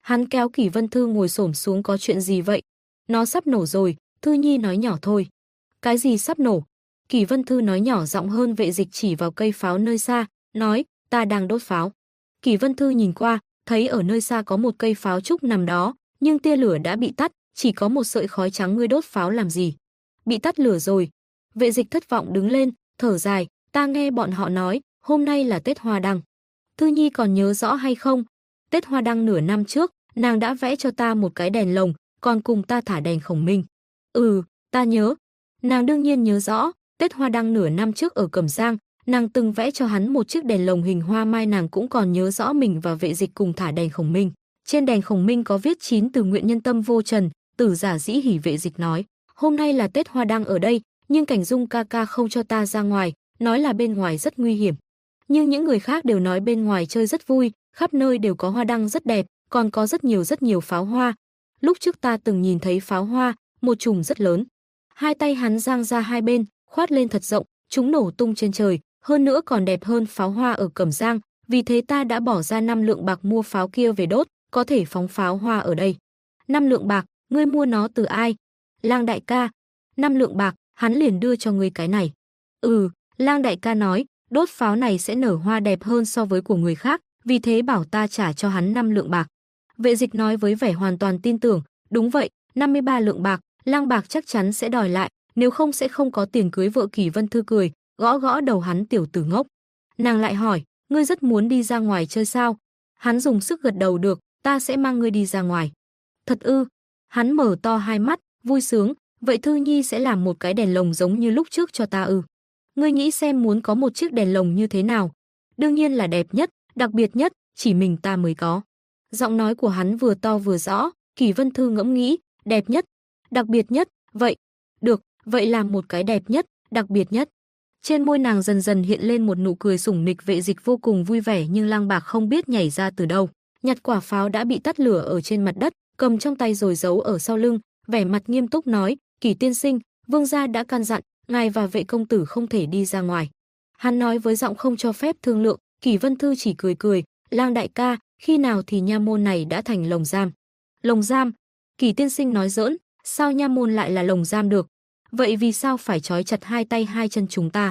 Hắn kéo Kỷ Vân Thư ngồi xổm xuống, có chuyện gì vậy? Nó sắp nổ rồi, Thư Nhi nói nhỏ thôi. Cái gì sắp nổ? Kỷ Vân Thư nói nhỏ giọng hơn. Vệ dịch chỉ vào cây pháo nơi xa, nói, ta đang đốt pháo. Kỷ Vân Thư nhìn qua, thấy ở nơi xa có một cây pháo trúc nằm đó, nhưng tia lửa đã bị tắt, chỉ có một sợi khói trắng. Ngươi đốt pháo làm gì? Bị tắt lửa rồi. Vệ dịch thất vọng đứng lên, thở dài, ta nghe bọn họ nói, hôm nay là Tết Hoa Đăng. Thư Nhi còn nhớ rõ hay không? Tết Hoa Đăng nửa năm trước, nàng đã vẽ cho ta một cái đèn lồng, còn cùng ta thả đèn khổng minh. Ừ, ta nhớ. Nàng đương nhiên nhớ rõ, Tết Hoa Đăng nửa năm trước ở Cẩm Giang, nàng từng vẽ cho hắn một chiếc đèn lồng hình hoa mai. Nàng cũng còn nhớ rõ mình và vệ dịch cùng thả đèn khổng minh. Trên đèn khổng minh có viết 9 từ nguyện nhân tâm vô trần, tử giả dĩ hỉ. Vệ dịch nói, hôm nay là Tết Hoa Đăng ở đây, nhưng Cảnh Dung ca ca không cho ta ra ngoài, nói là bên ngoài rất nguy hiểm. Nhưng những người khác đều nói bên ngoài chơi rất vui, khắp nơi đều có hoa đăng rất đẹp, còn có rất nhiều pháo hoa. Lúc trước ta từng nhìn thấy pháo hoa, một chùm rất lớn. Hai tay hắn giang ra hai bên, khoát lên thật rộng, chúng nổ tung trên trời, hơn nữa còn đẹp hơn pháo hoa ở Cẩm Giang, vì thế ta đã bỏ ra 5 lượng bạc mua pháo kia về đốt, có thể phóng pháo hoa ở đây. 5 lượng bạc, ngươi mua nó từ ai? Lang đại ca. 5 lượng bạc, hắn liền đưa cho ngươi cái này. Ừ, Lang đại ca nói, đốt pháo này sẽ nở hoa đẹp hơn so với của người khác, vì thế bảo ta trả cho hắn 5 lượng bạc. Vệ dịch nói với vẻ hoàn toàn tin tưởng, đúng vậy, 53 lượng bạc, Lang bạc chắc chắn sẽ đòi lại, nếu không sẽ không có tiền cưới vợ. Kỷ Vân Thư cười, gõ gõ đầu hắn, tiểu tử ngốc. Nàng lại hỏi, ngươi rất muốn đi ra ngoài chơi sao? Hắn dùng sức gật đầu, được, ta sẽ mang ngươi đi ra ngoài. Thật ư? Hắn mở to hai mắt, vui sướng, vậy Thư Nhi sẽ làm một cái đèn lồng giống như lúc trước cho ta ư? Ngươi nghĩ xem muốn có một chiếc đèn lồng như thế nào? Đương nhiên là đẹp nhất, đặc biệt nhất, chỉ mình ta mới có. Giọng nói của hắn vừa to vừa rõ. Kỷ Vân Thư ngẫm nghĩ, đẹp nhất, đặc biệt nhất, vậy, được, vậy làm một cái đẹp nhất, đặc biệt nhất. Trên môi nàng dần dần hiện lên một nụ cười sủng nịch. Vệ dịch vô cùng vui vẻ, nhưng Lang bạc không biết nhảy ra từ đâu, nhặt quả pháo đã bị tắt lửa ở trên mặt đất, cầm trong tay rồi giấu ở sau lưng, vẻ mặt nghiêm túc nói, Kỷ tiên sinh, vương gia đã căn dặn, ngài và vệ công tử không thể đi ra ngoài. Hắn nói với giọng không cho phép thương lượng. Kỷ Vân Thư chỉ cười cười, Lang đại ca, khi nào thì nha môn này đã thành lồng giam? Lồng giam? Kỷ tiên sinh nói giỡn, sao nha môn lại là lồng giam được? Vậy vì sao phải trói chặt hai tay hai chân chúng ta?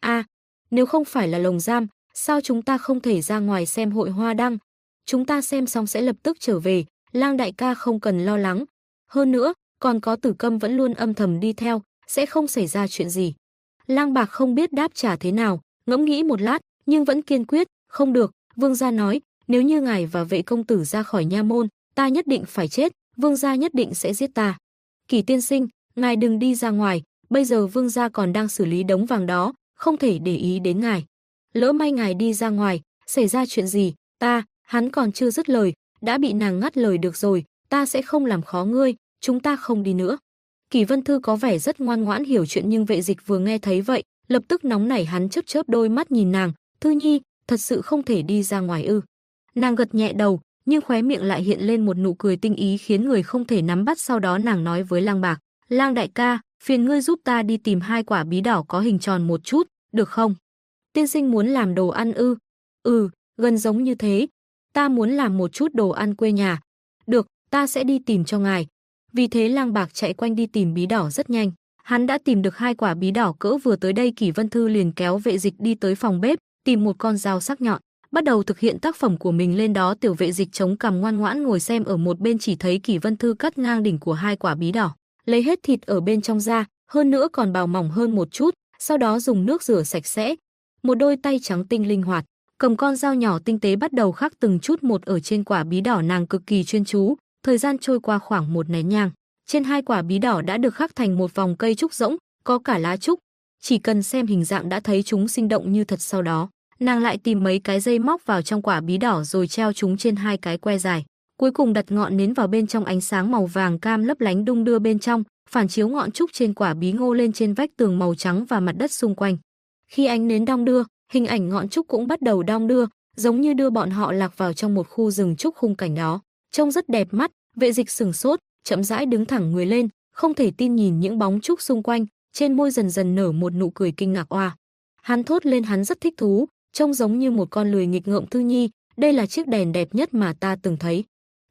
Nếu không phải là lồng giam, sao chúng ta không thể ra ngoài xem hội hoa đăng? Chúng ta xem xong sẽ lập tức trở về, Lang đại ca không cần lo lắng. Hơn nữa, còn có Tử Câm vẫn luôn âm thầm đi theo, sẽ không xảy ra chuyện gì. Lang bạc không biết đáp trả thế nào, ngẫm nghĩ một lát, nhưng vẫn kiên quyết, không được, vương gia nói, nếu như ngài và vệ công tử ra khỏi nha môn, ta nhất định phải chết, vương gia nhất định sẽ giết ta. Kỷ tiên sinh, ngài đừng đi ra ngoài, bây giờ vương gia còn đang xử lý đống vàng đó, không thể để ý đến ngài. Lỡ may ngài đi ra ngoài, xảy ra chuyện gì, hắn còn chưa dứt lời, đã bị nàng ngắt lời. Được rồi, ta sẽ không làm khó ngươi, chúng ta không đi nữa. Kỷ Vân Thư có vẻ rất ngoan ngoãn hiểu chuyện, nhưng vệ dịch vừa nghe thấy vậy, lập tức nóng nảy. Hắn chớp chớp đôi mắt nhìn nàng, Thư Nhi, thật sự không thể đi ra ngoài ư? Nàng gật nhẹ đầu, nhưng khóe miệng lại hiện lên một nụ cười tinh ý khiến người không thể nắm bắt. Sau đó nàng nói với Lang bạc, Lang đại ca, phiền ngươi giúp ta đi tìm 2 quả bí đỏ có hình tròn một chút, được không? Tiên sinh muốn làm đồ ăn ư? Ừ, gần giống như thế. Ta muốn làm một chút đồ ăn quê nhà. Được, ta sẽ đi tìm cho ngài. Vì thế Lang bạc chạy quanh đi tìm bí đỏ rất nhanh. Hắn đã tìm được 2 quả bí đỏ cỡ vừa. Tới đây Kỷ Vân Thư liền kéo vệ dịch đi tới phòng bếp, tìm một con dao sắc nhọn, bắt đầu thực hiện tác phẩm của mình lên đó. Tiểu vệ dịch chống cằm ngoan ngoãn ngồi xem ở một bên, chỉ thấy Kỷ Vân Thư cắt ngang đỉnh của 2 quả bí đỏ, lấy hết thịt ở bên trong ra, hơn nữa còn bào mỏng hơn một chút, sau đó dùng nước rửa sạch sẽ. Một đôi tay trắng tinh linh hoạt, cầm con dao nhỏ tinh tế bắt đầu khắc từng chút một ở trên quả bí đỏ. Nàng cực kỳ chuyên chú, thời gian trôi qua khoảng 1 nén nhang, trên 2 quả bí đỏ đã được khắc thành một vòng cây trúc rỗng, có cả lá trúc, chỉ cần xem hình dạng đã thấy chúng sinh động như thật. Sau đó, nàng lại tìm mấy cái dây móc vào trong quả bí đỏ rồi treo chúng trên 2 cái que dài, cuối cùng đặt ngọn nến vào bên trong. Ánh sáng màu vàng cam lấp lánh đung đưa bên trong, phản chiếu ngọn trúc trên quả bí ngô lên trên vách tường màu trắng và mặt đất xung quanh. Khi ánh nến đong đưa, hình ảnh ngọn trúc cũng bắt đầu đong đưa, giống như đưa bọn họ lạc vào trong một khu rừng trúc. Khung cảnh đó trông rất đẹp mắt. Vệ dịch sửng sốt, chậm rãi đứng thẳng người lên, không thể tin nhìn những bóng trúc xung quanh, trên môi dần dần nở một nụ cười kinh ngạc. Oa! Hắn thốt lên, hắn rất thích thú, trông giống như một con lười nghịch ngợm. Thư Nhi, đây là chiếc đèn đẹp nhất mà ta từng thấy.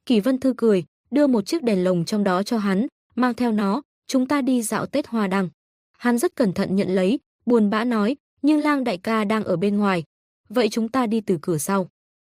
Kỷ Vân Thư cười, đưa một chiếc đèn lồng trong đó cho hắn, mang theo nó, chúng ta đi dạo Tết Hoa Đăng. Hắn rất cẩn thận nhận lấy, buồn bã nói, nhưng Lang đại ca đang ở bên ngoài. Vậy chúng ta đi từ cửa sau.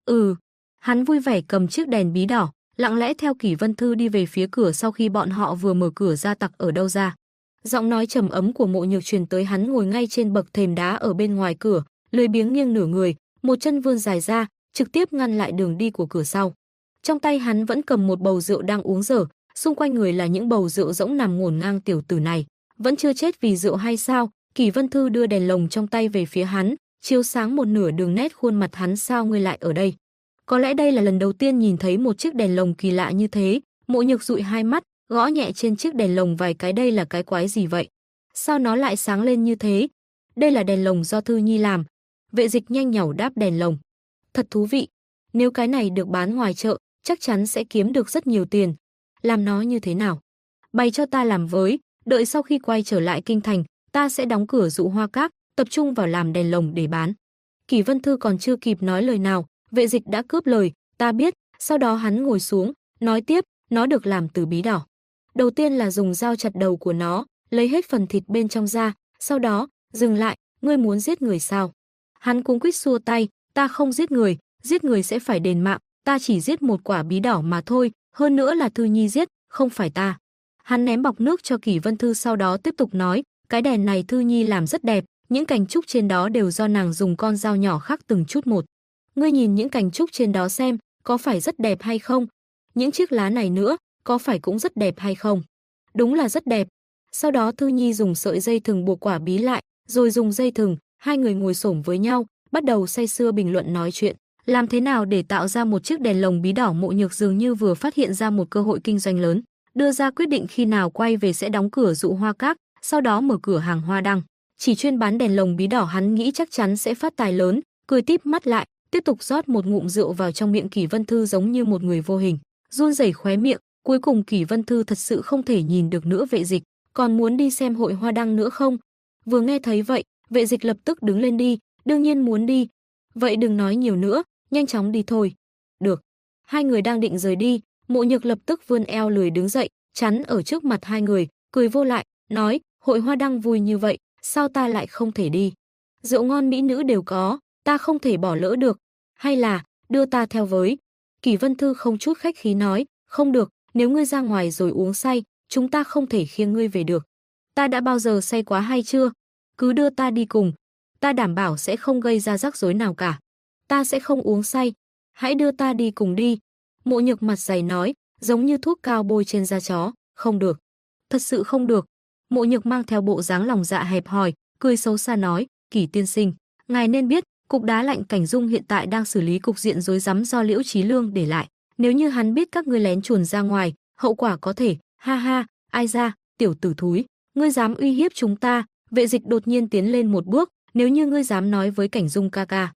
Hắn vui vẻ cầm chiếc đèn bí đỏ, lặng lẽ theo Kỷ Vân Thư đi về phía cửa. Sau khi bọn họ vừa mở cửa ra, tặc ở đâu ra. Giọng nói trầm ấm của Mộ Nhược truyền tới. Hắn ngồi ngay trên bậc thềm đá ở bên ngoài cửa, lười biếng nghiêng nửa người, một chân vươn dài ra, trực tiếp ngăn lại đường đi của cửa sau. Trong tay hắn vẫn cầm một bầu rượu đang uống dở, xung quanh người là những bầu rượu rỗng nằm ngổn ngang. Tiểu tử này vẫn chưa chết vì rượu hay sao? Kỷ Vân Thư đưa đèn lồng trong tay về phía hắn, chiếu sáng một nửa đường nét khuôn mặt hắn. Sao ngươi lại ở đây? Có lẽ đây là lần đầu tiên nhìn thấy một chiếc đèn lồng kỳ lạ như thế. Mộ Nhược dụi hai mắt, gõ nhẹ trên chiếc đèn lồng vài cái. Đây là cái quái gì vậy? Sao nó lại sáng lên như thế? Đây là đèn lồng do Thư Nhi làm. Vệ Dịch nhanh nhảu đáp, đèn lồng. Thật thú vị. Nếu cái này được bán ngoài chợ, chắc chắn sẽ kiếm được rất nhiều tiền. Làm nó như thế nào? Bày cho ta làm với, đợi sau khi quay trở lại kinh thành, ta sẽ đóng cửa Dụ Hoa Các, tập trung vào làm đèn lồng để bán. Kỷ Vân Thư còn chưa kịp nói lời nào, Vệ Dịch đã cướp lời, ta biết. Sau đó hắn ngồi xuống, nói tiếp, nó được làm từ bí đỏ. Đầu tiên là dùng dao chặt đầu của nó, lấy hết phần thịt bên trong ra, sau đó, dừng lại, ngươi muốn giết người sao? Hắn cuống quýt xua tay, ta không giết người sẽ phải đền mạng, ta chỉ giết một quả bí đỏ mà thôi, hơn nữa là Thư Nhi giết, không phải ta. Hắn ném bọc nước cho Kỷ Vân Thư, sau đó tiếp tục nói, cái đèn này Thư Nhi làm rất đẹp, những cành trúc trên đó đều do nàng dùng con dao nhỏ khắc từng chút một. Ngươi nhìn những cành trúc trên đó xem, có phải rất đẹp hay không? Những chiếc lá này nữa, có phải cũng rất đẹp hay không? Đúng là rất đẹp. Sau đó Thư Nhi dùng sợi dây thừng buộc quả bí lại, rồi dùng dây thừng, hai người ngồi xổm với nhau, bắt đầu say sưa bình luận nói chuyện. Làm thế nào để tạo ra một chiếc đèn lồng bí đỏ? Mộ Nhược dường như vừa phát hiện ra một cơ hội kinh doanh lớn, đưa ra quyết định khi nào quay về sẽ đóng cửa Dụ Hoa Các, sau đó mở cửa hàng Hoa Đăng, chỉ chuyên bán đèn lồng bí đỏ. Hắn nghĩ chắc chắn sẽ phát tài lớn, cười típ mắt lại, tiếp tục rót một ngụm rượu vào trong miệng. Kỷ Vân Thư giống như một người vô hình, run rẩy khóe miệng. Cuối cùng Kỷ Vân Thư thật sự không thể nhìn được nữa. Vệ Dịch, còn muốn đi xem hội Hoa Đăng nữa không? Vừa nghe thấy vậy, Vệ Dịch lập tức đứng lên đi, đương nhiên muốn đi. Vậy đừng nói nhiều nữa, nhanh chóng đi thôi. Được. Hai người đang định rời đi, Mộ Nhược lập tức vươn eo lười đứng dậy, chắn ở trước mặt hai người, cười vô lại, nói, hội Hoa Đăng vui như vậy, sao ta lại không thể đi? Rượu ngon mỹ nữ đều có, ta không thể bỏ lỡ được. Hay là, đưa ta theo với. Kỷ Vân Thư không chút khách khí nói, không được, nếu ngươi ra ngoài rồi uống say, chúng ta không thể khiêng ngươi về được. Ta đã bao giờ say quá hay chưa? Cứ đưa ta đi cùng, ta đảm bảo sẽ không gây ra rắc rối nào cả. Ta sẽ không uống say, hãy đưa ta đi cùng đi. Mộ Nhược mặt dày nói, giống như thuốc cao bôi trên da chó, không được. Thật sự không được. Mộ Nhược mang theo bộ dáng lòng dạ hẹp hòi, cười xấu xa nói, Kỷ tiên sinh, ngài nên biết, cục đá lạnh Cảnh Dung hiện tại đang xử lý cục diện rối rắm do Liễu Chí Lương để lại. Nếu như hắn biết các ngươi lén chuồn ra ngoài, hậu quả có thể, ha ha, ai ra, tiểu tử thúi, ngươi dám uy hiếp chúng ta? Vệ Dịch đột nhiên tiến lên một bước, nếu như ngươi dám nói với Cảnh Dung ca ca,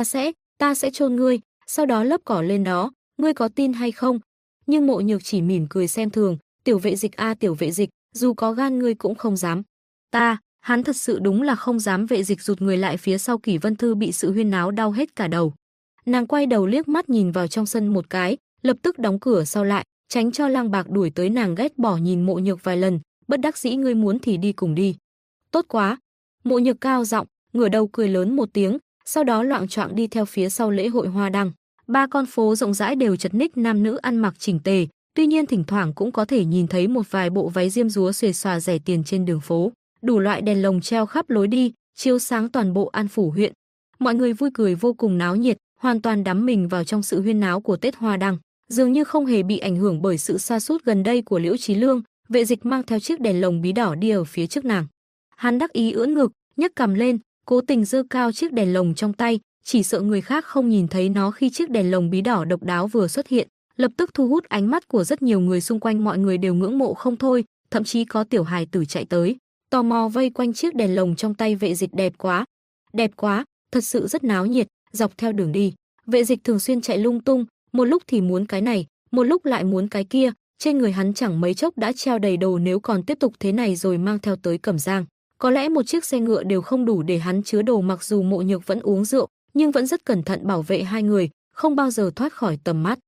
ta sẽ chôn ngươi, sau đó lấp cỏ lên đó, ngươi có tin hay không? Nhưng Mộ Nhược chỉ mỉm cười xem thường, tiểu Vệ Dịch a, tiểu Vệ Dịch, dù có gan ngươi cũng không dám. Hắn thật sự đúng là không dám. Vệ Dịch rụt người lại phía sau. Kỷ Vân Thư bị sự huyên náo đau hết cả đầu. Nàng quay đầu liếc mắt nhìn vào trong sân một cái, lập tức đóng cửa sau lại, tránh cho Lang Bạc đuổi tới. Nàng ghét bỏ nhìn Mộ Nhược vài lần, bất đắc dĩ, ngươi muốn thì đi cùng đi. Tốt quá. Mộ Nhược cao giọng, ngửa đầu cười lớn một tiếng, sau đó loạng choạng đi theo phía sau lễ hội Hoa Đăng. Ba con phố rộng rãi đều chật ních nam nữ ăn mặc chỉnh tề, tuy nhiên thỉnh thoảng cũng có thể nhìn thấy một vài bộ váy diêm dúa xuề xòa rẻ tiền trên đường phố. Đủ loại đèn lồng treo khắp lối đi, chiếu sáng toàn bộ An Phủ huyện. Mọi người vui cười vô cùng náo nhiệt, hoàn toàn đắm mình vào trong sự huyên náo của Tết Hoa Đăng, dường như không hề bị ảnh hưởng bởi sự sa sút gần đây của Liễu Chí Lương. Vệ Dịch mang theo chiếc đèn lồng bí đỏ đi ở phía trước nàng. Hắn đắc ý ưỡn ngực, nhấc cằm lên, cố tình giơ cao chiếc đèn lồng trong tay, chỉ sợ người khác không nhìn thấy nó. Khi chiếc đèn lồng bí đỏ độc đáo vừa xuất hiện, lập tức thu hút ánh mắt của rất nhiều người xung quanh. Mọi người đều ngưỡng mộ không thôi, thậm chí có tiểu hài tử chạy tới, tò mò vây quanh chiếc đèn lồng trong tay Vệ Dịch. Đẹp quá, thật sự rất náo nhiệt. Dọc theo đường đi, Vệ Dịch thường xuyên chạy lung tung, một lúc thì muốn cái này, một lúc lại muốn cái kia. Trên người hắn chẳng mấy chốc đã treo đầy đồ, nếu còn tiếp tục thế này rồi mang theo tới Cẩm Giang, có lẽ một chiếc xe ngựa đều không đủ để hắn chứa đồ. Mặc dù Mộ Nhược vẫn uống rượu, nhưng vẫn rất cẩn thận bảo vệ hai người, không bao giờ thoát khỏi tầm mắt.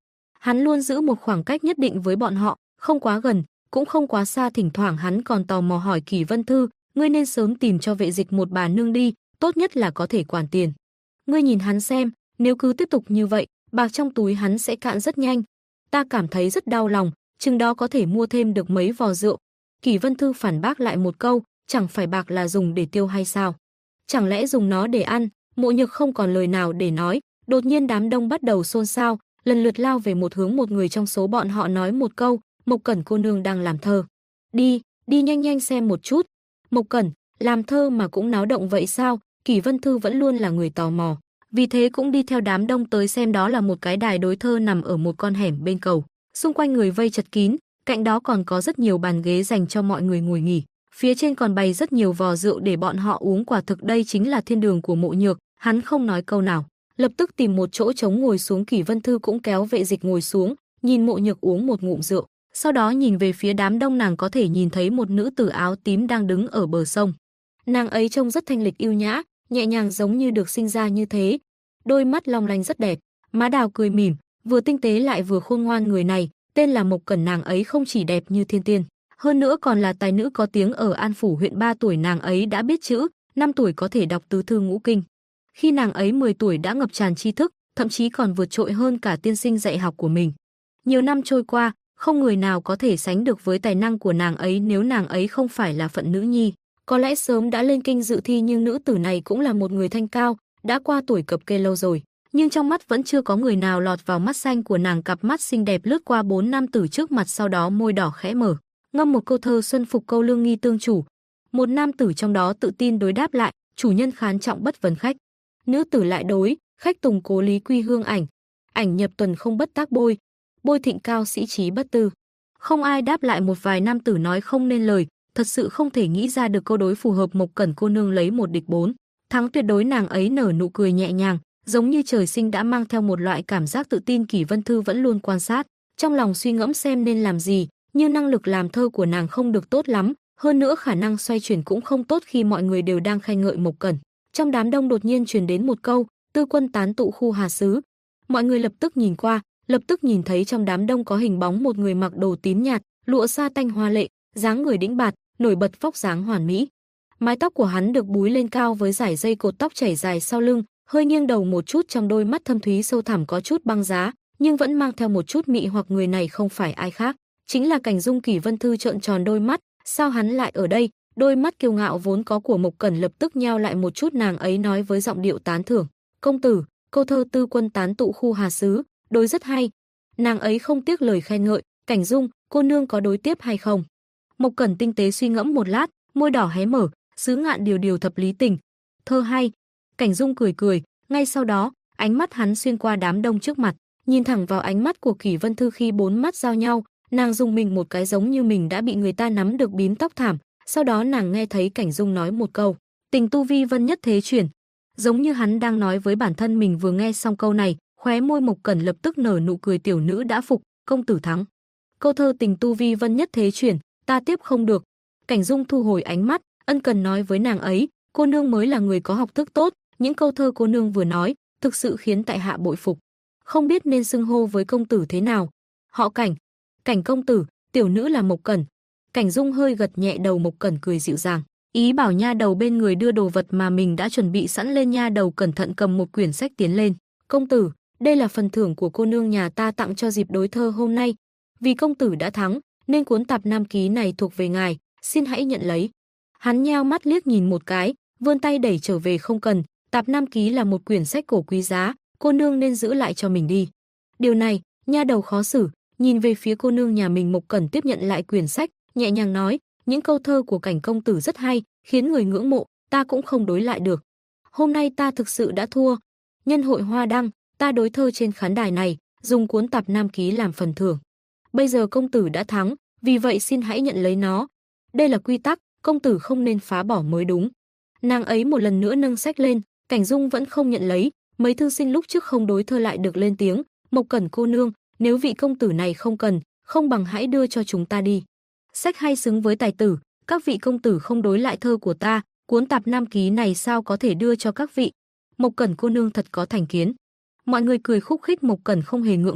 Hắn luôn giữ một khoảng cách nhất định với bọn họ, không quá gần, cũng không quá xa. Thỉnh thoảng hắn còn tò mò hỏi Kỷ Vân Thư, ngươi nên sớm tìm cho vệ dịch một bà nương đi, tốt nhất là có thể quản tiền. Ngươi nhìn hắn xem, nếu cứ tiếp tục như vậy, bạc trong túi hắn sẽ cạn rất nhanh. Ta cảm thấy rất đau lòng, chừng đó có thể mua thêm được mấy vò rượu. Kỷ Vân Thư phản bác lại một câu, chẳng phải bạc là dùng để tiêu hay sao? Chẳng lẽ dùng nó để ăn? Mộ Nhược không còn lời nào để nói, đột nhiên đám đông bắt đầu xôn xao, lần lượt lao về một hướng. Một người trong số bọn họ nói một câu, Mộc Cẩn cô nương đang làm thơ. Đi nhanh nhanh xem một chút. Mộc Cẩn, làm thơ mà cũng náo động vậy sao? Kỷ Vân Thư vẫn luôn là người tò mò, vì thế cũng đi theo đám đông tới xem. Đó là một cái đài đối thơ nằm ở một con hẻm bên cầu, xung quanh người vây chật kín, cạnh đó còn có rất nhiều bàn ghế dành cho mọi người ngồi nghỉ. Phía trên còn bày rất nhiều vò rượu để bọn họ uống. Quả thực đây chính là thiên đường của Mộ Nhược. Hắn không nói câu nào, lập tức tìm một chỗ trống ngồi xuống. Kỷ Vân Thư cũng kéo vệ dịch ngồi xuống, nhìn Mộ Nhược uống một ngụm rượu, sau đó nhìn về phía đám đông. Nàng có thể nhìn thấy một nữ tử áo tím đang đứng ở bờ sông. Nàng ấy trông rất thanh lịch yêu nhã, nhẹ nhàng giống như được sinh ra như thế. Đôi mắt long lanh rất đẹp, má đào cười mỉm, vừa tinh tế lại vừa khôn ngoan. Người này tên là Mộc Cẩn. Nàng ấy không chỉ đẹp như thiên tiên, hơn nữa còn là tài nữ có tiếng ở An Phủ huyện. 3 tuổi nàng ấy đã biết chữ, 5 tuổi có thể đọc tứ thư ngũ kinh. Khi nàng ấy 10 tuổi đã ngập tràn tri thức, thậm chí còn vượt trội hơn cả tiên sinh dạy học của mình. Nhiều năm trôi qua, không người nào có thể sánh được với tài năng của nàng ấy. Nếu nàng ấy không phải là phận nữ nhi, có lẽ sớm đã lên kinh dự thi. Nhưng nữ tử này cũng là một người thanh cao, đã qua tuổi cập kê lâu rồi, nhưng trong mắt vẫn chưa có người nào lọt vào mắt xanh của nàng. Cặp mắt xinh đẹp lướt qua 4 nam tử trước mặt, sau đó môi đỏ khẽ mở, ngâm một câu thơ xuân phục câu lương nghi tương chủ. Một nam tử trong đó tự tin đối đáp lại, chủ nhân khán trọng bất vấn khách. Nữ tử lại đối, khách tùng cố lý quy hương ảnh, ảnh nhập tuần không bất tác bôi, bôi thịnh cao sĩ trí bất tư. Không ai đáp lại. Một vài nam tử nói không nên lời, thật sự không thể nghĩ ra được câu đối phù hợp. Mộc Cẩn cô nương lấy 1 địch 4 thắng tuyệt đối. Nàng ấy nở nụ cười nhẹ nhàng, giống như trời sinh đã mang theo một loại cảm giác tự tin. Kỷ Vân Thư vẫn luôn quan sát, trong lòng suy ngẫm xem nên làm gì, nhưng năng lực làm thơ của nàng không được tốt lắm, hơn nữa khả năng xoay chuyển cũng không tốt. Khi mọi người đều đang khen ngợi Mộc Cẩn, trong đám đông đột nhiên truyền đến một câu, tư quân tán tụ khu Hà Sứ. Mọi người lập tức nhìn qua, lập tức nhìn thấy trong đám đông có hình bóng một người mặc đồ tím nhạt, lụa sa tanh hoa lệ, dáng người đĩnh bạt, nổi bật vóc dáng hoàn mỹ. Mái tóc của hắn được búi lên cao với dải dây cột tóc chảy dài sau lưng, hơi nghiêng đầu một chút. Trong đôi mắt thâm thúy sâu thẳm có chút băng giá, nhưng vẫn mang theo một chút mị hoặc. Người này không phải ai khác, chính là Cảnh Dung. Kỷ Vân Thư trợn tròn đôi mắt, sao hắn lại ở đây? Đôi mắt kiêu ngạo vốn có của Mộc Cẩn lập tức nheo lại một chút. Nàng ấy nói với giọng điệu tán thưởng, công tử, câu thơ tư quân tán tụ khu Hà Sứ, đối rất hay. Nàng ấy không tiếc lời khen ngợi. Cảnh Dung, cô nương có đối tiếp hay không? Mộc Cẩn tinh tế suy ngẫm một lát, môi đỏ hé mở, xứ ngạn điều điều thập lý tình. Thơ hay. Cảnh Dung cười cười, ngay sau đó, ánh mắt hắn xuyên qua đám đông trước mặt, nhìn thẳng vào ánh mắt của Kỷ Vân Thư. Khi 4 mắt giao nhau, nàng dùng mình một cái, giống như mình đã bị người ta nắm được bím tóc thảm. Sau đó nàng nghe thấy Cảnh Dung nói một câu, tình tu vi vân nhất thế chuyển, giống như hắn đang nói với bản thân mình. Vừa nghe xong câu này, khóe môi Mộc Cẩn lập tức nở nụ cười. Tiểu nữ đã phục, công tử thắng. Câu thơ tình tu vi vân nhất thế chuyển, ta tiếp không được. Cảnh Dung thu hồi ánh mắt, ân cần nói với nàng ấy, cô nương mới là người có học thức tốt, những câu thơ cô nương vừa nói, thực sự khiến tại hạ bội phục. Không biết nên xưng hô với công tử thế nào? Họ Cảnh. Cảnh công tử, tiểu nữ là Mộc Cẩn. Cảnh Dung hơi gật nhẹ đầu. Mộc Cẩn cười dịu dàng, ý bảo nha đầu bên người đưa đồ vật mà mình đã chuẩn bị sẵn lên. Nha đầu cẩn thận cầm một quyển sách tiến lên. Công tử, đây là phần thưởng của cô nương nhà ta tặng cho dịp đối thơ hôm nay. Vì công tử đã thắng, nên cuốn tạp nam ký này thuộc về ngài, xin hãy nhận lấy. Hắn nheo mắt liếc nhìn một cái, vươn tay đẩy trở về. Không cần, tạp nam ký là một quyển sách cổ quý giá, cô nương nên giữ lại cho mình đi. Điều này, nha đầu khó xử, nhìn về phía cô nương nhà mình. Mộc Cẩn tiếp nhận lại quyển sách, nhẹ nhàng nói, những câu thơ của Cảnh công tử rất hay, khiến người ngưỡng mộ, ta cũng không đối lại được. Hôm nay ta thực sự đã thua. Nhân hội hoa đăng, ta đối thơ trên khán đài này, dùng cuốn tạp nam ký làm phần thưởng. Bây giờ công tử đã thắng, vì vậy xin hãy nhận lấy nó. Đây là quy tắc, công tử không nên phá bỏ mới đúng. Nàng ấy một lần nữa nâng sách lên, Cảnh Dung vẫn không nhận lấy. Mấy thư sinh lúc trước không đối thơ lại được lên tiếng, Mộc Cẩn cô nương, nếu vị công tử này không cần, không bằng hãy đưa cho chúng ta đi. Sách hay xứng với tài tử, các vị công tử không đối lại thơ của ta, cuốn tạp nam ký này sao có thể đưa cho các vị. Mộc Cẩn cô nương thật có thành kiến. Mọi người cười khúc khích. Mộc Cẩn không hề ngượng ngùng,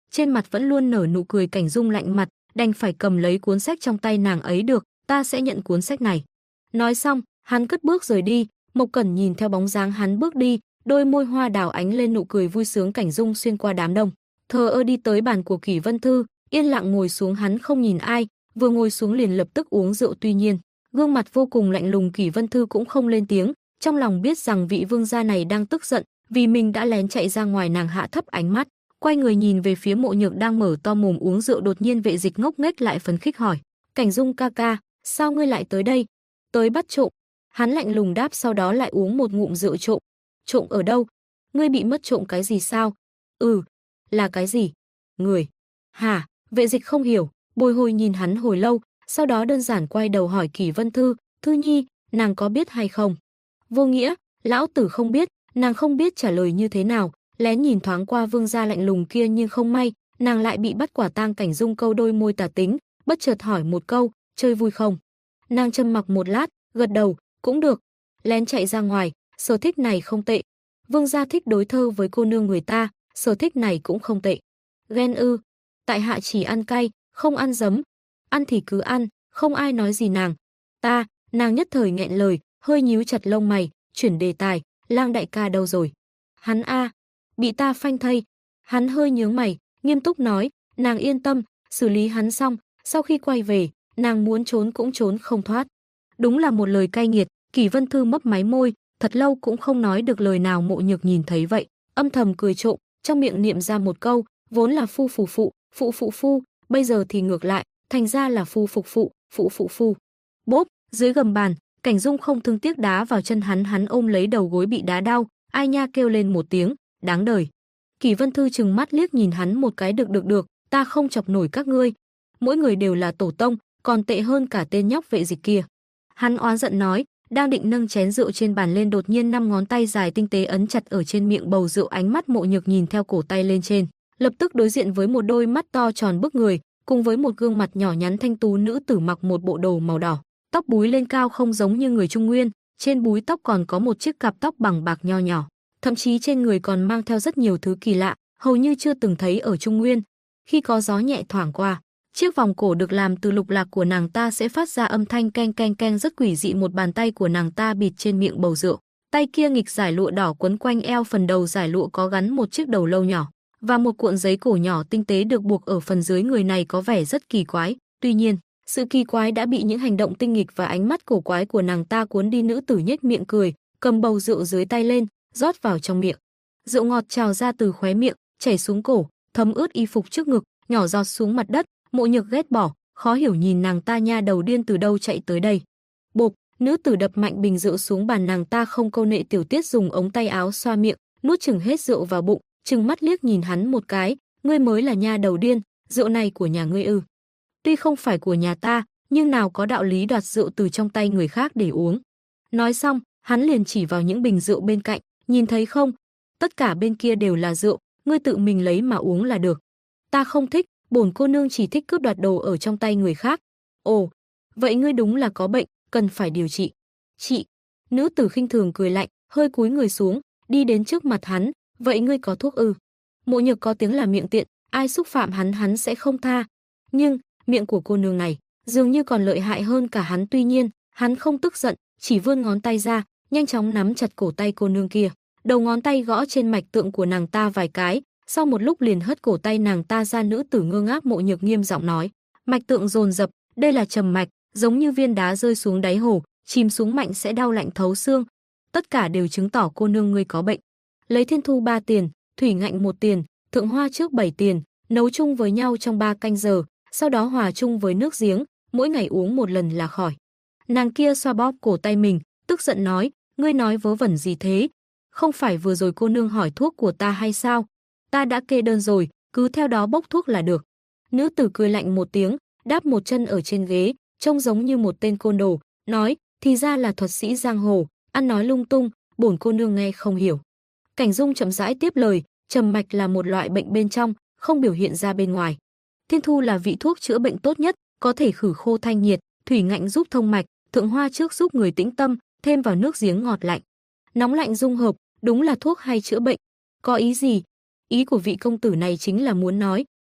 trên mặt vẫn luôn nở nụ cười. Cảnh Dung lạnh mặt, đành phải cầm lấy cuốn sách trong tay nàng ấy. Được, ta sẽ nhận cuốn sách này. Nói xong, hắn cất bước rời đi. Mộc Cẩn nhìn theo bóng dáng hắn bước đi, đôi môi hoa đào ánh lên nụ cười vui sướng. Cảnh Dung xuyên qua đám đông, thờ ơ đi tới bàn của Kỷ Vân Thư, yên lặng ngồi xuống. Hắn không nhìn ai, vừa ngồi xuống liền lập tức uống rượu. Tuy nhiên, gương mặt vô cùng lạnh lùng. Kỷ Vân Thư cũng không lên tiếng, trong lòng biết rằng vị vương gia này đang tức giận vì mình đã lén chạy ra ngoài. Nàng hạ thấp ánh mắt, quay người nhìn về phía Mộ Nhược đang mở to mồm uống rượu. Đột nhiên Vệ Dịch ngốc nghếch lại phấn khích hỏi: Cảnh Dung ca ca, sao ngươi lại tới đây? Tới bắt trộm. Hắn lạnh lùng đáp, sau đó lại uống một ngụm rượu. Trộm? Trộm ở đâu? Ngươi bị mất trộm cái gì sao? Là cái gì? Người? Hả? Vệ Dịch không hiểu, bồi hồi nhìn hắn hồi lâu, sau đó đơn giản quay đầu hỏi Kỷ Vân Thư: Thư Nhi, nàng có biết hay không? Vô nghĩa, lão tử không biết. Nàng không biết trả lời như thế nào, lén nhìn thoáng qua vương gia lạnh lùng kia, nhưng không may, nàng lại bị bắt quả tang. Cảnh Dung câu đôi môi tà tính, bất chợt hỏi một câu: chơi vui không? Nàng trầm mặc một lát, gật đầu: cũng được. Lén chạy ra ngoài, sở thích này không tệ. Vương gia thích đối thơ với cô nương người ta, sở thích này cũng không tệ. Ghen ư? Tại hạ chỉ ăn cay, không ăn giấm. Ăn thì cứ ăn, không ai nói gì nàng. Nàng nhất thời nghẹn lời, hơi nhíu chặt lông mày, chuyển đề tài: Lang đại ca đâu rồi? Hắn bị ta phanh thây. Hắn hơi nhướng mày, nghiêm túc nói: nàng yên tâm, xử lý hắn xong, sau khi quay về, nàng muốn trốn cũng trốn không thoát. Đúng là một lời cay nghiệt. Kỷ Vân Thư mấp máy môi, thật lâu cũng không nói được lời nào. Mộ Nhược nhìn thấy vậy, âm thầm cười trộm, trong miệng niệm ra một câu: vốn là phu phù phụ, phụ phụ phu, bây giờ thì ngược lại, thành ra là phu phục phụ, phụ phụ phu. Bốp, dưới gầm bàn, Cảnh Dung không thương tiếc đá vào chân hắn. Hắn ôm lấy đầu gối bị đá đau, ai nha kêu lên một tiếng: đáng đời. Kỷ Vân Thư trừng mắt liếc nhìn hắn một cái: được, ta không chọc nổi các ngươi. Mỗi người đều là tổ tông, còn tệ hơn cả tên nhóc Vệ Dịch kia. Hắn oán giận nói, đang định nâng chén rượu trên bàn lên, đột nhiên 5 ngón tay dài tinh tế ấn chặt ở trên miệng bầu rượu. Ánh mắt Mộ Nhược nhìn theo cổ tay lên trên, lập tức đối diện với một đôi mắt to tròn bức người, cùng với một gương mặt nhỏ nhắn thanh tú. Nữ tử mặc một bộ đồ màu đỏ, tóc búi lên cao không giống như người Trung Nguyên, trên búi tóc còn có một chiếc cặp tóc bằng bạc nho nhỏ, thậm chí trên người còn mang theo rất nhiều thứ kỳ lạ, hầu như chưa từng thấy ở Trung Nguyên. Khi có gió nhẹ thoảng qua, chiếc vòng cổ được làm từ lục lạc của nàng ta sẽ phát ra âm thanh keng keng keng rất quỷ dị. Một bàn tay của nàng ta bịt trên miệng bầu rượu, tay kia nghịch giải lụa đỏ quấn quanh eo, phần đầu giải lụa có gắn một chiếc đầu lâu nhỏ và một cuộn giấy cổ nhỏ tinh tế được buộc ở phần dưới người này, có vẻ rất kỳ quái. Tuy nhiên, sự kỳ quái đã bị những hành động tinh nghịch và ánh mắt cổ quái của nàng ta cuốn đi. Nữ tử nhếch miệng cười, cầm bầu rượu dưới tay lên, rót vào trong miệng. Rượu ngọt trào ra từ khóe miệng, chảy xuống cổ, thấm ướt y phục trước ngực, nhỏ giọt xuống mặt đất. Mộ Nhược ghét bỏ, khó hiểu nhìn nàng ta: nha đầu điên từ đâu chạy tới đây? Bộp, nữ tử đập mạnh bình rượu xuống bàn. Nàng ta không câu nệ tiểu tiết dùng ống tay áo xoa miệng, nuốt chừng hết rượu vào bụng, trừng mắt liếc nhìn hắn một cái: ngươi mới là nha đầu điên, rượu này của nhà ngươi ư? Tuy không phải của nhà ta, nhưng nào có đạo lý đoạt rượu từ trong tay người khác để uống. Nói xong, hắn liền chỉ vào những bình rượu bên cạnh: nhìn thấy không? Tất cả bên kia đều là rượu, ngươi tự mình lấy mà uống là được. Ta không thích, bổn cô nương chỉ thích cướp đoạt đồ ở trong tay người khác. Ồ, vậy ngươi đúng là có bệnh, cần phải điều trị. Chị. Nữ tử khinh thường cười lạnh, hơi cúi người xuống, đi đến trước mặt hắn: vậy ngươi có thuốc ư? Mộ Nhược có tiếng là miệng tiện, ai xúc phạm hắn sẽ không tha. Nhưng miệng của cô nương này dường như còn lợi hại hơn cả hắn. Tuy nhiên, hắn không tức giận, chỉ vươn ngón tay ra, nhanh chóng nắm chặt cổ tay cô nương kia. Đầu ngón tay gõ trên mạch tượng của nàng ta vài cái, sau một lúc liền hất cổ tay nàng ta ra. Nữ tử ngơ ngác. Mộ Nhược nghiêm giọng nói: mạch tượng dồn dập, đây là trầm mạch, giống như viên đá rơi xuống đáy hồ, chìm xuống mạnh sẽ đau lạnh thấu xương. Tất cả đều chứng tỏ cô nương ngươi có bệnh. Lấy thiên thu 3 tiền, thủy ngạnh 1 tiền, thượng hoa trước 7 tiền, nấu chung với nhau trong 3 canh giờ, sau đó hòa chung với nước giếng, mỗi ngày uống 1 lần là khỏi. Nàng kia xoa bóp cổ tay mình, tức giận nói: ngươi nói vớ vẩn gì thế? Không phải vừa rồi cô nương hỏi thuốc của ta hay sao? Ta đã kê đơn rồi, cứ theo đó bốc thuốc là được. Nữ tử cười lạnh một tiếng, đáp một chân ở trên ghế, trông giống như một tên côn đồ, nói: thì ra là thuật sĩ giang hồ, ăn nói lung tung, bổn cô nương nghe không hiểu. Cảnh Dung chậm rãi tiếp lời: trầm mạch là một loại bệnh bên trong, không biểu hiện ra bên ngoài. Thiên thu là vị thuốc chữa bệnh tốt nhất, có thể khử khô thanh nhiệt, thủy ngạnh giúp thông mạch, thượng hoa trước giúp người tĩnh tâm, thêm vào nước giếng ngọt lạnh, nóng lạnh dung hợp, đúng là thuốc hay chữa bệnh. Có ý gì? Ý của vị công tử này chính là muốn nói,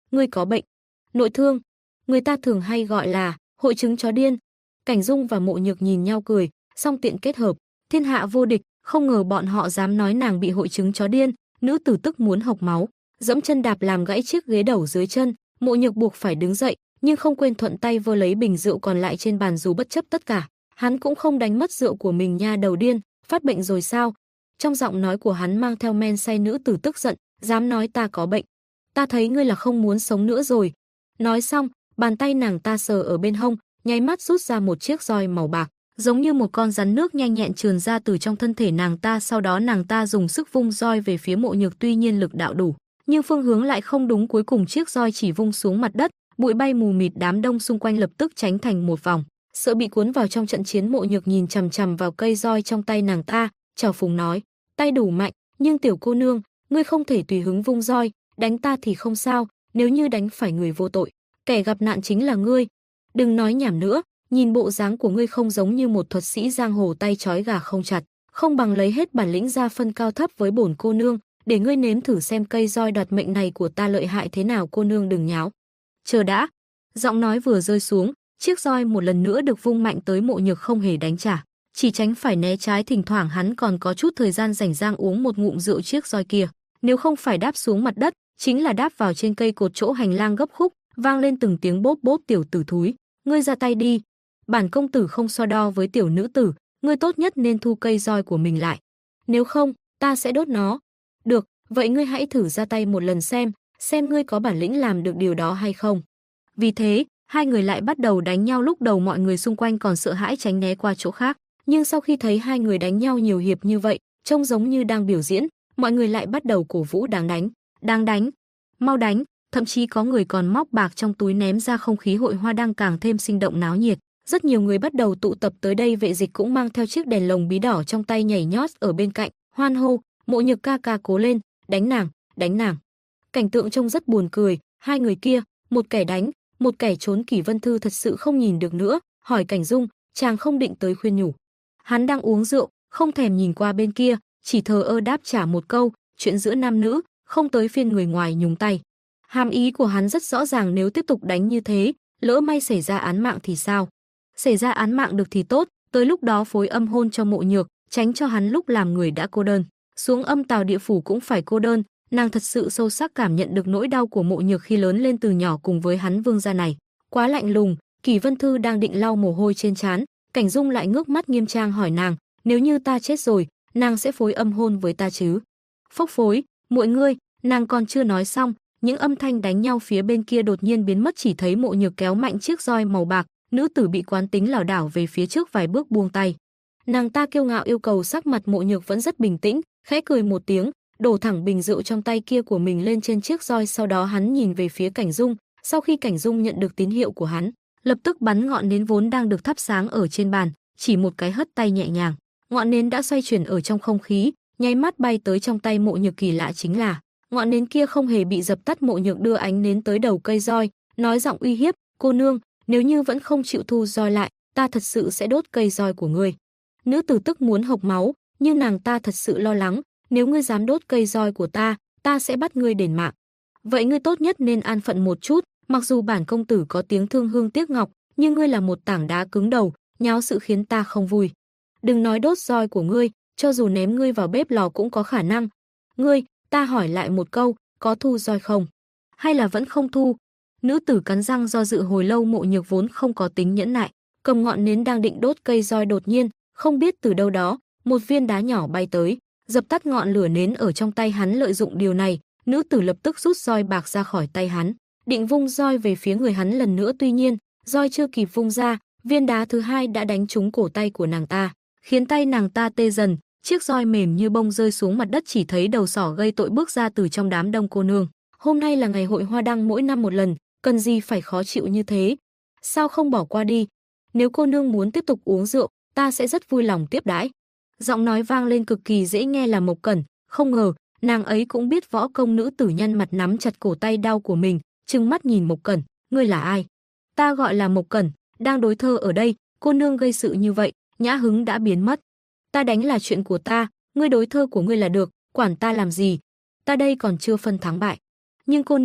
ngươi có bệnh. Nội thương, người ta thường hay gọi là hội chứng chó điên. Cảnh Dung và Mộ Nhược nhìn nhau cười, song tiện kết hợp, thiên hạ vô địch, không ngờ bọn họ dám nói nàng bị hội chứng chó điên, nữ tử tức muốn hộc máu, dẫm chân đạp làm gãy chiếc ghế đầu dưới chân, Mộ Nhược buộc phải đứng dậy, nhưng không quên thuận tay vơ lấy bình rượu còn lại trên bàn dù bất chấp tất cả. Hắn cũng không đánh mất rượu của mình nha đầu điên, phát bệnh rồi sao? Trong giọng nói của hắn mang theo men say, nữ tử tức giận, dám nói ta có bệnh. Ta thấy ngươi là không muốn sống nữa rồi. Nói xong, bàn tay nàng ta sờ ở bên hông, nháy mắt rút ra một chiếc roi màu bạc, giống như một con rắn nước nhanh nhẹn trườn ra từ trong thân thể nàng ta. Sau đó nàng ta dùng sức vung roi về phía Mộ Nhược, tuy nhiên lực đạo đủ, nhưng phương hướng lại không đúng, cuối cùng chiếc roi chỉ vung xuống mặt đất, bụi bay mù mịt, đám đông xung quanh lập tức tránh thành một vòng. Sợ bị cuốn vào trong trận chiến, Mộ Nhược nhìn chằm chằm vào cây roi trong tay nàng ta, chào phúng nói: tay đủ mạnh, nhưng tiểu cô nương, ngươi không thể tùy hứng vung roi, đánh ta thì không sao, nếu như đánh phải người vô tội, kẻ gặp nạn chính là ngươi. Đừng nói nhảm nữa, nhìn bộ dáng của ngươi không giống như một thuật sĩ giang hồ tay trói gà không chặt, không bằng lấy hết bản lĩnh ra phân cao thấp với bổn cô nương, để ngươi nếm thử xem cây roi đoạt mệnh này của ta lợi hại thế nào. Cô nương đừng nháo. Chờ đã. Giọng nói vừa rơi xuống, chiếc roi một lần nữa được vung mạnh tới. Mộ Nhược không hề đánh trả, chỉ tránh phải né trái, thỉnh thoảng hắn còn có chút thời gian rảnh rang uống một ngụm rượu. Chiếc roi kia, nếu không phải đáp xuống mặt đất, chính là đáp vào trên cây cột chỗ hành lang gấp khúc, vang lên từng tiếng bốp bốp. Tiểu tử thúi, ngươi ra tay đi. Bản công tử không so đo với tiểu nữ tử, ngươi tốt nhất nên thu cây roi của mình lại. Nếu không, ta sẽ đốt nó. Được, vậy ngươi hãy thử ra tay một lần xem ngươi có bản lĩnh làm được điều đó hay không. Vì thế, hai người lại bắt đầu đánh nhau. Lúc đầu mọi người xung quanh còn sợ hãi tránh né qua chỗ khác, nhưng sau khi thấy hai người đánh nhau nhiều hiệp như vậy, trông giống như đang biểu diễn, mọi người lại bắt đầu cổ vũ: đáng đánh, mau đánh. Thậm chí có người còn móc bạc trong túi ném ra. Không khí hội hoa đang càng thêm sinh động náo nhiệt, rất nhiều người bắt đầu tụ tập tới đây. Vệ Dịch cũng mang theo chiếc đèn lồng bí đỏ trong tay nhảy nhót ở bên cạnh, hoan hô: Mộ Nhược ca ca cố lên, đánh nàng, đánh nàng. Cảnh tượng trông rất buồn cười, hai người kia, một kẻ đánh, một kẻ trốn. Kỷ Vân Thư thật sự không nhìn được nữa, hỏi Cảnh Dung, chàng không định tới khuyên nhủ. Hắn đang uống rượu, không thèm nhìn qua bên kia, chỉ thờ ơ đáp trả một câu: chuyện giữa nam nữ, không tới phiên người ngoài nhúng tay. Hàm ý của hắn rất rõ ràng, nếu tiếp tục đánh như thế, lỡ may xảy ra án mạng thì sao? Xảy ra án mạng được thì tốt, tới lúc đó phối âm hôn cho Mộ Nhược, tránh cho hắn lúc làm người đã cô đơn, xuống âm tào địa phủ cũng phải cô đơn. Nàng thật sự sâu sắc cảm nhận được nỗi đau của Mộ Nhược khi lớn lên từ nhỏ cùng với hắn vương gia này. Quá lạnh lùng. Kỷ Vân Thư đang định lau mồ hôi trên trán, Cảnh Dung lại ngước mắt nghiêm trang hỏi nàng: nếu như ta chết rồi, nàng sẽ phối âm hôn với ta chứ? Phốc phối, muội ngươi. Nàng còn chưa nói xong, những âm thanh đánh nhau phía bên kia đột nhiên biến mất, chỉ thấy Mộ Nhược kéo mạnh chiếc roi màu bạc, nữ tử bị quán tính lảo đảo về phía trước vài bước buông tay. Nàng ta kiêu ngạo yêu cầu. Sắc mặt Mộ Nhược vẫn rất bình tĩnh, khẽ cười một tiếng, đổ thẳng bình rượu trong tay kia của mình lên trên chiếc roi. Sau đó hắn nhìn về phía Cảnh Dung, sau khi Cảnh Dung nhận được tín hiệu của hắn, lập tức bắn ngọn nến vốn đang được thắp sáng ở trên bàn, chỉ một cái hất tay nhẹ nhàng, ngọn nến đã xoay chuyển ở trong không khí, nháy mắt bay tới trong tay Mộ Nhược. Kỳ lạ chính là ngọn nến kia không hề bị dập tắt. Mộ Nhược đưa ánh nến tới đầu cây roi, nói giọng uy hiếp: cô nương, nếu như vẫn không chịu thu roi lại, ta thật sự sẽ đốt cây roi của ngươi. Nữ tử tức muốn hộc máu, nhưng nàng ta thật sự lo lắng: nếu ngươi dám đốt cây roi của ta, ta sẽ bắt ngươi đền mạng. Vậy ngươi tốt nhất nên an phận một chút, mặc dù bản công tử có tiếng thương hương tiếc ngọc, nhưng ngươi là một tảng đá cứng đầu, nháo sự khiến ta không vui. Đừng nói đốt roi của ngươi, cho dù ném ngươi vào bếp lò cũng có khả năng. Ngươi, ta hỏi lại một câu, có thu roi không? Hay là vẫn không thu? Nữ tử cắn răng do dự hồi lâu. Mộ Nhược vốn không có tính nhẫn nại, cầm ngọn nến đang định đốt cây roi, đột nhiên, không biết từ đâu đó, một viên đá nhỏ bay tới, dập tắt ngọn lửa nến ở trong tay hắn. Lợi dụng điều này, nữ tử lập tức rút roi bạc ra khỏi tay hắn, định vung roi về phía người hắn lần nữa. Tuy nhiên, roi chưa kịp vung ra, viên đá thứ hai đã đánh trúng cổ tay của nàng ta, khiến tay nàng ta tê dần, chiếc roi mềm như bông rơi xuống mặt đất. Chỉ thấy đầu sỏ gây tội bước ra từ trong đám đông: cô nương, hôm nay là ngày hội hoa đăng mỗi năm một lần, cần gì phải khó chịu như thế? Sao không bỏ qua đi? Nếu cô nương muốn tiếp tục uống rượu, ta sẽ rất vui lòng tiếp đãi. Giọng nói vang lên cực kỳ dễ nghe là Mộc Cẩn. Không ngờ, nàng ấy cũng biết võ công. Nữ tử nhăn mặt nắm chặt cổ tay đau của mình, trừng mắt nhìn Mộc Cẩn: ngươi là ai? Ta gọi là Mộc Cẩn, đang đối thơ ở đây, cô nương gây sự như vậy, nhã hứng đã biến mất. Ta đánh là chuyện của ta, ngươi đối thơ của ngươi là được, quản ta làm gì? Ta đây còn chưa phân thắng bại. Nhưng cô nương,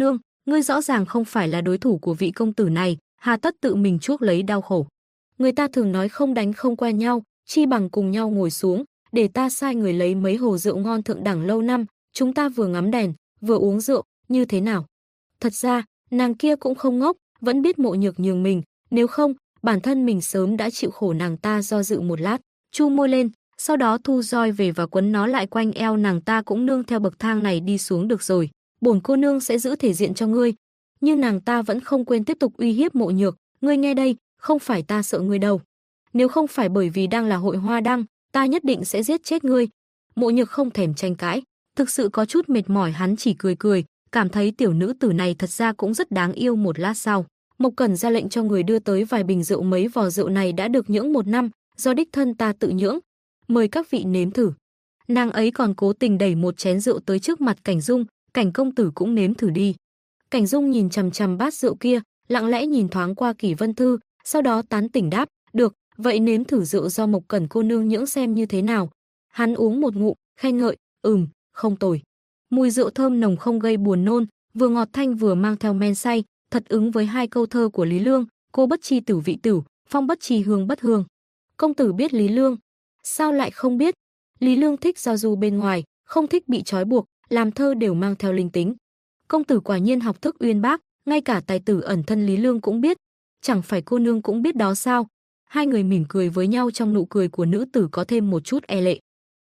ngươi rõ ràng không phải là đối thủ của vị công tử này, hà tất tự mình chuốc lấy đau khổ. Người ta thường nói không đánh không qua nhau, chi bằng cùng nhau ngồi xuống, để ta sai người lấy mấy hồ rượu ngon thượng đẳng lâu năm, chúng ta vừa ngắm đèn, vừa uống rượu, như thế nào? Thật ra, nàng kia cũng không ngốc, vẫn biết Mộ Nhược nhường mình, nếu không, bản thân mình sớm đã chịu khổ. Nàng ta do dự một lát, chu môi lên, sau đó thu roi về và quấn nó lại quanh eo. Nàng ta cũng nương theo bậc thang này đi xuống được rồi, bổn cô nương sẽ giữ thể diện cho ngươi. Nhưng nàng ta vẫn không quên tiếp tục uy hiếp Mộ Nhược, ngươi nghe đây, không phải ta sợ ngươi đâu. Nếu không phải bởi vì đang là hội hoa đăng, ta nhất định sẽ giết chết ngươi. Mộ Nhược không thèm tranh cãi, thực sự có chút mệt mỏi, hắn chỉ cười cười, cảm thấy tiểu nữ tử này thật ra cũng rất đáng yêu. Một lát sau, Mộc Cẩn ra lệnh cho người đưa tới vài bình rượu, mấy vò rượu này đã được nhưỡng 1 năm, do đích thân ta tự nhưỡng, mời các vị nếm thử. Nàng ấy còn cố tình đẩy một chén rượu tới trước mặt Cảnh Dung, Cảnh công tử cũng nếm thử đi. Cảnh Dung nhìn chằm chằm bát rượu kia, lặng lẽ nhìn thoáng qua Kỷ Vân Thư, sau đó tán tỉnh đáp, được, vậy nếm thử rượu do Mộc Cẩn cô nương nhưỡng xem như thế nào. Hắn uống một ngụm, khen ngợi, không tồi. Mùi rượu thơm nồng không gây buồn nôn, vừa ngọt thanh vừa mang theo men say, thật ứng với 2 câu thơ của Lý Lương, cô bất chi tử vị tử, phong bất chi hương bất hương. Công tử biết Lý Lương? Sao lại không biết? Lý Lương thích giao du bên ngoài, không thích bị trói buộc, làm thơ đều mang theo linh tính. Công tử quả nhiên học thức uyên bác, ngay cả tài tử ẩn thân Lý Lương cũng biết. Chẳng phải cô nương cũng biết đó sao? Hai người mỉm cười với nhau, trong nụ cười của nữ tử có thêm một chút e lệ.